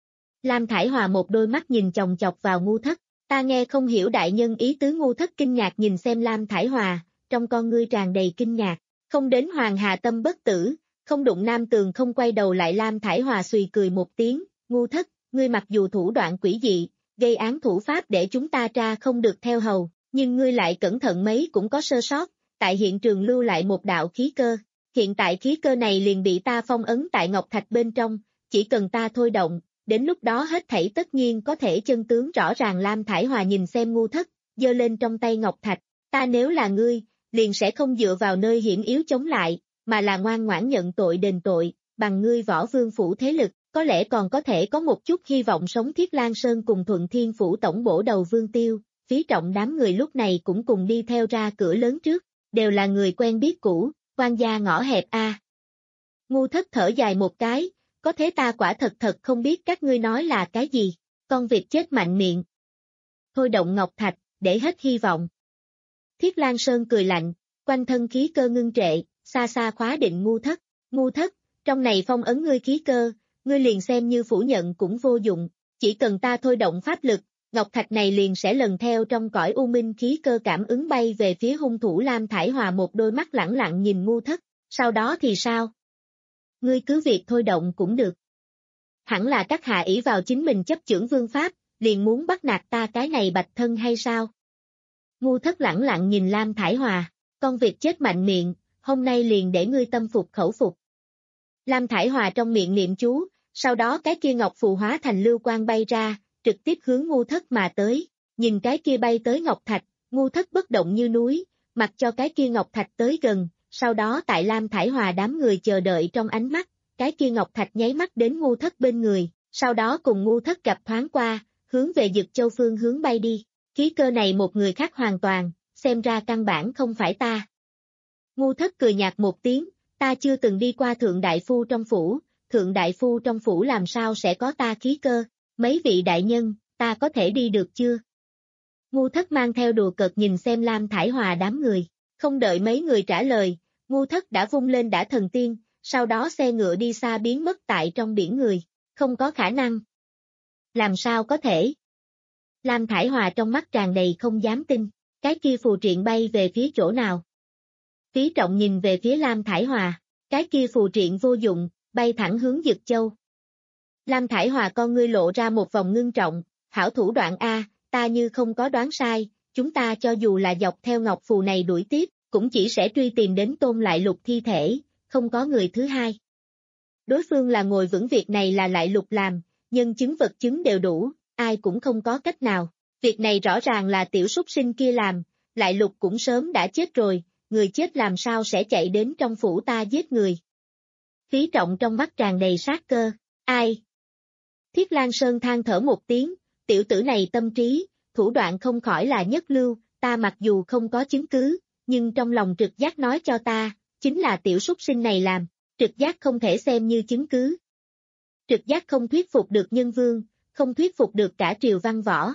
Lam Thải Hòa một đôi mắt nhìn chòng chọc vào Ngu Thất, ta nghe không hiểu đại nhân ý tứ. Ngu Thất kinh ngạc nhìn xem Lam Thải Hòa, trong con ngươi tràn đầy kinh ngạc, không đến hoàng hà tâm bất tử, không đụng nam tường không quay đầu lại. Lam Thải Hòa xùy cười một tiếng, Ngu Thất, ngươi mặc dù thủ đoạn quỷ dị, gây án thủ pháp để chúng ta tra không được theo hầu, nhưng ngươi lại cẩn thận mấy cũng có sơ sót, tại hiện trường lưu lại một đạo khí cơ, hiện tại khí cơ này liền bị ta phong ấn tại ngọc thạch bên trong, chỉ cần ta thôi động, đến lúc đó hết thảy tất nhiên có thể chân tướng rõ ràng. Lam Thải Hòa nhìn xem Ngu Thất, giơ lên trong tay ngọc thạch, ta nếu là ngươi, liền sẽ không dựa vào nơi hiểm yếu chống lại, mà là ngoan ngoãn nhận tội đền tội, bằng ngươi Võ Vương phủ thế lực, có lẽ còn có thể có một chút hy vọng sống. Thiết Lan Sơn cùng Thuận Thiên phủ tổng bổ đầu Vương Tiêu, Phí Trọng đám người lúc này cũng cùng đi theo ra cửa lớn trước, đều là người quen biết cũ, quan gia ngõ hẹp a. Ngu Thất thở dài một cái, có thế ta quả thật thật không biết các ngươi nói là cái gì, con vịt chết mạnh miệng. Thôi động ngọc thạch, để hết hy vọng. Thiết Lang Sơn cười lạnh, quanh thân khí cơ ngưng trệ, xa xa khóa định Ngu Thất. Ngu Thất, trong này phong ấn ngươi khí cơ, ngươi liền xem như phủ nhận cũng vô dụng, chỉ cần ta thôi động pháp lực, ngọc thạch này liền sẽ lần theo trong cõi u minh khí cơ cảm ứng bay về phía hung thủ Lam Thải Hòa, một đôi mắt lẳng lặng nhìn Ngu Thất, sau đó thì sao? Ngươi cứ việc thôi động cũng được. Hẳn là các hạ ỷ vào chính mình chấp chưởng vương pháp, liền muốn bắt nạt ta cái này bạch thân hay sao? Ngu Thất lẳng lặng nhìn Lam Thải Hòa, con vịt chết mạnh miệng, hôm nay liền để ngươi tâm phục khẩu phục. Lam Thải Hòa trong miệng niệm chú, sau đó cái kia ngọc phù hóa thành lưu quang bay ra, trực tiếp hướng Ngu Thất mà tới, nhìn cái kia bay tới ngọc thạch, Ngu Thất bất động như núi, mặc cho cái kia ngọc thạch tới gần, sau đó tại Lam Thải Hòa đám người chờ đợi trong ánh mắt, cái kia ngọc thạch nháy mắt đến Ngu Thất bên người, sau đó cùng Ngu Thất gặp thoáng qua, hướng về Dực Châu phương hướng bay đi, khí cơ này một người khác hoàn toàn, xem ra căn bản không phải ta. Ngu Thất cười nhạt một tiếng, ta chưa từng đi qua Thượng Đại Phu trong phủ, Thượng Đại Phu trong phủ làm sao sẽ có ta khí cơ, mấy vị đại nhân, ta có thể đi được chưa? Ngu Thất mang theo đùa cợt nhìn xem Lam Thải Hòa đám người, không đợi mấy người trả lời, Ngu Thất đã vung lên đã thần tiên, sau đó xe ngựa đi xa biến mất tại trong biển người, không có khả năng. Làm sao có thể? Lam Thải Hòa trong mắt tràn đầy không dám tin, cái kia phù triện bay về phía chỗ nào? Phí Trọng nhìn về phía Lam Thải Hòa, cái kia phù triện vô dụng, bay thẳng hướng Dực Châu. Lam Thải Hòa con ngươi lộ ra một vòng ngưng trọng, hảo thủ đoạn A, ta như không có đoán sai, chúng ta cho dù là dọc theo ngọc phù này đuổi tiếp, cũng chỉ sẽ truy tìm đến Tôn Lại Lục thi thể, không có người thứ hai. Đối phương là ngồi vững việc này là Lại Lục làm, nhân chứng vật chứng đều đủ, ai cũng không có cách nào. Việc này rõ ràng là tiểu súc sinh kia làm, Lại Lục cũng sớm đã chết rồi, người chết làm sao sẽ chạy đến trong phủ ta giết người. Phí Trọng trong mắt tràn đầy sát cơ, ai? Thiết Lang Sơn than thở một tiếng, tiểu tử này tâm trí, thủ đoạn không khỏi là nhất lưu, ta mặc dù không có chứng cứ, nhưng trong lòng trực giác nói cho ta, chính là tiểu súc sinh này làm, trực giác không thể xem như chứng cứ. Trực giác không thuyết phục được nhân vương, không thuyết phục được cả triều văn võ.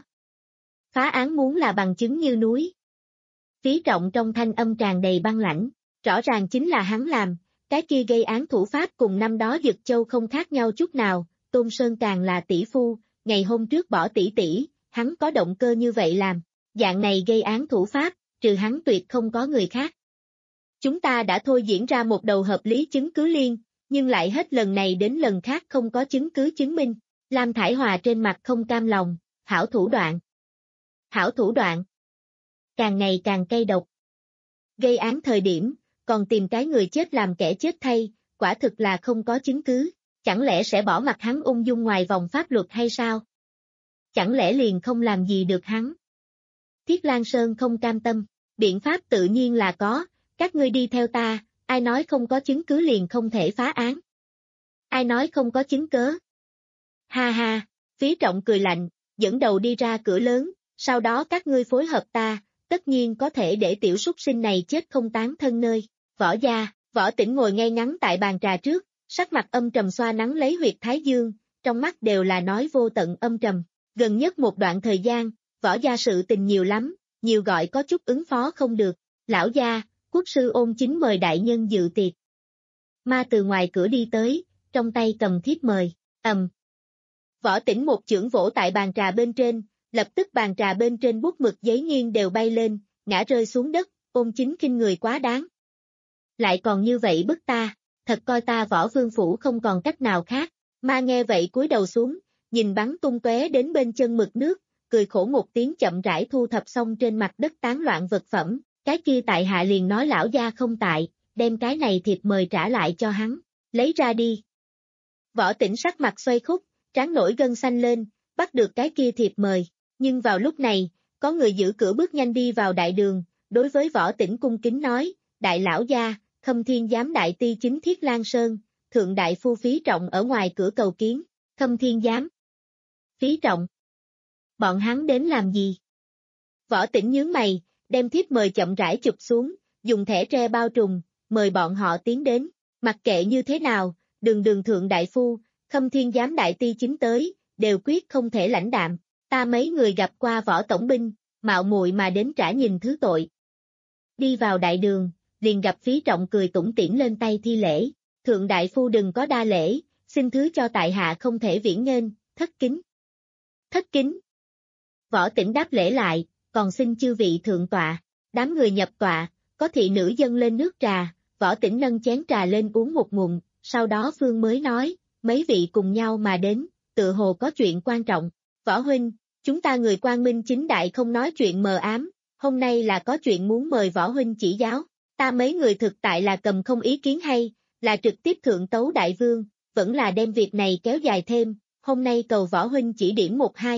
Phá án muốn là bằng chứng như núi. Phí Trọng trong thanh âm tràn đầy băng lãnh, rõ ràng chính là hắn làm, cái kia gây án thủ pháp cùng năm đó Dực Châu không khác nhau chút nào, Tôn Sơn càng là tỷ phu, ngày hôm trước bỏ tỷ tỷ, hắn có động cơ như vậy làm, dạng này gây án thủ pháp, trừ hắn tuyệt không có người khác. Chúng ta đã thôi diễn ra một đầu hợp lý chứng cứ liên, nhưng lại hết lần này đến lần khác không có chứng cứ chứng minh, Lam Thải Hòa trên mặt không cam lòng, hảo thủ đoạn. Hảo thủ đoạn. Càng ngày càng cay độc. Gây án thời điểm, còn tìm cái người chết làm kẻ chết thay, quả thực là không có chứng cứ, chẳng lẽ sẽ bỏ mặc hắn ung dung ngoài vòng pháp luật hay sao? Chẳng lẽ liền không làm gì được hắn? Thiết Lang Sơn không cam tâm, biện pháp tự nhiên là có, các ngươi đi theo ta, ai nói không có chứng cứ liền không thể phá án? Ai nói không có chứng cớ? Ha ha, Phí Trọng cười lạnh, dẫn đầu đi ra cửa lớn, sau đó các ngươi phối hợp ta, tất nhiên có thể để tiểu súc sinh này chết không tán thân nơi. Võ gia, Võ Tĩnh ngồi ngay ngắn tại bàn trà trước, sắc mặt âm trầm xoa nắng lấy huyệt thái dương, trong mắt đều là nói vô tận âm trầm. Gần nhất một đoạn thời gian, Võ gia sự tình nhiều lắm, nhiều gọi có chút ứng phó không được. Lão gia, quốc sư Ôn Chính mời đại nhân dự tiệc. Ma từ ngoài cửa đi tới, trong tay cầm thiếp mời, ầm. Võ Tĩnh một chưởng vỗ tại bàn trà bên trên, lập tức bàn trà bên trên bút mực giấy nghiêng đều bay lên, ngã rơi xuống đất, Ôn Chính khinh người quá đáng. Lại còn như vậy bức ta, thật coi ta Võ Vương phủ không còn cách nào khác. Ma nghe vậy cúi đầu xuống, nhìn bắn tung tóe đến bên chân mực nước, cười khổ một tiếng chậm rãi thu thập xong trên mặt đất tán loạn vật phẩm, cái kia tại hạ liền nói lão gia không tại, đem cái này thiệp mời trả lại cho hắn, lấy ra đi. Võ Tĩnh sắc mặt xoay khúc, trán nổi gân xanh lên, bắt được cái kia thiệp mời, nhưng vào lúc này, có người giữ cửa bước nhanh đi vào đại đường, đối với Võ Tĩnh cung kính nói, đại lão gia, Khâm Thiên Giám đại ti chính Thiết Lang Sơn, thượng đại phu Phí Trọng ở ngoài cửa cầu kiến. Khâm Thiên Giám, Phí Trọng, bọn hắn đến làm gì? Võ Tĩnh nhướng mày, đem thiếp mời chậm rãi chụp xuống, dùng thẻ tre bao trùm, mời bọn họ tiến đến. Mặc kệ như thế nào, đường đường thượng đại phu, Khâm Thiên giám đại ti chính tới, đều quyết không thể lãnh đạm. Ta mấy người gặp qua Võ tổng binh, mạo muội mà đến trả nhìn thứ tội. Đi vào đại đường, liền gặp Phí Trọng cười tủm tỉm lên tay thi lễ. Thượng đại phu đừng có đa lễ, xin thứ cho tại hạ không thể viễn nghênh, thất kính. Thất kính. Võ Tĩnh đáp lễ lại, còn xin chư vị thượng tọa. Đám người nhập tọa, có thị nữ dâng lên nước trà, Võ Tĩnh nâng chén trà lên uống một ngụm, sau đó Phương mới nói, mấy vị cùng nhau mà đến, tự hồ có chuyện quan trọng. Võ huynh, chúng ta người Quang Minh chính đại không nói chuyện mờ ám, hôm nay là có chuyện muốn mời Võ huynh chỉ giáo. Ta mấy người thực tại là cầm không ý kiến hay, là trực tiếp thượng tấu đại vương, vẫn là đem việc này kéo dài thêm, hôm nay cầu Võ huynh chỉ điểm một hai.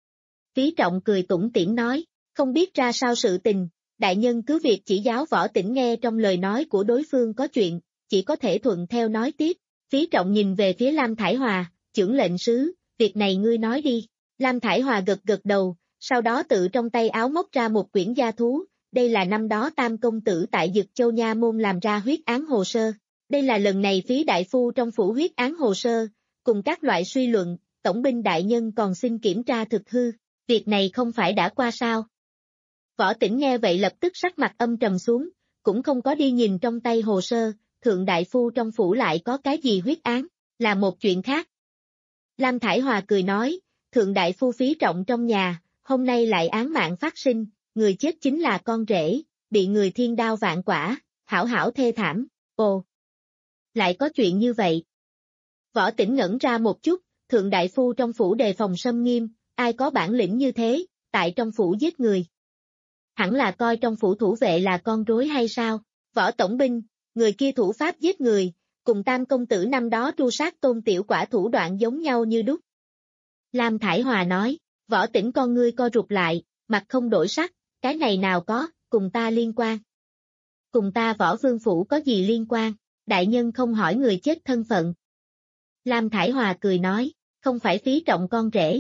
Phí Trọng cười tủm tỉm nói, không biết ra sao sự tình, đại nhân cứ việc chỉ giáo Võ Tĩnh nghe trong lời nói của đối phương có chuyện, chỉ có thể thuận theo nói tiếp. Phí Trọng nhìn về phía Lam Thải Hòa, chưởng lệnh sứ, việc này ngươi nói đi. Lam Thải Hòa gật gật đầu, sau đó tự trong tay áo móc ra một quyển gia thú, đây là năm đó Tam công tử tại Dực Châu Nha Môn làm ra huyết án hồ sơ. Đây là lần này Phí đại phu trong phủ huyết án hồ sơ, cùng các loại suy luận, tổng binh đại nhân còn xin kiểm tra thực hư, việc này không phải đã qua sao. Võ Tĩnh nghe vậy lập tức sắc mặt âm trầm xuống, cũng không có đi nhìn trong tay hồ sơ, thượng đại phu trong phủ lại có cái gì huyết án, là một chuyện khác. Lam Thải Hòa cười nói, thượng đại phu Phí Trọng trong nhà, hôm nay lại án mạng phát sinh, người chết chính là con rể, bị người thiên đao vạn quả, hảo hảo thê thảm, ồ. Lại có chuyện như vậy. Võ Tĩnh ngẩn ra một chút, thượng đại phu trong phủ đề phòng xâm nghiêm, ai có bản lĩnh như thế, tại trong phủ giết người. Hẳn là coi trong phủ thủ vệ là con rối hay sao, Võ tổng binh, người kia thủ pháp giết người, cùng Tam công tử năm đó tru sát Tôn tiểu quả thủ đoạn giống nhau như đúc. Lam Thải Hòa nói, Võ Tĩnh con ngươi co rụt lại, mặt không đổi sắc, cái này nào có, cùng ta liên quan. Cùng ta Võ Vương phủ có gì liên quan, đại nhân không hỏi người chết thân phận. Lam Thải Hòa cười nói, không phải Phí Trọng con rể.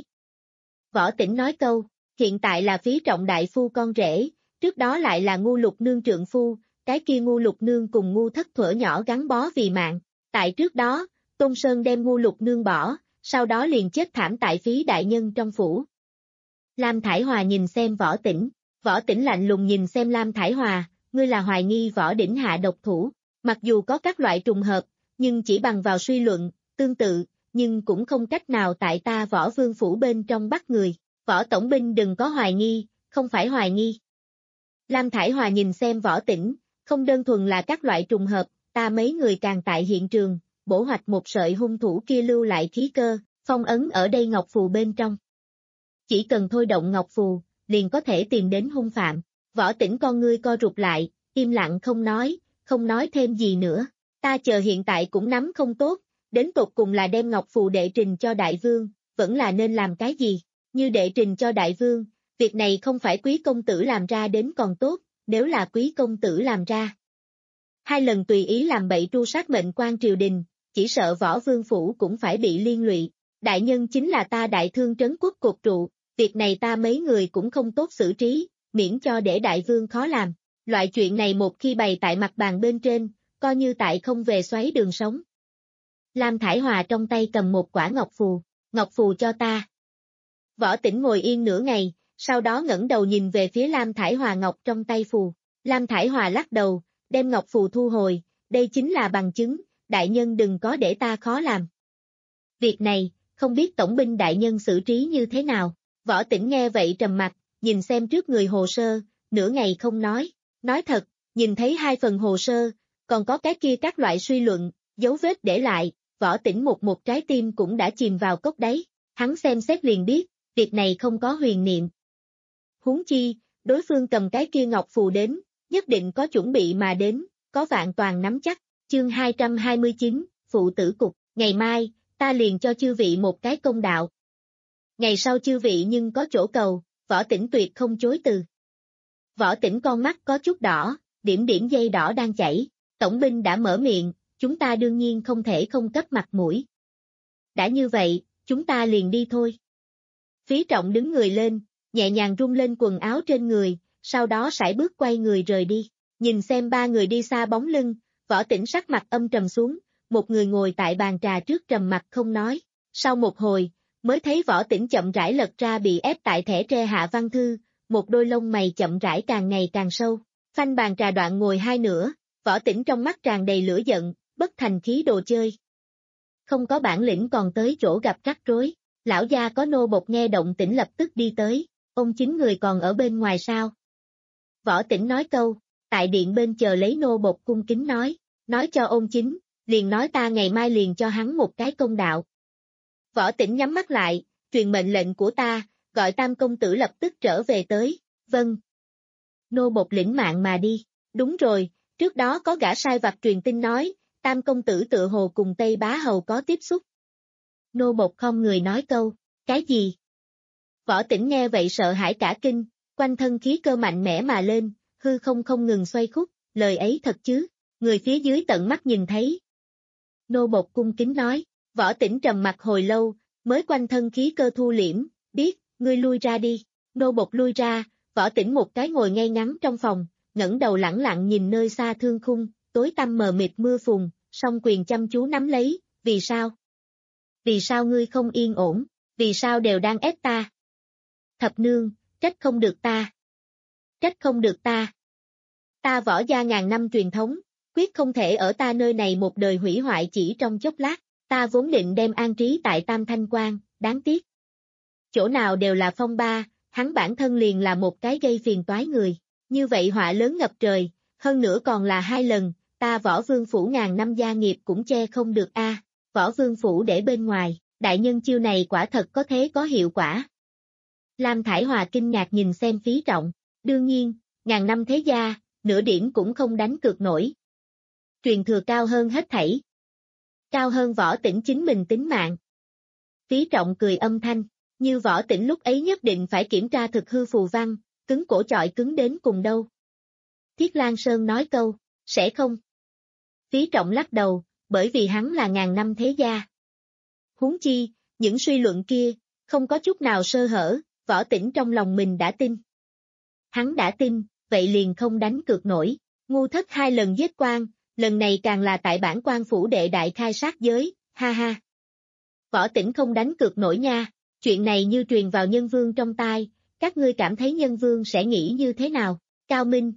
Võ Tĩnh nói câu, hiện tại là Phí Trọng đại phu con rể, trước đó lại là Ngu Lục Nương trượng phu, cái kia Ngu Lục Nương cùng Ngu Thất thuở nhỏ gắn bó vì mạng, tại trước đó, Tôn Sơn đem Ngu Lục Nương bỏ, sau đó liền chết thảm tại Phí đại nhân trong phủ. Lam Thải Hòa nhìn xem Võ Tĩnh, Võ Tĩnh lạnh lùng nhìn xem Lam Thải Hòa, ngươi là hoài nghi Võ Đỉnh hạ độc thủ, mặc dù có các loại trùng hợp, nhưng chỉ bằng vào suy luận, tương tự, nhưng cũng không cách nào tại ta Võ Vương phủ bên trong bắt người, Võ tổng binh đừng có hoài nghi, không phải hoài nghi. Lam Thải Hòa nhìn xem Võ Tĩnh, không đơn thuần là các loại trùng hợp, ta mấy người càng tại hiện trường, bổ hoạch một sợi hung thủ kia lưu lại khí cơ, phong ấn ở đây ngọc phù bên trong. Chỉ cần thôi động ngọc phù, liền có thể tìm đến hung phạm. Võ Tĩnh con ngươi co rụt lại, im lặng không nói, không nói thêm gì nữa. Ta chờ hiện tại cũng nắm không tốt, đến tột cùng là đem ngọc phù đệ trình cho đại vương, vẫn là nên làm cái gì? Như đệ trình cho đại vương, việc này không phải quý công tử làm ra đến còn tốt, nếu là quý công tử làm ra. Hai lần tùy ý làm bậy tru sát mệnh quan triều đình, chỉ sợ Võ Vương phủ cũng phải bị liên lụy. Đại nhân chính là ta đại thương trấn quốc cột trụ, việc này ta mấy người cũng không tốt xử trí, miễn cho để đại vương khó làm. Loại chuyện này một khi bày tại mặt bàn bên trên, coi như tại không về xoáy đường sống. Lam Thải Hòa trong tay cầm một quả ngọc phù, ngọc phù cho ta. Võ Tĩnh ngồi yên nửa ngày, sau đó ngẩng đầu nhìn về phía Lam Thải Hòa ngọc trong tay phù. Lam Thải Hòa lắc đầu, đem ngọc phù thu hồi, đây chính là bằng chứng, đại nhân đừng có để ta khó làm. Việc này, không biết tổng binh đại nhân xử trí như thế nào. Võ Tĩnh nghe vậy trầm mặt, nhìn xem trước người hồ sơ, nửa ngày không nói. Nói thật, nhìn thấy hai phần hồ sơ, còn có cái kia các loại suy luận, dấu vết để lại, Võ Tĩnh một một trái tim cũng đã chìm vào cốc đáy. Hắn xem xét liền biết, việc này không có huyền niệm. Huống chi, đối phương cầm cái kia ngọc phù đến, nhất định có chuẩn bị mà đến, có vạn toàn nắm chắc. Chương hai trăm hai mươi chín, Phụ tử cục, ngày mai, ta liền cho chư vị một cái công đạo. Ngày sau chư vị nhưng có chỗ cầu, Võ Tĩnh tuyệt không chối từ. Võ Tĩnh con mắt có chút đỏ, điểm điểm dây đỏ đang chảy, tổng binh đã mở miệng, chúng ta đương nhiên không thể không cấp mặt mũi. Đã như vậy, chúng ta liền đi thôi. Phí Trọng đứng người lên, nhẹ nhàng rung lên quần áo trên người, sau đó sải bước quay người rời đi. Nhìn xem ba người đi xa bóng lưng, Võ Tĩnh sắc mặt âm trầm xuống, một người ngồi tại bàn trà trước trầm mặt không nói. Sau một hồi, mới thấy Võ Tĩnh chậm rãi lật ra bị ép tại thẻ tre hạ văn thư, một đôi lông mày chậm rãi càng ngày càng sâu. Phanh bàn trà đoạn ngồi hai nửa, Võ Tĩnh trong mắt tràn đầy lửa giận, bất thành khí đồ chơi. Không có bản lĩnh còn tới chỗ gặp rắc rối. Lão gia có nô bộc nghe động tĩnh lập tức đi tới, ông chính người còn ở bên ngoài sao? Võ Tĩnh nói câu, tại điện bên chờ lấy nô bộc cung kính nói, nói cho ông chính, liền nói ta ngày mai liền cho hắn một cái công đạo. Võ Tĩnh nhắm mắt lại, truyền mệnh lệnh của ta, gọi Tam công tử lập tức trở về tới, vâng. Nô bộc lĩnh mạng mà đi, đúng rồi, trước đó có gã sai vặt truyền tin nói, Tam công tử tựa hồ cùng Tây Bá Hầu có tiếp xúc. Nô bộc không người nói câu, cái gì? Võ Tĩnh nghe vậy sợ hãi cả kinh, quanh thân khí cơ mạnh mẽ mà lên, hư không không ngừng xoay khúc, lời ấy thật chứ, người phía dưới tận mắt nhìn thấy. Nô bộc cung kính nói, Võ Tĩnh trầm mặt hồi lâu, mới quanh thân khí cơ thu liễm, biết, ngươi lui ra đi. Nô bộc lui ra, Võ Tĩnh một cái ngồi ngay ngắn trong phòng, ngẩng đầu lẳng lặng nhìn nơi xa thương khung, tối tăm mờ mịt mưa phùn, song quyền chăm chú nắm lấy, vì sao? Vì sao ngươi không yên ổn, vì sao đều đang ép ta? Thập nương, trách không được ta. Trách không được ta. Ta Võ gia ngàn năm truyền thống, quyết không thể ở ta nơi này một đời hủy hoại chỉ trong chốc lát, ta vốn định đem an trí tại Tam Thanh Quan, đáng tiếc. Chỗ nào đều là phong ba, hắn bản thân liền là một cái gây phiền toái người, như vậy họa lớn ngập trời, hơn nữa còn là hai lần, ta Võ Vương Phủ ngàn năm gia nghiệp cũng che không được a. Võ Vương Phủ để bên ngoài, đại nhân chiêu này quả thật có thế có hiệu quả. Lam Thải Hòa kinh ngạc nhìn xem Phí Trọng, đương nhiên, ngàn năm thế gia, nửa điểm cũng không đánh cược nổi. Truyền thừa cao hơn hết thảy. Cao hơn Võ Tĩnh chính mình tính mạng. Phí Trọng cười âm thanh, như Võ Tĩnh lúc ấy nhất định phải kiểm tra thực hư phù văn, cứng cổ chọi cứng đến cùng đâu. Thiết Lan Sơn nói câu, sẽ không. Phí Trọng lắc đầu, bởi vì hắn là ngàn năm thế gia. Huống chi, những suy luận kia, không có chút nào sơ hở, Võ Tĩnh trong lòng mình đã tin. Hắn đã tin, vậy liền không đánh cược nổi. Ngu Thất hai lần giết quan, lần này càng là tại bản quan phủ đệ đại khai sát giới, ha ha. Võ Tĩnh không đánh cược nổi nha, chuyện này như truyền vào nhân vương trong tai, các ngươi cảm thấy nhân vương sẽ nghĩ như thế nào? Cao minh.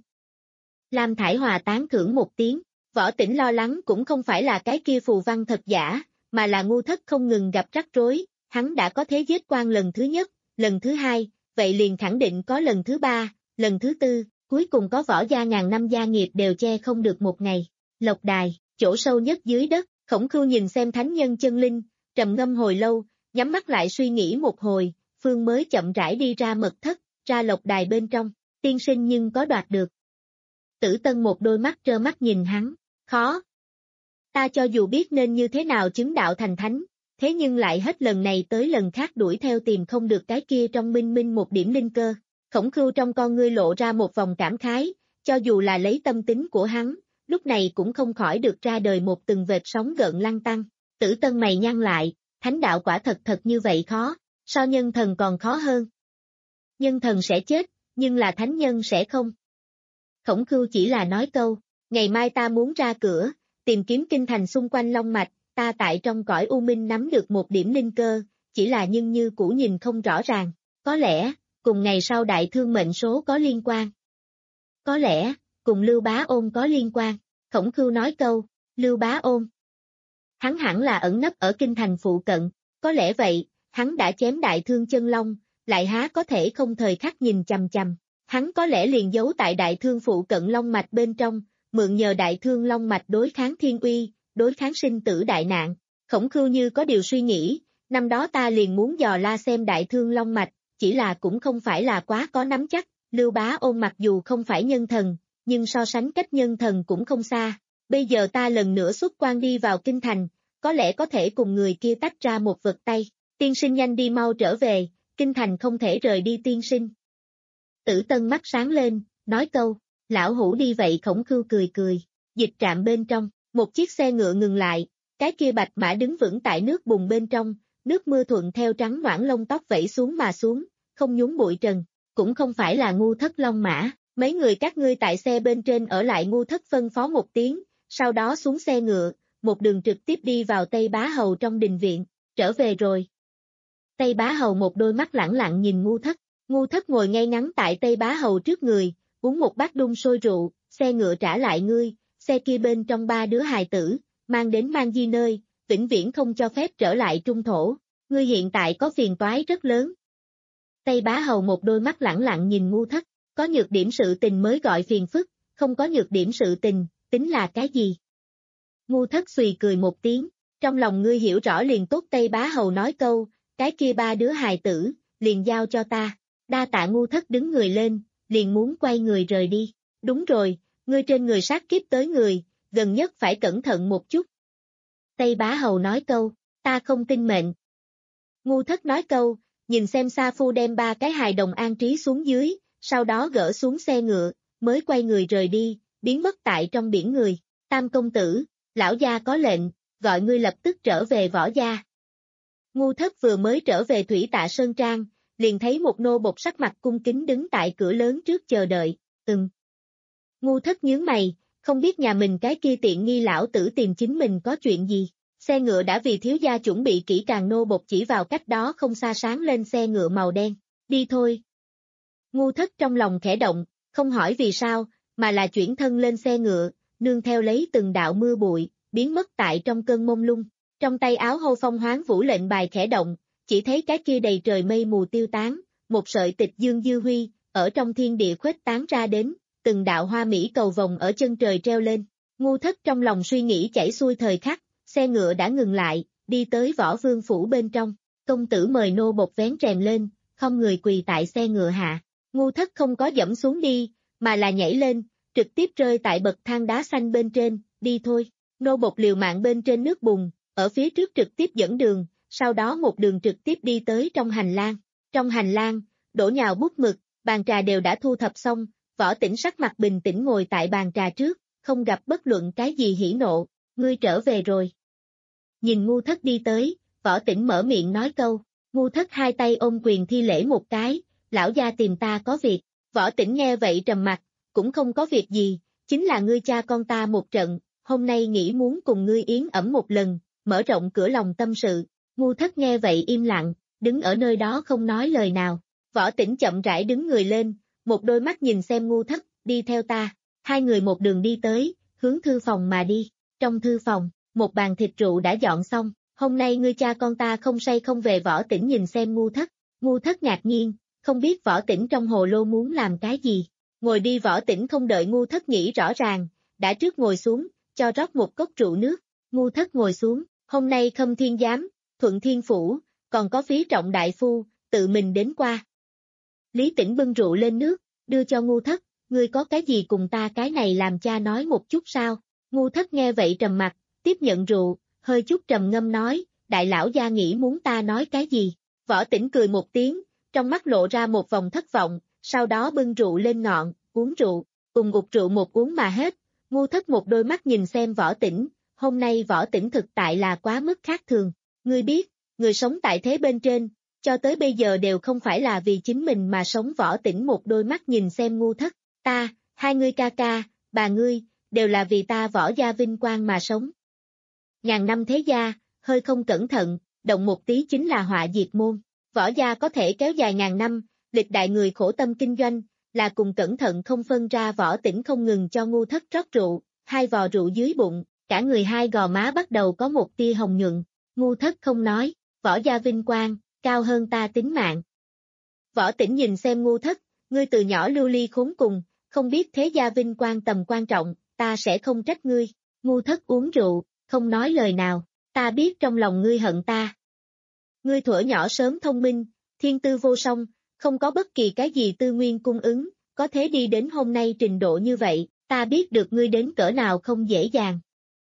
Lam Thải Hòa tán thưởng một tiếng, Võ Tĩnh lo lắng cũng không phải là cái kia phù văn thật giả, mà là Ngu Thất không ngừng gặp rắc rối, hắn đã có thế giết quan lần thứ nhất, lần thứ hai, vậy liền khẳng định có lần thứ ba, lần thứ tư, cuối cùng có Võ gia ngàn năm gia nghiệp đều che không được một ngày. Lộc đài, chỗ sâu nhất dưới đất, Khổng Khưu nhìn xem thánh nhân chân linh, trầm ngâm hồi lâu, nhắm mắt lại suy nghĩ một hồi, phương mới chậm rãi đi ra mật thất, ra lộc đài bên trong, tiên sinh nhưng có đoạt được. Tử Tân một đôi mắt trơ mắt nhìn hắn, khó. Ta cho dù biết nên như thế nào chứng đạo thành thánh, thế nhưng lại hết lần này tới lần khác đuổi theo tìm không được cái kia trong minh minh một điểm linh cơ. Khổng Khưu trong con ngươi lộ ra một vòng cảm khái, cho dù là lấy tâm tính của hắn, lúc này cũng không khỏi được ra đời một từng vệt sóng gợn lăn tăng. Tử Tân mày nhăn lại, thánh đạo quả thật thật như vậy khó, so nhân thần còn khó hơn. Nhân thần sẽ chết, nhưng là thánh nhân sẽ không. Khổng Khưu chỉ là nói câu, ngày mai ta muốn ra cửa, tìm kiếm kinh thành xung quanh long mạch, ta tại trong cõi u minh nắm được một điểm linh cơ, chỉ là nhưng như cũ nhìn không rõ ràng, có lẽ, cùng ngày sau đại thương mệnh số có liên quan. Có lẽ, cùng Lưu Bá Ôn có liên quan, Khổng Khưu nói câu, Lưu Bá Ôn. Hắn hẳn là ẩn nấp ở kinh thành phụ cận, có lẽ vậy, hắn đã chém đại thương chân long, lại há có thể không thời khắc nhìn chằm chằm, hắn có lẽ liền giấu tại đại thương phụ cận long mạch bên trong, mượn nhờ đại thương long mạch đối kháng thiên uy, đối kháng sinh tử đại nạn. Khổng Khưu như có điều suy nghĩ, năm đó ta liền muốn dò la xem đại thương long mạch, chỉ là cũng không phải là quá có nắm chắc, Lưu Bá Ôn mặc dù không phải nhân thần, nhưng so sánh cách nhân thần cũng không xa. Bây giờ ta lần nữa xuất quan đi vào kinh thành, có lẽ có thể cùng người kia tách ra một vật tay. Tiên sinh nhanh đi mau trở về, kinh thành không thể rời đi tiên sinh. Tử Tân mắt sáng lên, nói câu, lão hủ đi vậy. Khổng Khưu cười cười, dịch trạm bên trong, một chiếc xe ngựa ngừng lại, cái kia bạch mã đứng vững tại nước bùn bên trong, nước mưa thuận theo trắng noãn lông tóc vẩy xuống mà xuống, không nhúng bụi trần, cũng không phải là Ngu Thất long mã. Mấy người các ngươi tại xe bên trên ở lại. Ngu Thất phân phó một tiếng, sau đó xuống xe ngựa, một đường trực tiếp đi vào Tây Bá Hầu trong đình viện, trở về rồi. Tây Bá Hầu một đôi mắt lẳng lặng nhìn Ngu Thất, Ngu Thất ngồi ngay ngắn tại Tây Bá Hầu trước người, uống một bát đun sôi rượu, xe ngựa trả lại ngươi, xe kia bên trong ba đứa hài tử, mang đến Mang Di nơi, vĩnh viễn không cho phép trở lại trung thổ, ngươi hiện tại có phiền toái rất lớn. Tây Bá Hầu một đôi mắt lẳng lặng nhìn Ngu Thất, có nhược điểm sự tình mới gọi phiền phức, không có nhược điểm sự tình, tính là cái gì? Ngu Thất xùy cười một tiếng, trong lòng ngươi hiểu rõ liền tốt. Tây Bá Hầu nói câu, cái kia ba đứa hài tử, liền giao cho ta, đa tạ. Ngu Thất đứng người lên, liền muốn quay người rời đi, đúng rồi, ngươi trên người sát kiếp tới người, gần nhất phải cẩn thận một chút. Tây Bá Hầu nói câu, ta không tin mệnh. Ngu Thất nói câu, nhìn xem Sa Phu đem ba cái hài đồng an trí xuống dưới, sau đó gỡ xuống xe ngựa, mới quay người rời đi, biến mất tại trong biển người. Tam công tử, lão gia có lệnh, gọi ngươi lập tức trở về Võ gia. Ngu Thất vừa mới trở về Thủy Tạ Sơn Trang, liền thấy một nô bộc sắc mặt cung kính đứng tại cửa lớn trước chờ đợi, ừm. Ngu Thất nhướng mày, không biết nhà mình cái kia tiện nghi lão tử tìm chính mình có chuyện gì. Xe ngựa đã vì thiếu gia chuẩn bị kỹ càng. Nô bộc chỉ vào cách đó không xa sáng lên xe ngựa màu đen, đi thôi. Ngu Thất trong lòng khẽ động, không hỏi vì sao, mà là chuyển thân lên xe ngựa, nương theo lấy từng đạo mưa bụi, biến mất tại trong cơn mông lung. Trong tay áo hô phong hoán vũ lệnh bài khẽ động, chỉ thấy cái kia đầy trời mây mù tiêu tán, một sợi tịch dương dư huy, ở trong thiên địa khuếch tán ra đến, từng đạo hoa mỹ cầu vồng ở chân trời treo lên. Ngu Thất trong lòng suy nghĩ chảy xuôi thời khắc, xe ngựa đã ngừng lại, đi tới Võ Vương phủ bên trong, công tử mời. Nô bộc vén rèm lên, không người quỳ tại xe ngựa hạ. Ngu Thất không có dẫm xuống đi, mà là nhảy lên, trực tiếp rơi tại bậc thang đá xanh bên trên, đi thôi. Nô bộc liều mạng bên trên nước bùn, ở phía trước trực tiếp dẫn đường, sau đó một đường trực tiếp đi tới trong hành lang. Trong hành lang, đổ nhào bút mực, bàn trà đều đã thu thập xong, Võ Tĩnh sắc mặt bình tĩnh ngồi tại bàn trà trước, không gặp bất luận cái gì hỉ nộ, ngươi trở về rồi. Nhìn Ngu Thất đi tới, Võ Tĩnh mở miệng nói câu, Ngu Thất hai tay ôm quyền thi lễ một cái, lão gia tìm ta có việc. Võ Tĩnh nghe vậy trầm mặt, cũng không có việc gì, chính là ngươi cha con ta một trận, hôm nay nghĩ muốn cùng ngươi yến ẩm một lần, mở rộng cửa lòng tâm sự. Ngu Thất nghe vậy im lặng, đứng ở nơi đó không nói lời nào. Võ Tĩnh chậm rãi đứng người lên, một đôi mắt nhìn xem Ngu Thất, đi theo ta. Hai người một đường đi tới, hướng thư phòng mà đi. Trong thư phòng, một bàn thịt rượu đã dọn xong, hôm nay ngươi cha con ta không say không về. Võ Tĩnh nhìn xem Ngu Thất, Ngu Thất ngạc nhiên, không biết Võ Tĩnh trong hồ lô muốn làm cái gì. Ngồi đi. Võ Tĩnh không đợi Ngu Thất nghĩ rõ ràng, đã trước ngồi xuống, cho rót một cốc rượu nước. Ngu Thất ngồi xuống, hôm nay Khâm Thiên Giám, Thuận Thiên Phủ, còn có Phí Trọng Đại Phu, tự mình đến qua. Lý Tĩnh bưng rượu lên nước, đưa cho Ngu Thất, ngươi có cái gì cùng ta cái này làm cha nói một chút sao? Ngu Thất nghe vậy trầm mặt, tiếp nhận rượu, hơi chút trầm ngâm nói, đại lão gia nghĩ muốn ta nói cái gì? Võ Tĩnh cười một tiếng, trong mắt lộ ra một vòng thất vọng, sau đó bưng rượu lên ngọn, uống rượu, cùng ụt rượu một uống mà hết. Ngu Thất một đôi mắt nhìn xem Võ Tĩnh, hôm nay Võ Tĩnh thực tại là quá mức khác thường. Ngươi biết, người sống tại thế bên trên, cho tới bây giờ đều không phải là vì chính mình mà sống. Võ Tĩnh một đôi mắt nhìn xem Ngu Thất, ta, hai ngươi ca ca, bà ngươi, đều là vì ta Võ gia vinh quang mà sống. Ngàn năm thế gia, hơi không cẩn thận, động một tí chính là họa diệt môn. Võ gia có thể kéo dài ngàn năm, lịch đại người khổ tâm kinh doanh, là cùng cẩn thận không phân ra. Võ Tĩnh không ngừng cho Ngu Thất rót rượu, hai vò rượu dưới bụng, cả người hai gò má bắt đầu có một tia hồng nhuận. Ngu Thất không nói, Võ gia vinh quang, cao hơn ta tính mạng. Võ Tĩnh nhìn xem Ngu Thất, ngươi từ nhỏ lưu ly khốn cùng, không biết thế gia vinh quang tầm quan trọng, ta sẽ không trách ngươi. Ngu Thất uống rượu, không nói lời nào, ta biết trong lòng ngươi hận ta. Ngươi thuở nhỏ sớm thông minh, thiên tư vô song, không có bất kỳ cái gì tư nguyên cung ứng, có thể đi đến hôm nay trình độ như vậy, ta biết được ngươi đến cỡ nào không dễ dàng.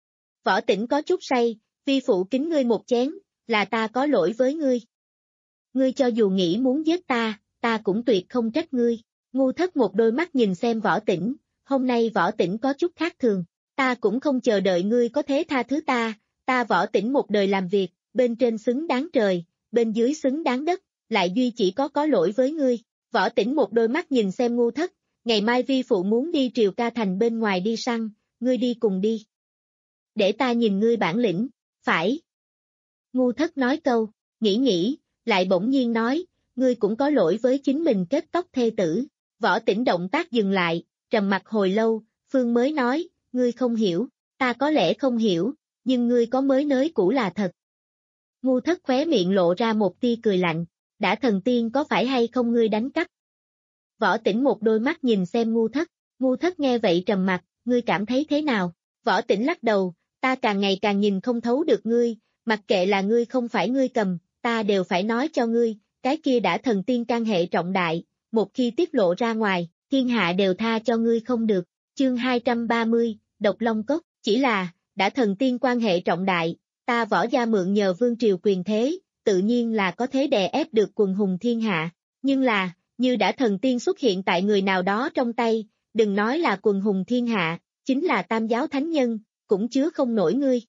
Võ Tĩnh có chút say, vi phụ kính ngươi một chén, là ta có lỗi với ngươi. Ngươi cho dù nghĩ muốn giết ta, ta cũng tuyệt không trách ngươi. Ngu Thất một đôi mắt nhìn xem Võ Tĩnh, hôm nay Võ Tĩnh có chút khác thường, ta cũng không chờ đợi ngươi có thế tha thứ ta, ta Võ Tĩnh một đời làm việc, bên trên xứng đáng trời, bên dưới xứng đáng đất, lại duy chỉ có có lỗi với ngươi. Võ Tĩnh một đôi mắt nhìn xem Ngu Thất, ngày mai vi phụ muốn đi Triều Ca Thành bên ngoài đi săn, ngươi đi cùng đi. để ta nhìn ngươi bản lĩnh, phải. Ngu thất nói câu, nghĩ nghĩ, lại bỗng nhiên nói, ngươi cũng có lỗi với chính mình kết tóc thê tử. Võ Tĩnh động tác dừng lại, trầm mặt hồi lâu, Phương mới nói, ngươi không hiểu, ta có lẽ không hiểu, nhưng ngươi có mới nới cũ là thật. Ngu thất khóe miệng lộ ra một tia cười lạnh, đã thần tiên có phải hay không ngươi đánh cắp? Võ Tĩnh một đôi mắt nhìn xem ngu thất, ngu thất nghe vậy trầm mặt, ngươi cảm thấy thế nào? Võ Tĩnh lắc đầu, ta càng ngày càng nhìn không thấu được ngươi, mặc kệ là ngươi không phải ngươi cầm, ta đều phải nói cho ngươi, cái kia đã thần tiên can hệ trọng đại, một khi tiết lộ ra ngoài, thiên hạ đều tha cho ngươi không được. Chương hai trăm ba mươi, Độc Long Cốc, chỉ là, đã thần tiên quan hệ trọng đại, ta Võ gia mượn nhờ vương triều quyền thế, tự nhiên là có thế đè ép được quần hùng thiên hạ, nhưng là, như đã thần tiên xuất hiện tại người nào đó trong tay, đừng nói là quần hùng thiên hạ, chính là tam giáo thánh nhân, cũng chứa không nổi ngươi.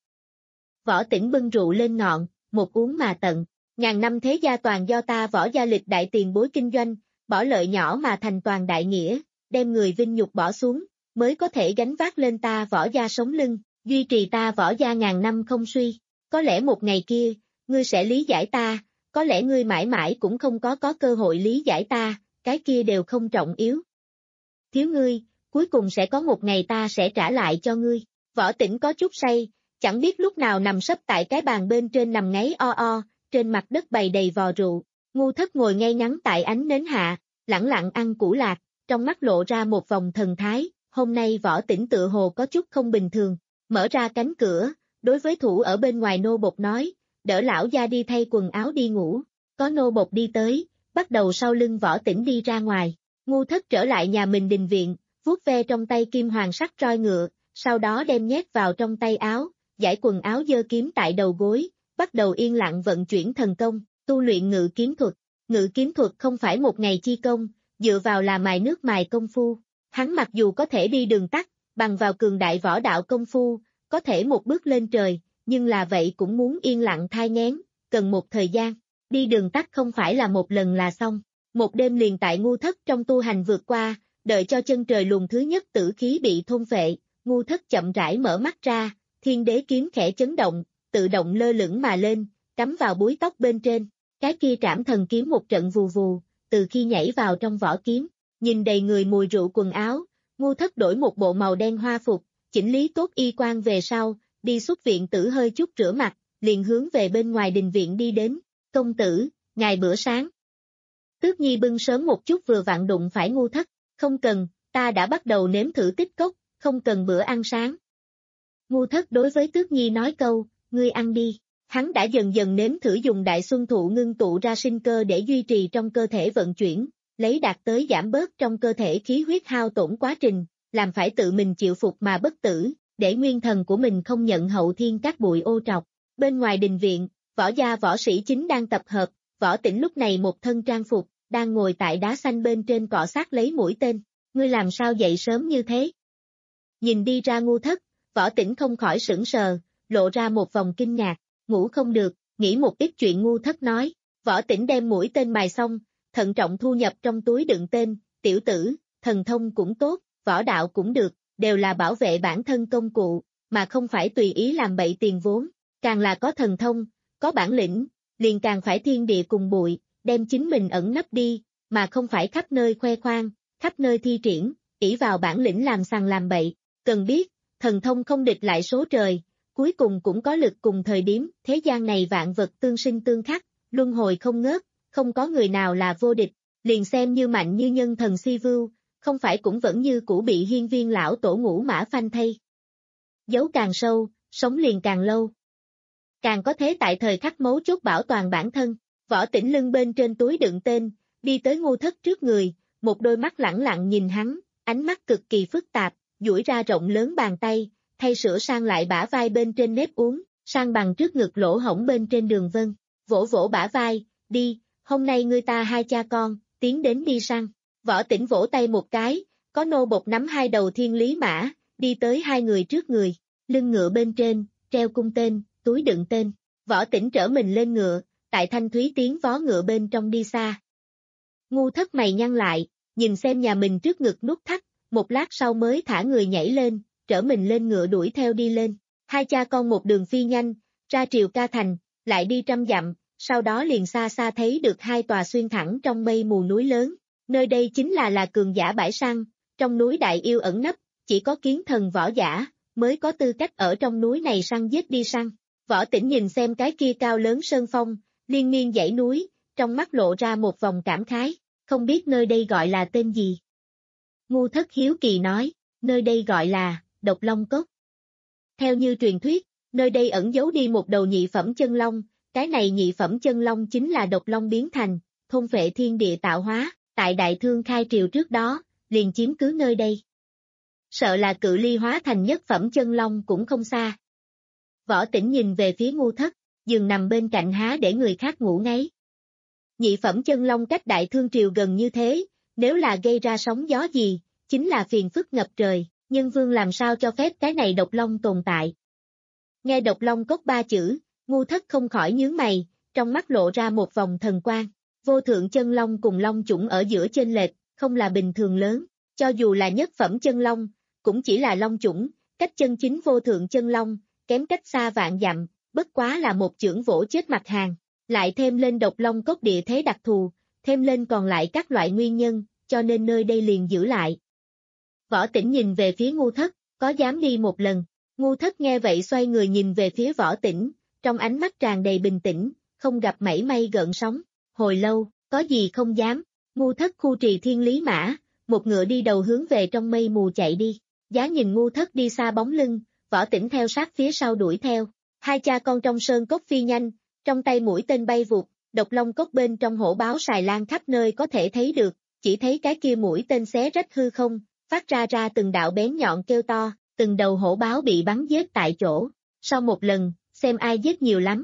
Võ Tĩnh bưng rượu lên ngọn, một uống mà tận, ngàn năm thế gia toàn do ta Võ gia lịch đại tiền bối kinh doanh, bỏ lợi nhỏ mà thành toàn đại nghĩa, đem người vinh nhục bỏ xuống, mới có thể gánh vác lên ta Võ gia sống lưng, duy trì ta Võ gia ngàn năm không suy. Có lẽ một ngày kia, ngươi sẽ lý giải ta, có lẽ ngươi mãi mãi cũng không có có cơ hội lý giải ta, cái kia đều không trọng yếu. Thiếu ngươi, cuối cùng sẽ có một ngày ta sẽ trả lại cho ngươi. Võ Tĩnh có chút say, chẳng biết lúc nào nằm sấp tại cái bàn bên trên nằm ngáy o o, trên mặt đất bày đầy vò rượu. Ngu thất ngồi ngay ngắn tại ánh nến hạ, lẳng lặng ăn củ lạc, trong mắt lộ ra một vòng thần thái, hôm nay Võ Tĩnh tựa hồ có chút không bình thường, mở ra cánh cửa, đối với thủ ở bên ngoài nô bộc nói, đỡ lão gia đi thay quần áo đi ngủ, có nô bộc đi tới, bắt đầu sau lưng Võ Tĩnh đi ra ngoài, ngu thất trở lại nhà mình đình viện, vuốt ve trong tay kim hoàng sắt roi ngựa, sau đó đem nhét vào trong tay áo, giải quần áo giơ kiếm tại đầu gối, bắt đầu yên lặng vận chuyển thần công, tu luyện ngự kiếm thuật. Ngự kiếm thuật không phải một ngày chi công, dựa vào là mài nước mài công phu. Hắn mặc dù có thể đi đường tắt, bằng vào cường đại võ đạo công phu, có thể một bước lên trời, nhưng là vậy cũng muốn yên lặng thai nghén, cần một thời gian. Đi đường tắt không phải là một lần là xong. Một đêm liền tại ngu thất trong tu hành vượt qua, đợi cho chân trời luồng thứ nhất tử khí bị thôn phệ, ngu thất chậm rãi mở mắt ra, thiên đế kiếm khẽ chấn động, tự động lơ lửng mà lên, cắm vào búi tóc bên trên. Cái kia trảm thần kiếm một trận vù vù, từ khi nhảy vào trong vỏ kiếm, nhìn đầy người mùi rượu quần áo, ngu thất đổi một bộ màu đen hoa phục, chỉnh lý tốt y quan về sau, đi xuất viện tử hơi chút rửa mặt, liền hướng về bên ngoài đình viện đi đến, công tử, ngài bữa sáng. Tước Nhi bưng sớm một chút vừa vặn đụng phải ngu thất, không cần, ta đã bắt đầu nếm thử tích cốc, không cần bữa ăn sáng. Ngu thất đối với Tước Nhi nói câu, ngươi ăn đi. Hắn đã dần dần nếm thử dùng đại xuân thụ ngưng tụ ra sinh cơ để duy trì trong cơ thể vận chuyển, lấy đạt tới giảm bớt trong cơ thể khí huyết hao tổn quá trình, làm phải tự mình chịu phục mà bất tử, để nguyên thần của mình không nhận hậu thiên các bụi ô trọc. Bên ngoài đình viện, võ gia võ sĩ chính đang tập hợp, Võ Tĩnh lúc này một thân trang phục, đang ngồi tại đá xanh bên trên cọ sát lấy mũi tên. Ngươi làm sao dậy sớm như thế? Nhìn đi ra ngu thất, Võ Tĩnh không khỏi sững sờ, lộ ra một vòng kinh ngạc. Ngủ không được, nghĩ một ít chuyện ngu thất nói, Võ Tĩnh đem mũi tên mài xong, thận trọng thu nhập trong túi đựng tên, tiểu tử, thần thông cũng tốt, võ đạo cũng được, đều là bảo vệ bản thân công cụ, mà không phải tùy ý làm bậy tiền vốn, càng là có thần thông, có bản lĩnh, liền càng phải thiên địa cùng bụi, đem chính mình ẩn nấp đi, mà không phải khắp nơi khoe khoang, khắp nơi thi triển, ỷ vào bản lĩnh làm sằng làm bậy, cần biết, thần thông không địch lại số trời. Cuối cùng cũng có lực cùng thời điểm, thế gian này vạn vật tương sinh tương khắc, luân hồi không ngớt, không có người nào là vô địch, liền xem như mạnh như nhân thần si vưu, không phải cũng vẫn như cũ bị hiên viên lão tổ ngũ mã phanh thay. Giấu càng sâu, sống liền càng lâu. Càng có thế tại thời khắc mấu chốt bảo toàn bản thân, Võ Tĩnh lưng bên trên túi đựng tên, đi tới ngu thất trước người, một đôi mắt lẳng lặng nhìn hắn, ánh mắt cực kỳ phức tạp, duỗi ra rộng lớn bàn tay, thay sửa sang lại bả vai bên trên nếp uốn, sang bằng trước ngực lỗ hổng bên trên đường vân, vỗ vỗ bả vai, đi, hôm nay ngươi ta hai cha con, tiến đến đi săn. Võ Tĩnh vỗ tay một cái, có nô bộc nắm hai đầu thiên lý mã, đi tới hai người trước người, lưng ngựa bên trên, treo cung tên, túi đựng tên. Võ Tĩnh trở mình lên ngựa, tại thanh thúy tiếng vó ngựa bên trong đi xa. Ngu thất mày nhăn lại, nhìn xem nhà mình trước ngực nút thắt, một lát sau mới thả người nhảy lên, trở mình lên ngựa đuổi theo đi lên. Hai cha con một đường phi nhanh, ra Triều Ca Thành, lại đi trăm dặm, sau đó liền xa xa thấy được hai tòa xuyên thẳng trong mây mù núi lớn. Nơi đây chính là là cường giả bãi săn, trong núi đại yêu ẩn nấp, chỉ có kiến thần võ giả, mới có tư cách ở trong núi này săn giết đi săn. Võ Tĩnh nhìn xem cái kia cao lớn sơn phong, liên miên dãy núi, trong mắt lộ ra một vòng cảm khái, không biết nơi đây gọi là tên gì. Ngu Thất hiếu kỳ nói, nơi đây gọi là, Độc Long Cốc. Theo như truyền thuyết, nơi đây ẩn giấu đi một đầu nhị phẩm chân long, cái này nhị phẩm chân long chính là độc long biến thành, thôn phệ thiên địa tạo hóa, tại Đại Thương khai triều trước đó, liền chiếm cứ nơi đây. Sợ là cự ly hóa thành nhất phẩm chân long cũng không xa. Võ Tĩnh nhìn về phía Ngu Thất, giường nằm bên cạnh há để người khác ngủ ngáy. Nhị phẩm chân long cách Đại Thương triều gần như thế, nếu là gây ra sóng gió gì, chính là phiền phức ngập trời, nhân vương làm sao cho phép cái này độc long tồn tại. Nghe Độc Long Cốc ba chữ, Ngu Thất không khỏi nhướng mày, trong mắt lộ ra một vòng thần quang. Vô thượng chân long cùng long chủng ở giữa chênh lệch, không là bình thường lớn, cho dù là nhất phẩm chân long, cũng chỉ là long chủng, cách chân chính vô thượng chân long, kém cách xa vạn dặm, bất quá là một chưởng vỗ chết mặt hàng. Lại thêm lên Độc Long Cốc địa thế đặc thù, thêm lên còn lại các loại nguyên nhân, cho nên nơi đây liền giữ lại. Võ Tĩnh nhìn về phía Ngu Thất, có dám đi một lần. Ngu Thất nghe vậy xoay người nhìn về phía Võ Tĩnh, trong ánh mắt tràn đầy bình tĩnh, không gặp mảy may gợn sóng. Hồi lâu, có gì không dám. Ngu Thất khu trì thiên lý mã, một ngựa đi đầu hướng về trong mây mù chạy đi. Giá nhìn Ngu Thất đi xa bóng lưng, Võ Tĩnh theo sát phía sau đuổi theo. Hai cha con trong sơn cốc phi nhanh, trong tay mũi tên bay vụt, Độc Long Cốc bên trong hổ báo xài lan khắp nơi có thể thấy được, chỉ thấy cái kia mũi tên xé rách hư không, phát ra ra từng đạo bén nhọn kêu to, từng đầu hổ báo bị bắn giết tại chỗ. Sau một lần, xem ai giết nhiều lắm.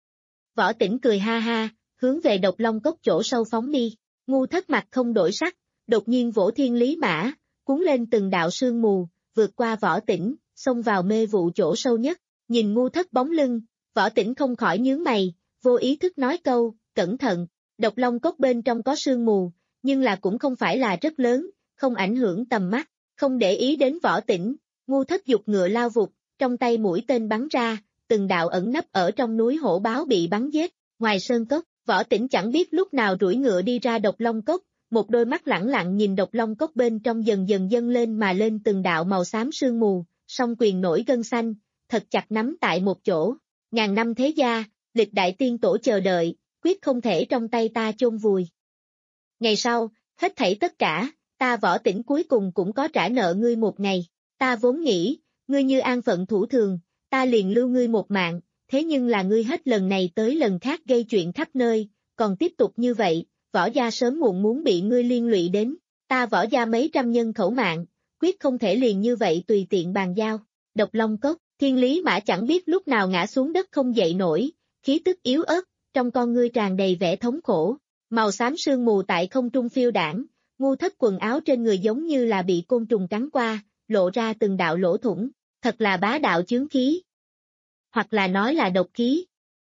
Võ Tĩnh cười ha ha, hướng về Độc Long Cốc chỗ sâu phóng đi. Ngu Thất mặt không đổi sắc, đột nhiên vỗ thiên lý mã, cuốn lên từng đạo sương mù, vượt qua Võ Tĩnh, xông vào mê vụ chỗ sâu nhất. Nhìn Ngu Thất bóng lưng, Võ Tĩnh không khỏi nhướng mày, vô ý thức nói câu, cẩn thận. Độc Long Cốc bên trong có sương mù, nhưng là cũng không phải là rất lớn, không ảnh hưởng tầm mắt. Không để ý đến Võ Tĩnh, Ngu Thất giục ngựa lao vụt, trong tay mũi tên bắn ra, từng đạo ẩn nấp ở trong núi hổ báo bị bắn giết. Ngoài sơn cốc, Võ Tĩnh chẳng biết lúc nào đuổi ngựa đi ra Độc Long Cốc, một đôi mắt lẳng lặng nhìn Độc Long Cốc bên trong dần dần dâng lên mà lên từng đạo màu xám sương mù, song quyền nổi gân xanh, thật chặt nắm tại một chỗ. Ngàn năm thế gia, lịch đại tiên tổ chờ đợi, quyết không thể trong tay ta chôn vùi. Ngày sau, hết thảy tất cả, ta Võ Tĩnh cuối cùng cũng có trả nợ ngươi một ngày. Ta vốn nghĩ, ngươi như an phận thủ thường, ta liền lưu ngươi một mạng, thế nhưng là ngươi hết lần này tới lần khác gây chuyện khắp nơi, còn tiếp tục như vậy, Võ gia sớm muộn muốn bị ngươi liên lụy đến. Ta Võ gia mấy trăm nhân khẩu mạng, quyết không thể liền như vậy tùy tiện bàn giao. Độc Long Cốc, thiên lý mã chẳng biết lúc nào ngã xuống đất không dậy nổi, khí tức yếu ớt, trong con ngươi tràn đầy vẻ thống khổ. Màu xám sương mù tại không trung phiêu đảng, Ngu Thất quần áo trên người giống như là bị côn trùng cắn qua, lộ ra từng đạo lỗ thủng, thật là bá đạo chướng khí. Hoặc là nói là độc khí.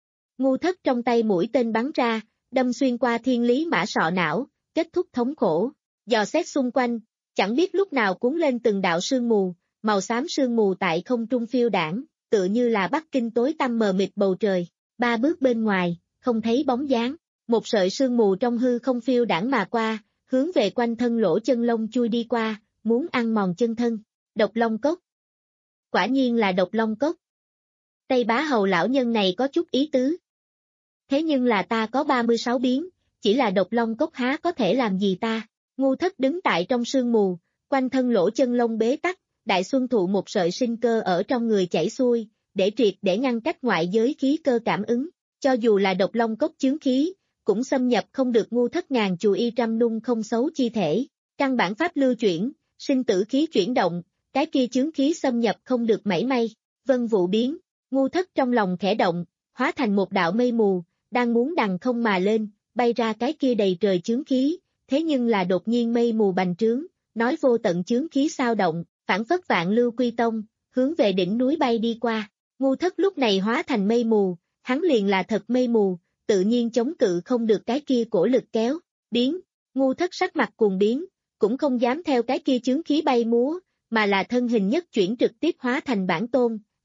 Ngu Thất trong tay mũi tên bắn ra, đâm xuyên qua thiên lý mã sọ não, kết thúc thống khổ. Dò xét xung quanh, chẳng biết lúc nào cuốn lên từng đạo sương mù, màu xám sương mù tại không trung phiêu đảng, tựa như là Bắc Kinh tối tăm mờ mịt bầu trời. Ba bước bên ngoài, không thấy bóng dáng, một sợi sương mù trong hư không phiêu đảng mà qua, hướng về quanh thân lỗ chân lông chui đi qua, muốn ăn mòn chân thân. Độc Long Cốc. Quả nhiên là Độc Long Cốc. Tây Bá Hầu lão nhân này có chút ý tứ. Thế nhưng là ta có ba mươi sáu biến, chỉ là Độc Long Cốc há có thể làm gì ta. Ngu Thất đứng tại trong sương mù, quanh thân lỗ chân lông bế tắc, Đại Xuân thụ một sợi sinh cơ ở trong người chảy xuôi, để triệt để ngăn cách ngoại giới khí cơ cảm ứng. Cho dù là Độc Long Cốc chướng khí, cũng xâm nhập không được Ngu Thất ngàn chù y trăm nung không xấu chi thể. Căn bản pháp lưu chuyển, sinh tử khí chuyển động, cái kia chướng khí xâm nhập không được mảy may. Vân vụ biến, Ngu Thất trong lòng khẽ động, hóa thành một đạo mây mù, đang muốn đằng không mà lên, bay ra cái kia đầy trời chướng khí, thế nhưng là đột nhiên mây mù bành trướng, nói vô tận chướng khí sao động, phản phất vạn lưu quy tông, hướng về đỉnh núi bay đi qua. Ngu Thất lúc này hóa thành mây mù, hắn liền là thật mây mù, tự nhiên chống cự không được cái kia cổ lực kéo. Biến, Ngu Thất sắc mặt cuồng biến, cũng không dám theo cái kia chướng khí bay múa, mà là thân hình nhất chuyển trực tiếp hóa thành bản tôn,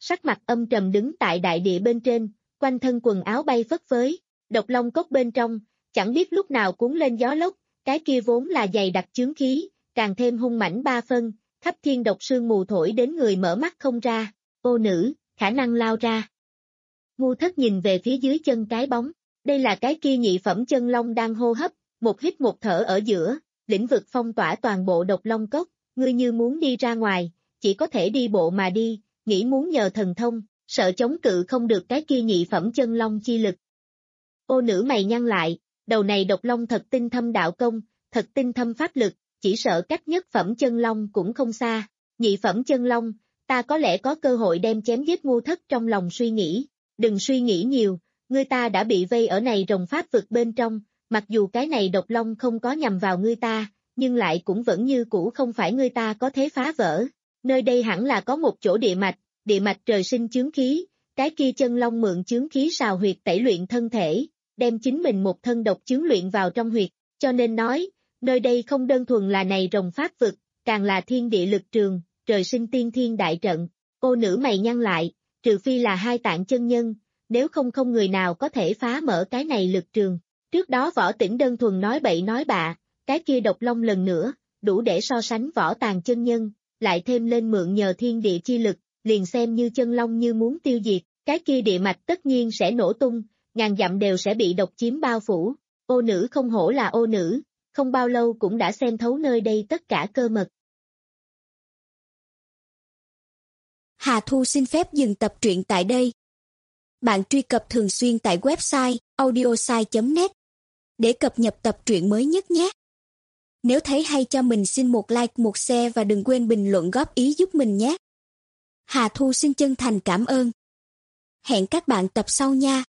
sắc mặt âm trầm đứng tại đại địa bên trên, quanh thân quần áo bay phất phới, độc long cốc bên trong, chẳng biết lúc nào cuốn lên gió lốc, cái kia vốn là dày đặc chướng khí, càng thêm hung mãnh ba phân, khắp thiên độc sương mù thổi đến người mở mắt không ra, ô nữ, khả năng lao ra. Ngu Thất nhìn về phía dưới chân cái bóng, đây là cái kia nhị phẩm chân long đang hô hấp, một hít một thở ở giữa, lĩnh vực phong tỏa toàn bộ độc long cốc, ngươi như muốn đi ra ngoài, chỉ có thể đi bộ mà đi, nghĩ muốn nhờ thần thông, sợ chống cự không được cái kia nhị phẩm chân long chi lực. Ô nữ mày nhăn lại, đầu này độc long thật tinh thâm đạo công, thật tinh thâm pháp lực, chỉ sợ cách nhất phẩm chân long cũng không xa, nhị phẩm chân long, ta có lẽ có cơ hội đem chém giết Ngu Thất trong lòng suy nghĩ, đừng suy nghĩ nhiều, ngươi ta đã bị vây ở này rồng pháp vực bên trong, mặc dù cái này độc long không có nhằm vào ngươi ta, nhưng lại cũng vẫn như cũ không phải ngươi ta có thế phá vỡ, nơi đây hẳn là có một chỗ địa mạch, địa mạch trời sinh chướng khí, cái kia chân long mượn chướng khí sào huyệt tẩy luyện thân thể, đem chính mình một thân độc chướng luyện vào trong huyệt, cho nên nói, nơi đây không đơn thuần là này rồng pháp vực, càng là thiên địa lực trường, trời sinh tiên thiên đại trận, ô nữ mày nhăn lại, trừ phi là hai tạng chân nhân, nếu không không người nào có thể phá mở cái này lực trường. Trước đó Võ Tĩnh đơn thuần nói bậy nói bạ, cái kia độc long lần nữa, đủ để so sánh Võ Tàng chân nhân, lại thêm lên mượn nhờ thiên địa chi lực, liền xem như chân long như muốn tiêu diệt, cái kia địa mạch tất nhiên sẽ nổ tung, ngàn dặm đều sẽ bị độc chiếm bao phủ. Ô nữ không hổ là ô nữ, không bao lâu cũng đã xem thấu nơi đây tất cả cơ mật. Hà Thu xin phép dừng tập truyện tại đây. Bạn truy cập thường xuyên tại website audiosai chấm net để cập nhật tập truyện mới nhất nhé. Nếu thấy hay cho mình xin một like, một share và đừng quên bình luận góp ý giúp mình nhé. Hà Thu xin chân thành cảm ơn. Hẹn các bạn tập sau nha.